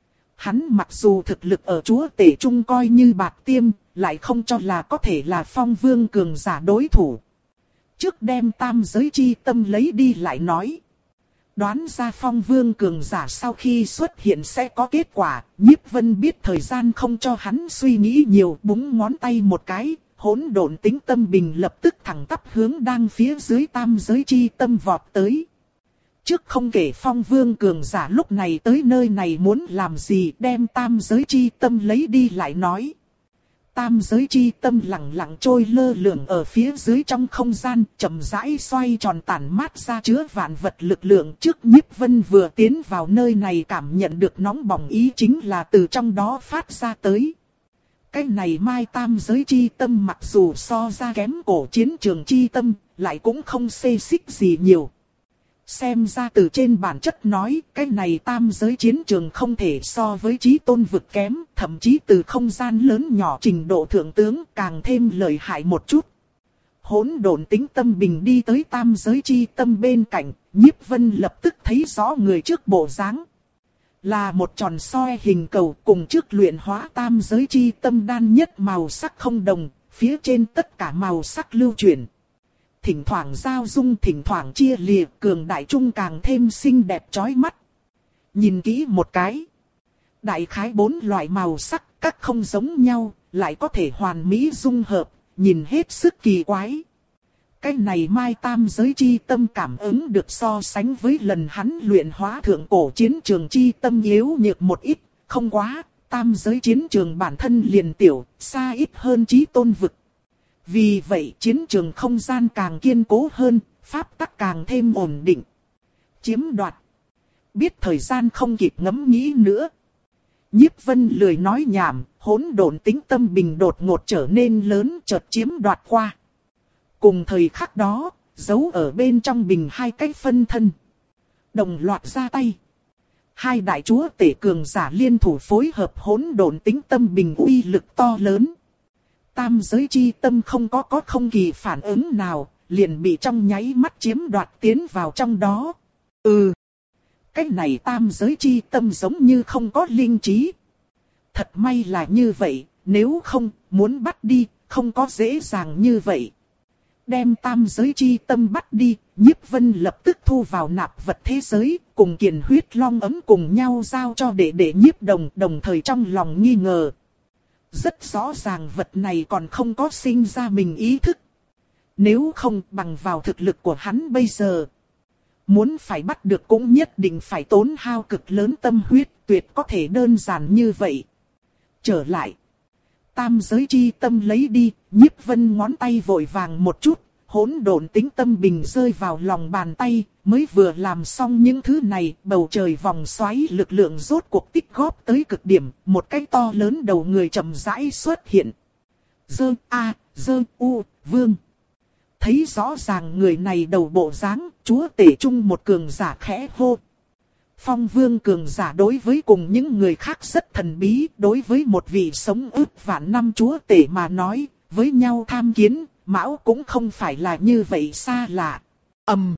S1: Hắn mặc dù thực lực ở chúa tể trung coi như bạc tiêm, lại không cho là có thể là phong vương cường giả đối thủ. Trước đem tam giới chi tâm lấy đi lại nói. Đoán ra phong vương cường giả sau khi xuất hiện sẽ có kết quả, Nhiếp Vân biết thời gian không cho hắn suy nghĩ nhiều, búng ngón tay một cái, hỗn độn tính tâm bình lập tức thẳng tắp hướng đang phía dưới tam giới chi tâm vọt tới. Trước không kể phong vương cường giả lúc này tới nơi này muốn làm gì, đem tam giới chi tâm lấy đi lại nói. Tam giới chi tâm lặng lặng trôi lơ lửng ở phía dưới trong không gian, chậm rãi xoay tròn tản mát ra chứa vạn vật lực lượng. Trước Nhiếp Vân vừa tiến vào nơi này cảm nhận được nóng bỏng ý chính là từ trong đó phát ra tới. Cái này mai tam giới chi tâm mặc dù so ra kém cổ chiến trường chi tâm, lại cũng không xê xích gì nhiều. Xem ra từ trên bản chất nói, cái này tam giới chiến trường không thể so với Chí Tôn vực kém, thậm chí từ không gian lớn nhỏ trình độ thượng tướng càng thêm lợi hại một chút. Hỗn độn tính tâm bình đi tới tam giới chi tâm bên cạnh, Nhiếp Vân lập tức thấy rõ người trước bộ dáng. Là một tròn soi hình cầu, cùng trước luyện hóa tam giới chi tâm đan nhất màu sắc không đồng, phía trên tất cả màu sắc lưu chuyển. Thỉnh thoảng giao dung, thỉnh thoảng chia lìa, cường đại trung càng thêm xinh đẹp chói mắt. Nhìn kỹ một cái. Đại khái bốn loại màu sắc, các không giống nhau, lại có thể hoàn mỹ dung hợp, nhìn hết sức kỳ quái. Cái này mai tam giới chi tâm cảm ứng được so sánh với lần hắn luyện hóa thượng cổ chiến trường chi tâm yếu nhược một ít, không quá, tam giới chiến trường bản thân liền tiểu, xa ít hơn Chí Tôn vực. Vì vậy chiến trường không gian càng kiên cố hơn, pháp tắc càng thêm ổn định. Chiếm đoạt. Biết thời gian không kịp ngẫm nghĩ nữa. Nhiếp Vân lười nói nhảm, hỗn độn tính tâm bình đột ngột trở nên lớn, chợt chiếm đoạt qua. Cùng thời khắc đó, giấu ở bên trong bình hai cái phân thân. Đồng loạt ra tay. Hai đại chúa tể cường giả liên thủ phối hợp, hỗn độn tính tâm bình uy lực to lớn. Tam giới chi tâm không có có không kỳ phản ứng nào, liền bị trong nháy mắt chiếm đoạt tiến vào trong đó. Ừ, cái này tam giới chi tâm giống như không có linh trí. Thật may là như vậy, nếu không, muốn bắt đi, không có dễ dàng như vậy. Đem tam giới chi tâm bắt đi, Nhiếp Vân lập tức thu vào nạp vật thế giới, cùng Kiền Huyết Long ấm cùng nhau giao cho đệ đệ Nhiếp Đồng, đồng thời trong lòng nghi ngờ. Rất rõ ràng vật này còn không có sinh ra mình ý thức. Nếu không bằng vào thực lực của hắn bây giờ, muốn phải bắt được cũng nhất định phải tốn hao cực lớn tâm huyết, tuyệt có thể đơn giản như vậy. Trở lại. Tam giới chi tâm lấy đi, Nhiếp Vân ngón tay vội vàng một chút, hỗn độn tính tâm bình rơi vào lòng bàn tay, mới vừa làm xong những thứ này, bầu trời vòng xoáy lực lượng rốt cuộc tích góp tới cực điểm, một cái to lớn đầu người chậm rãi xuất hiện. Dơ A, dơ U, Vương. Thấy rõ ràng người này đầu bộ dáng, chúa tể trung một cường giả khẽ hô. Phong vương cường giả đối với cùng những người khác rất thần bí, đối với một vị sống ức vạn năm chúa tể mà nói, với nhau tham kiến, Mão cũng không phải là như vậy xa lạ. Ầm.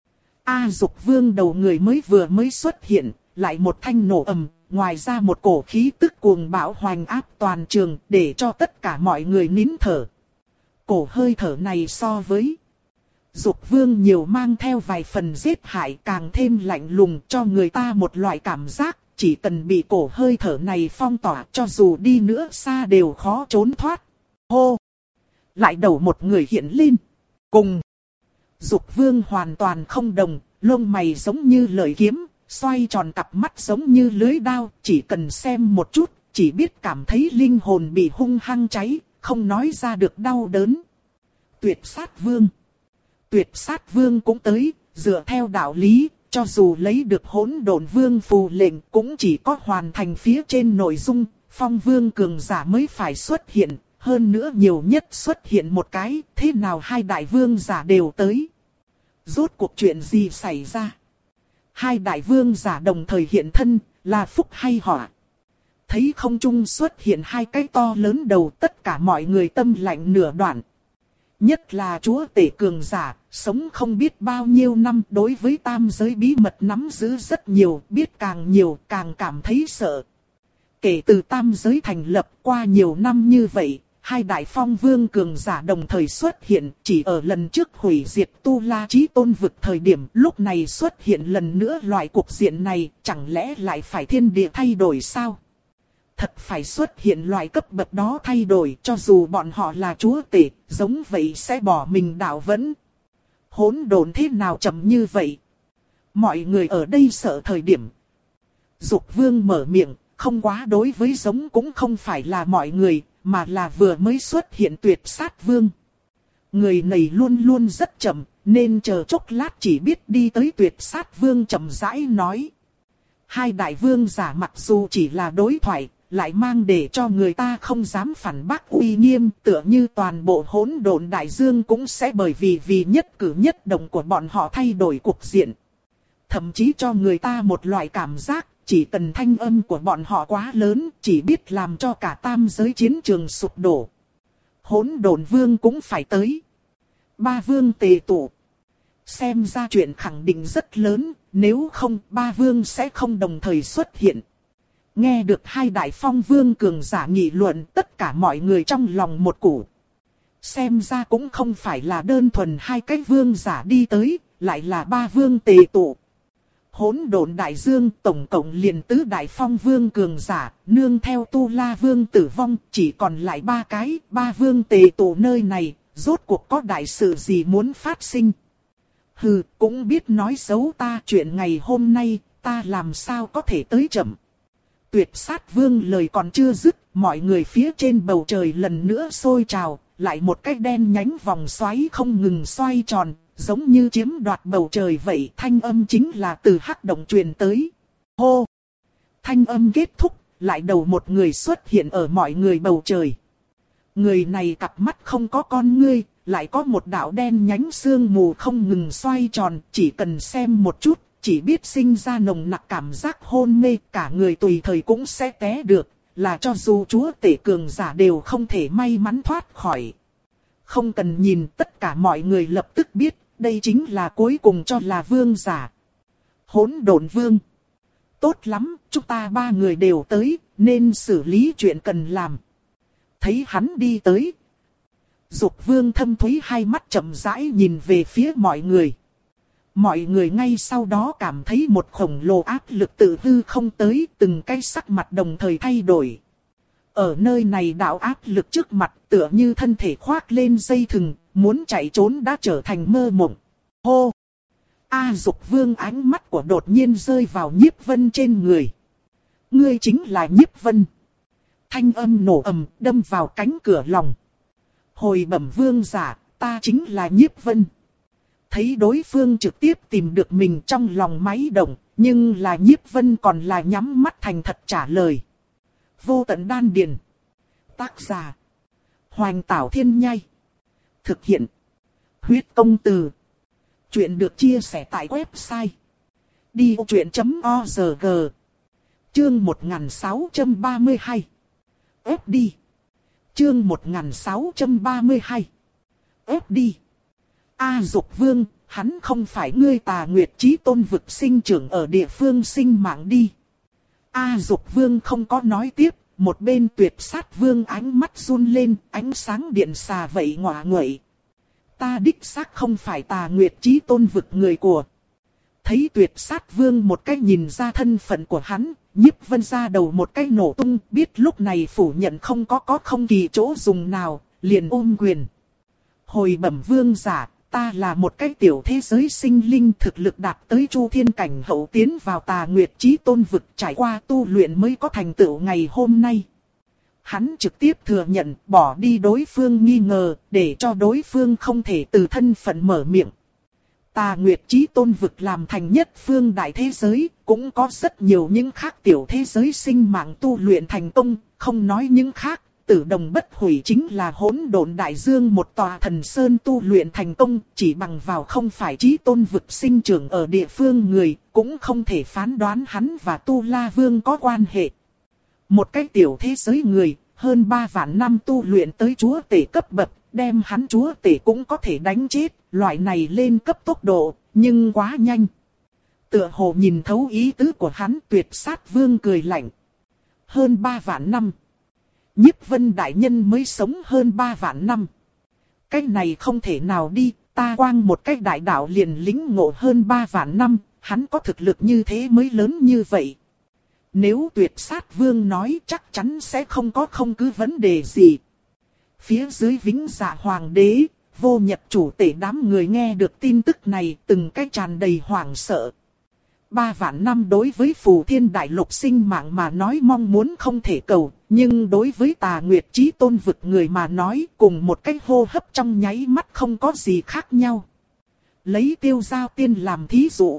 S1: A Dục Vương đầu người mới vừa mới xuất hiện, lại một thanh nổ ầm, ngoài ra một cổ khí tức cuồng bão hoành áp toàn trường, để cho tất cả mọi người nín thở. Cổ hơi thở này so với Dục Vương nhiều mang theo vài phần giết hại, càng thêm lạnh lùng, cho người ta một loại cảm giác, chỉ cần bị cổ hơi thở này phong tỏa, cho dù đi nữa xa đều khó trốn thoát. Hô! Lại đầu một người hiện lên. Cùng! Dục Vương hoàn toàn không đồng, lông mày giống như lợi kiếm, xoay tròn cặp mắt giống như lưới đao, chỉ cần xem một chút, chỉ biết cảm thấy linh hồn bị hung hăng cháy, không nói ra được đau đớn. Tuyệt sát vương. Tuyệt sát vương cũng tới, dựa theo đạo lý, cho dù lấy được hỗn độn vương phù lệnh cũng chỉ có hoàn thành phía trên nội dung, phong vương cường giả mới phải xuất hiện, hơn nữa nhiều nhất xuất hiện một cái, thế nào hai đại vương giả đều tới. Rốt cuộc chuyện gì xảy ra? Hai đại vương giả đồng thời hiện thân, là phúc hay họa? Thấy không trung xuất hiện hai cái to lớn đầu, tất cả mọi người tâm lạnh nửa đoạn. Nhất là chúa tể cường giả, sống không biết bao nhiêu năm, đối với tam giới bí mật nắm giữ rất nhiều, biết càng nhiều càng cảm thấy sợ. Kể từ tam giới thành lập qua nhiều năm như vậy, hai đại phong vương cường giả đồng thời xuất hiện, chỉ ở lần trước hủy diệt Tu La Chí Tôn vực thời điểm, lúc này xuất hiện lần nữa loại cục diện này, chẳng lẽ lại phải thiên địa thay đổi sao? Thật phải xuất hiện loại cấp bậc đó thay đổi, cho dù bọn họ là chúa tể, giống vậy sẽ bỏ mình đạo vẫn. Hỗn độn thế nào chậm như vậy? Mọi người ở đây sợ thời điểm. Dục vương mở miệng, không quá đối với giống cũng không phải là mọi người, mà là vừa mới xuất hiện tuyệt sát vương. Người này luôn luôn rất chậm, nên chờ chốc lát chỉ biết đi tới tuyệt sát vương chậm rãi nói. Hai đại vương giả mặc dù chỉ là đối thoại, lại mang để cho người ta không dám phản bác uy nghiêm, tựa như toàn bộ hỗn độn đại dương cũng sẽ bởi vì vì nhất cử nhất động của bọn họ thay đổi cục diện. Thậm chí cho người ta một loại cảm giác, chỉ cần thanh âm của bọn họ quá lớn, chỉ biết làm cho cả tam giới chiến trường sụp đổ. Hỗn độn vương cũng phải tới. Ba vương tề tụ. Xem ra chuyện khẳng định rất lớn, nếu không ba vương sẽ không đồng thời xuất hiện. Nghe được hai đại phong vương cường giả nghị luận, tất cả mọi người trong lòng một củ. Xem ra cũng không phải là đơn thuần hai cái vương giả đi tới, lại là ba vương tề tụ. Hỗn độn đại dương tổng cộng liền tứ đại phong vương cường giả, nương theo Tu La vương tử vong, chỉ còn lại ba cái, ba vương tề tụ nơi này, rốt cuộc có đại sự gì muốn phát sinh. Hừ, cũng biết nói xấu ta, chuyện ngày hôm nay, ta làm sao có thể tới chậm. Tuyệt sát vương lời còn chưa dứt, mọi người phía trên bầu trời lần nữa sôi trào, lại một cái đen nhánh vòng xoáy không ngừng xoay tròn, giống như chiếm đoạt bầu trời vậy. Thanh âm chính là từ hắc động truyền tới. Hô! Thanh âm kết thúc, lại đầu một người xuất hiện ở mọi người bầu trời. Người này cặp mắt không có con ngươi, lại có một đạo đen nhánh sương mù không ngừng xoay tròn, chỉ cần xem một chút, chỉ biết sinh ra nồng nặc cảm giác hôn mê, cả người tùy thời cũng sẽ té được, là cho dù chúa tể cường giả đều không thể may mắn thoát khỏi. Không cần nhìn, tất cả mọi người lập tức biết, đây chính là cuối cùng cho là vương giả. Hỗn độn vương. Tốt lắm, chúng ta ba người đều tới, nên xử lý chuyện cần làm. Thấy hắn đi tới. Dục vương thâm thúy hai mắt chậm rãi nhìn về phía mọi người. Mọi người ngay sau đó cảm thấy một khổng lồ áp lực tự hư không tới, từng cái sắc mặt đồng thời thay đổi. Ở nơi này đạo áp lực trước mặt tựa như thân thể khoác lên dây thừng, muốn chạy trốn đã trở thành mơ mộng. Hô! A Dục vương ánh mắt của đột nhiên rơi vào Nhiếp Vân trên người. Ngươi chính là Nhiếp Vân. Thanh âm nổ ầm đâm vào cánh cửa lòng. Hồi bẩm vương giả, ta chính là Nhiếp Vân. Thấy đối phương trực tiếp tìm được mình trong lòng máy động, nhưng là Nhiếp Vân còn là nhắm mắt thành thật trả lời. Vô tận đan điền. Tác giả. Hoành Tảo Thiên Nhai. Thực hiện. Huyết Công Từ. Chuyện được chia sẻ tại website. đi ô chuyện chấm org. Chương một nghìn sáu trăm ba mươi hai. Ép đi. Chương một nghìn sáu trăm ba mươi hai. Ép đi. A Dục vương, hắn không phải ngươi Tà Nguyệt Chí Tôn vực sinh trưởng ở địa phương sinh mạng đi. A Dục vương không có nói tiếp, một bên tuyệt sát vương ánh mắt run lên, ánh sáng điện xà vậy ngọa nguậy. Ta đích xác không phải Tà Nguyệt Chí Tôn vực người của. Thấy tuyệt sát vương một cái nhìn ra thân phận của hắn, Nhiếp Vân ra đầu một cái nổ tung, biết lúc này phủ nhận không có có không kỳ chỗ dùng nào, liền ôm quyền. Hồi bẩm vương giả, ta là một cái tiểu thế giới sinh linh thực lực đạt tới chu thiên cảnh hậu tiến vào Tà Nguyệt Chí Tôn vực, trải qua tu luyện mới có thành tựu ngày hôm nay. Hắn trực tiếp thừa nhận, bỏ đi đối phương nghi ngờ, để cho đối phương không thể từ thân phận mở miệng. Tà Nguyệt Chí Tôn vực làm thành nhất phương đại thế giới, cũng có rất nhiều những khác tiểu thế giới sinh mạng tu luyện thành công, không nói những khác. Tử Đồng Bất Hủy chính là Hỗn Độn Đại Dương một tòa thần sơn tu luyện thành công, chỉ bằng vào không phải Chí Tôn vực sinh trưởng ở địa phương người, cũng không thể phán đoán hắn và Tu La Vương có quan hệ. Một cái tiểu thế giới người, hơn ba vạn năm tu luyện tới chúa tể cấp bậc, đem hắn chúa tể cũng có thể đánh chết, loại này lên cấp tốc độ, nhưng quá nhanh. Tựa hồ nhìn thấu ý tứ của hắn, Tuyệt Sát Vương cười lạnh. Hơn ba vạn năm. Nhiếp Vân đại nhân mới sống hơn ba vạn năm. Cái này không thể nào đi, ta quang một cái đại đạo liền lĩnh ngộ hơn ba vạn năm, hắn có thực lực như thế mới lớn như vậy. Nếu Tuyệt Sát Vương nói chắc chắn sẽ không có không cứ vấn đề gì. Phía dưới Vĩnh Dạ Hoàng đế, Vô Nhật chủ tể đám người nghe được tin tức này từng cái tràn đầy hoảng sợ. Ba vạn năm đối với Phù Thiên Đại Lục sinh mạng mà nói mong muốn không thể cầu, nhưng đối với Tà Nguyệt Chí Tôn vực người mà nói cùng một cái hô hấp trong nháy mắt không có gì khác nhau. Lấy Tiêu Giao Tiên làm thí dụ.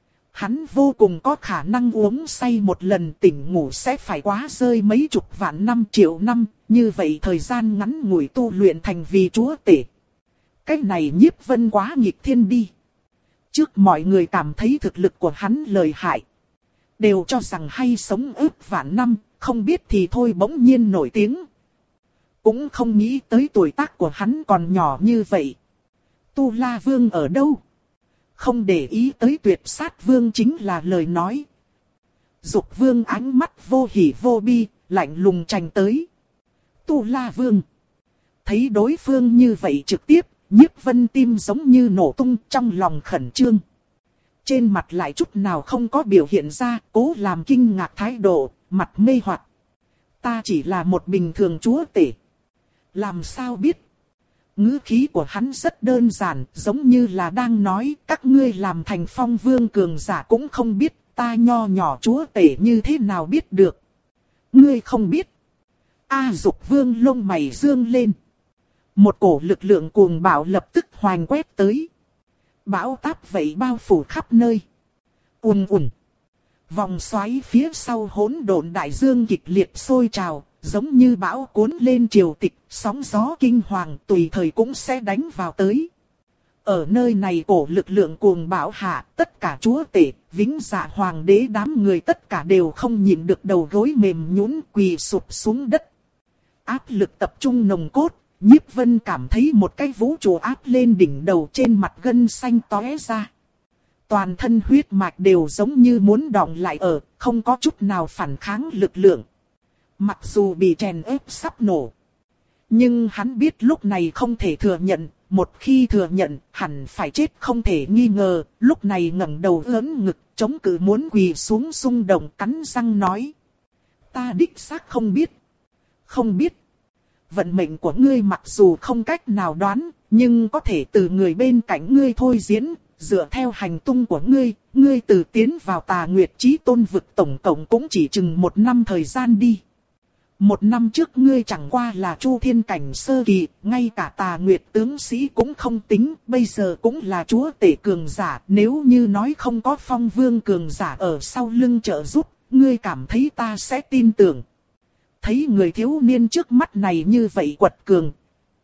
S1: Hắn vô cùng có khả năng uống say một lần tỉnh ngủ sẽ phải quá rơi mấy chục vạn năm triệu năm, như vậy thời gian ngắn ngủi tu luyện thành vì chúa tể. Cái này Nhiếp Vân quá nghịch thiên đi. Trước mọi người cảm thấy thực lực của hắn lợi hại. Đều cho rằng hay sống ước vạn năm, không biết thì thôi bỗng nhiên nổi tiếng. Cũng không nghĩ tới tuổi tác của hắn còn nhỏ như vậy. Tu La Vương ở đâu? Không để ý tới Tuyệt Sát Vương chính là lời nói. Dục Vương ánh mắt vô hỉ vô bi, lạnh lùng trành tới. Tu La Vương. Thấy đối phương như vậy trực tiếp, Nhiếp Vân tim giống như nổ tung trong lòng khẩn trương. Trên mặt lại chút nào không có biểu hiện ra, cố làm kinh ngạc thái độ, mặt mê hoặc. Ta chỉ là một bình thường chúa tể. Làm sao biết? Ngữ khí của hắn rất đơn giản, giống như là đang nói các ngươi làm thành Phong Vương cường giả cũng không biết, ta nho nhỏ chúa tể như thế nào biết được. Ngươi không biết. A Dục Vương lông mày dương lên. Một cổ lực lượng cuồng bạo lập tức hoành quét tới. Bão táp vậy bao phủ khắp nơi. Ùn ùn. Vòng xoáy phía sau Hỗn Độn Đại Dương kịch liệt sôi trào, giống như bão cuốn lên triều tịch, sóng gió kinh hoàng tùy thời cũng sẽ đánh vào tới. Ở nơi này cổ lực lượng cuồng bão hạ, tất cả chúa tể, Vĩnh Dạ Hoàng đế đám người tất cả đều không nhịn được đầu gối mềm nhũn quỳ sụp xuống đất. Áp lực tập trung nồng cốt. Nhiếp Vân cảm thấy một cái vũ trụ áp lên đỉnh đầu, trên mặt gân xanh tóe ra. Toàn thân huyết mạch đều giống như muốn đọng lại ở, không có chút nào phản kháng lực lượng. Mặc dù bị chèn ép sắp nổ. Nhưng hắn biết lúc này không thể thừa nhận, một khi thừa nhận hẳn phải chết không thể nghi ngờ. Lúc này ngẩng đầu ưỡn ngực, chống cự muốn quỳ xuống xung động, cắn răng nói. Ta đích xác không biết. Không biết. Vận mệnh của ngươi mặc dù không cách nào đoán, nhưng có thể từ người bên cạnh ngươi thôi diễn, dựa theo hành tung của ngươi, ngươi từ tiến vào Tà Nguyệt Chí Tôn vực tổng cộng cũng chỉ chừng một năm thời gian đi. Một năm trước ngươi chẳng qua là Chu Thiên cảnh sơ kỳ, ngay cả Tà Nguyệt tướng sĩ cũng không tính, bây giờ cũng là chúa tể cường giả, nếu như nói không có Phong Vương cường giả ở sau lưng trợ giúp, ngươi cảm thấy ta sẽ tin tưởng. Thấy người thiếu niên trước mắt này như vậy quật cường.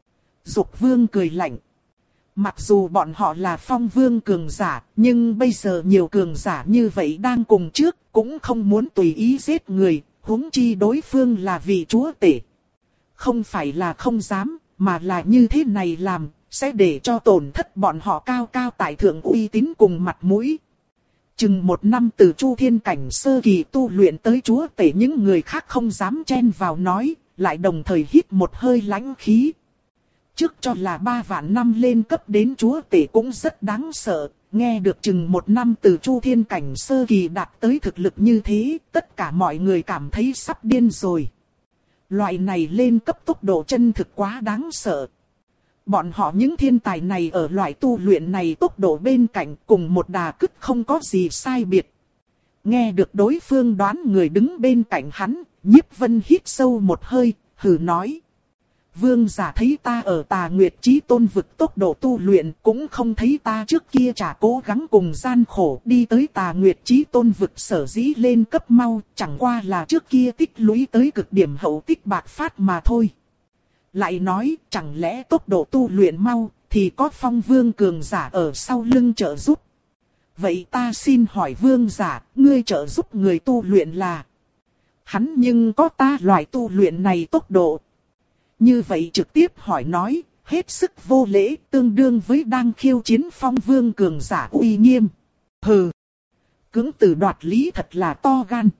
S1: Dục Vương cười lạnh. Mặc dù bọn họ là Phong Vương cường giả, nhưng bây giờ nhiều cường giả như vậy đang cùng trước, cũng không muốn tùy ý giết người, huống chi đối phương là vị chúa tể. Không phải là không dám, mà là như thế này làm, sẽ để cho tổn thất bọn họ cao cao tại thượng uy tín cùng mặt mũi. Chừng một năm từ Chu Thiên cảnh sơ kỳ tu luyện tới chúa tể, những người khác không dám chen vào nói, lại đồng thời hít một hơi lãnh khí. Trước cho là ba vạn năm lên cấp đến chúa tể cũng rất đáng sợ, nghe được chừng một năm từ Chu Thiên cảnh sơ kỳ đạt tới thực lực như thế, tất cả mọi người cảm thấy sắp điên rồi. Loại này lên cấp tốc độ chân thực quá đáng sợ. Bọn họ những thiên tài này ở loại tu luyện này tốc độ bên cạnh cùng một đà cứt không có gì sai biệt. Nghe được đối phương đoán người đứng bên cạnh hắn, Nhiếp Vân hít sâu một hơi, hừ nói. Vương giả thấy ta ở Tà Nguyệt Chí Tôn vực tốc độ tu luyện, cũng không thấy ta trước kia chả cố gắng cùng gian khổ đi tới Tà Nguyệt Chí Tôn vực sở dĩ lên cấp mau, chẳng qua là trước kia tích lũy tới cực điểm hậu tích bạc phát mà thôi. Lại nói, chẳng lẽ tốc độ tu luyện mau, thì có Phong Vương cường giả ở sau lưng trợ giúp. Vậy ta xin hỏi Vương giả, ngươi trợ giúp người tu luyện là? Hắn nhưng có ta loại tu luyện này tốc độ. Như vậy trực tiếp hỏi nói, hết sức vô lễ, tương đương với đang khiêu chiến Phong Vương cường giả uy nghiêm. Hừ, cứng từ đoạt lý thật là to gan.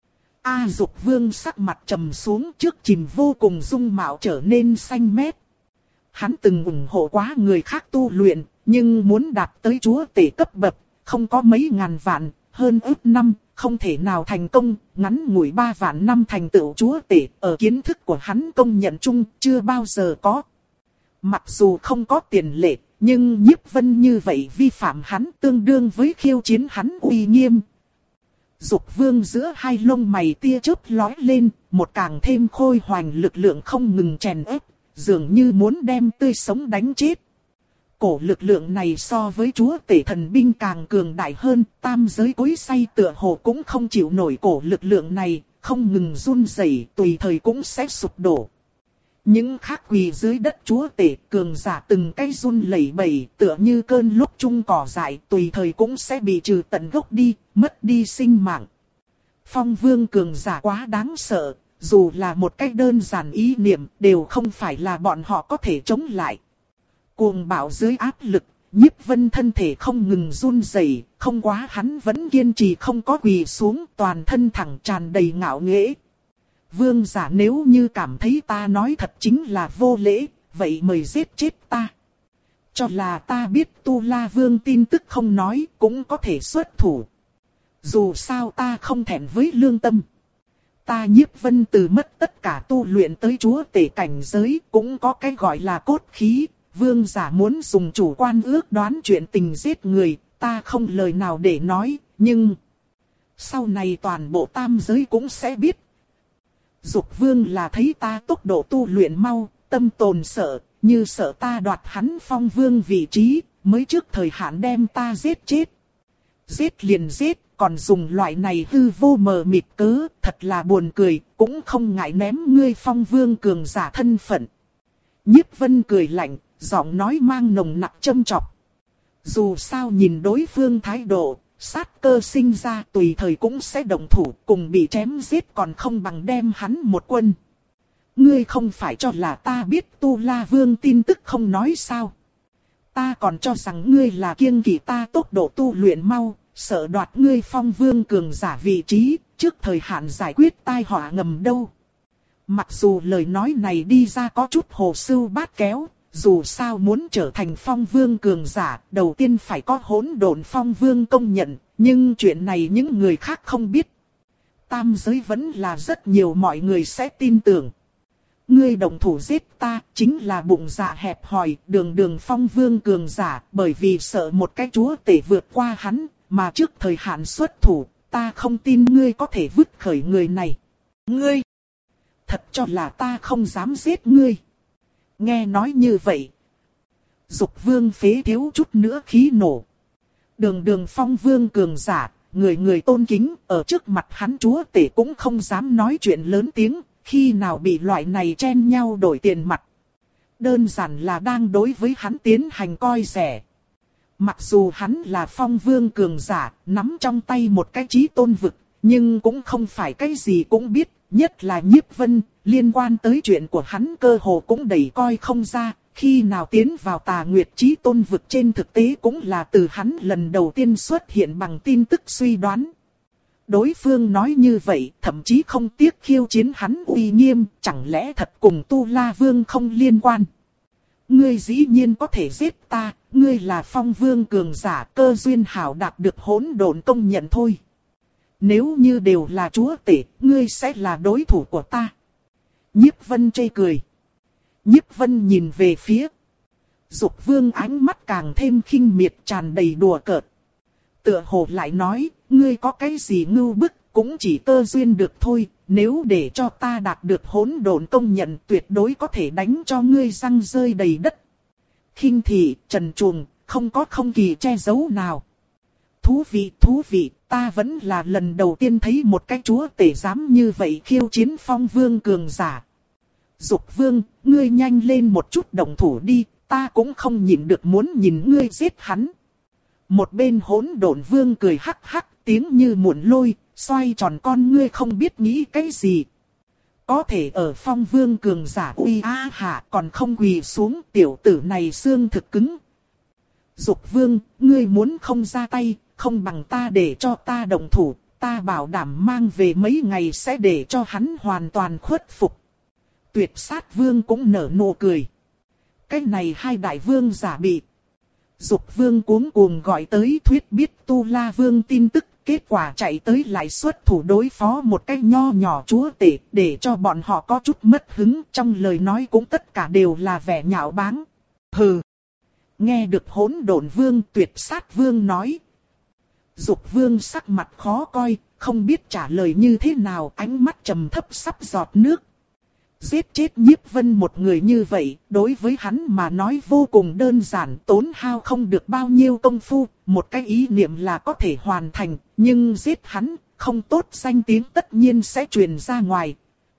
S1: A Dục Vương sắc mặt trầm xuống, trước chìm vô cùng dung mạo trở nên xanh mét. Hắn từng ủng hộ quá người khác tu luyện, nhưng muốn đạt tới chúa tể cấp bậc, không có mấy ngàn vạn, hơn ước năm, không thể nào thành công, ngắn ngủi ba vạn năm thành tựu chúa tể, ở kiến thức của hắn công nhận chung, chưa bao giờ có. Mặc dù không có tiền lệ, nhưng Nhiếp Vân như vậy vi phạm hắn tương đương với khiêu chiến hắn uy nghiêm. Dục Vương giữa hai lông mày tia chớp lói lên, một càng thêm khôi hoành lực lượng không ngừng chèn ép, dường như muốn đem tươi sống đánh chết. Cổ lực lượng này so với chúa tể thần binh càng cường đại hơn, tam giới cối xay tựa hồ cũng không chịu nổi cổ lực lượng này, không ngừng run rẩy, tùy thời cũng sẽ sụp đổ. Những khác quỳ dưới đất chúa tể cường giả từng cái run lẩy bẩy, tựa như cơn lúc chung cỏ dại, tùy thời cũng sẽ bị trừ tận gốc đi, mất đi sinh mạng. Phong Vương cường giả quá đáng sợ, dù là một cách đơn giản ý niệm, đều không phải là bọn họ có thể chống lại. Cuồng bạo dưới áp lực, Nhiếp Vân thân thể không ngừng run rẩy, không quá hắn vẫn kiên trì không có quỳ xuống, toàn thân thẳng tràn đầy ngạo nghễ. Vương giả nếu như cảm thấy ta nói thật chính là vô lễ, vậy mời giết chết ta. Cho là ta biết Tu La Vương tin tức không nói, cũng có thể xuất thủ. Dù sao ta không thẹn với lương tâm. Ta Nhiếp Vân từ mất tất cả tu luyện tới chúa tể cảnh giới, cũng có cái gọi là cốt khí. Vương giả muốn dùng chủ quan ước đoán chuyện tình giết người, ta không lời nào để nói, nhưng sau này toàn bộ tam giới cũng sẽ biết. Dục Vương là thấy ta tốc độ tu luyện mau, tâm tồn sợ, như sợ ta đoạt hắn Phong Vương vị trí, mới trước thời hạn đem ta giết chết. Giết liền giết, còn dùng loại này hư vô mờ mịt cớ, thật là buồn cười, cũng không ngại ném ngươi Phong Vương cường giả thân phận. Nhiếp Vân cười lạnh, giọng nói mang nồng nặc châm chọc. Dù sao nhìn đối phương thái độ, sát cơ sinh ra tùy thời cũng sẽ động thủ, cùng bị chém giết còn không bằng đem hắn một quân. Ngươi không phải cho là ta biết Tu La Vương tin tức không nói sao? Ta còn cho rằng ngươi là kiêng kỵ ta tốc độ tu luyện mau, sợ đoạt ngươi Phong Vương cường giả vị trí, trước thời hạn giải quyết tai họa ngầm đâu. Mặc dù lời nói này đi ra có chút hồ sưu bát kéo, dù sao muốn trở thành Phong Vương cường giả, đầu tiên phải có hỗn độn Phong Vương công nhận, nhưng chuyện này những người khác không biết. Tam giới vẫn là rất nhiều mọi người sẽ tin tưởng. Ngươi đồng thủ giết ta, chính là bụng dạ hẹp hòi, đường đường Phong Vương cường giả, bởi vì sợ một cái chúa tể vượt qua hắn, mà trước thời hạn xuất thủ, ta không tin ngươi có thể vứt khởi người này. Ngươi, thật cho là ta không dám giết ngươi. Nghe nói như vậy, Dục Vương phế thiếu chút nữa khí nổ. Đường đường Phong Vương cường giả, người người tôn kính, ở trước mặt hắn chúa tể cũng không dám nói chuyện lớn tiếng, khi nào bị loại này chen nhau đổi tiền mặt. Đơn giản là đang đối với hắn tiến hành coi rẻ. Mặc dù hắn là Phong Vương cường giả, nắm trong tay một cái chí tôn vực, nhưng cũng không phải cái gì cũng biết, nhất là Nhiếp Vân, liên quan tới chuyện của hắn cơ hồ cũng đầy coi không ra, khi nào tiến vào Tà Nguyệt Chí Tôn vực trên thực tế cũng là từ hắn lần đầu tiên xuất hiện bằng tin tức suy đoán. Đối phương nói như vậy, thậm chí không tiếc khiêu chiến hắn uy nghiêm, chẳng lẽ thật cùng Tu La Vương không liên quan. Ngươi dĩ nhiên có thể giết ta, ngươi là Phong Vương cường giả, cơ duyên hảo đạt được hỗn độn công nhận thôi. Nếu như đều là chúa tể, ngươi sẽ là đối thủ của ta. Nhiếp Vân chê cười. Nhiếp Vân nhìn về phía Dục vương ánh mắt càng thêm khinh miệt tràn đầy đùa cợt. Tựa hồ lại nói, ngươi có cái gì ngưu bức, cũng chỉ cơ duyên được thôi, nếu để cho ta đạt được hỗn độn công nhận tuyệt đối có thể đánh cho ngươi răng rơi đầy đất. Khinh thị, trần truồng, không có không kỳ che giấu nào. Thú vị, thú vị, ta vẫn là lần đầu tiên thấy một cái chúa tể dám như vậy khiêu chiến phong vương cường giả. Dục vương, ngươi nhanh lên một chút động thủ đi, ta cũng không nhịn được muốn nhìn ngươi giết hắn. Một bên hỗn độn vương cười hắc hắc, tiếng như muộn lôi, xoay tròn con ngươi không biết nghĩ cái gì. Có thể ở phong vương cường giả uy a hạ còn không quỳ xuống, tiểu tử này xương thực cứng. Dục vương, ngươi muốn không ra tay, không bằng ta để cho ta động thủ, ta bảo đảm mang về mấy ngày sẽ để cho hắn hoàn toàn khuất phục. Tuyệt sát vương cũng nở nụ cười. Cái này hai đại vương giả bị Dục vương cuống cuồng gọi tới thuyết biết Tu La vương tin tức, kết quả chạy tới lại xuất thủ đối phó một cái nho nhỏ chúa tể, để cho bọn họ có chút mất hứng, trong lời nói cũng tất cả đều là vẻ nhạo báng. Hừ. Nghe được hỗn độn vương tuyệt sát vương nói. Dục vương sắc mặt khó coi, không biết trả lời như thế nào, ánh mắt trầm thấp sắp giọt nước. Giết chết Nhiếp Vân một người như vậy, đối với hắn mà nói vô cùng đơn giản, tốn hao không được bao nhiêu công phu, một cái ý niệm là có thể hoàn thành, nhưng giết hắn, không tốt danh tiếng tất nhiên sẽ truyền ra ngoài.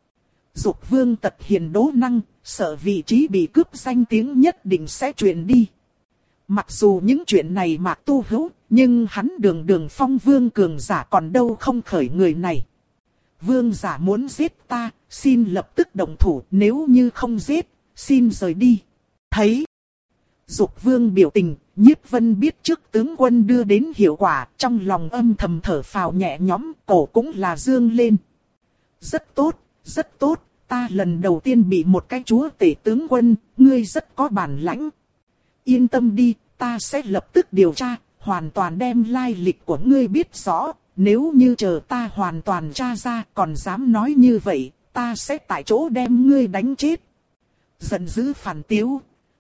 S1: Dục vương tật hiền đố năng, sợ vị trí bị cướp danh tiếng nhất định sẽ truyền đi. Mặc dù những chuyện này Mạc Tu hữu, nhưng hắn đường đường phong vương cường giả còn đâu không khởi người này. Vương giả muốn giết ta, xin lập tức động thủ, nếu như không giết, xin rời đi. Thấy Dục vương biểu tình, Nhiếp Vân biết trước tướng quân đưa đến hiệu quả, trong lòng âm thầm thở phào nhẹ nhõm, cổ cũng là dương lên. Rất tốt, rất tốt, ta lần đầu tiên bị một cái chúa tể tướng quân, ngươi rất có bản lãnh. Yên tâm đi, ta sẽ lập tức điều tra, hoàn toàn đem lai lịch của ngươi biết rõ. Nếu như chờ ta hoàn toàn tra ra còn dám nói như vậy, ta sẽ tại chỗ đem ngươi đánh chết. Giận dữ phản tiếu.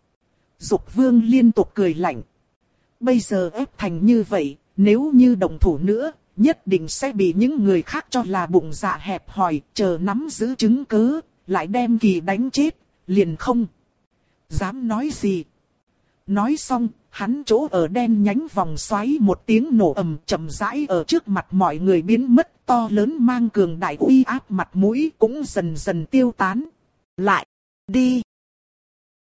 S1: Dục vương liên tục cười lạnh. Bây giờ ép thành như vậy, nếu như động thủ nữa, nhất định sẽ bị những người khác cho là bụng dạ hẹp hòi, chờ nắm giữ chứng cứ, lại đem kỳ đánh chết, liền không dám nói gì. Nói xong, hắn chỗ ở đen nhánh vòng xoáy một tiếng nổ ầm chậm rãi ở trước mặt mọi người biến mất, to lớn mang cường đại uy áp mặt mũi cũng dần dần tiêu tán. Lại, đi.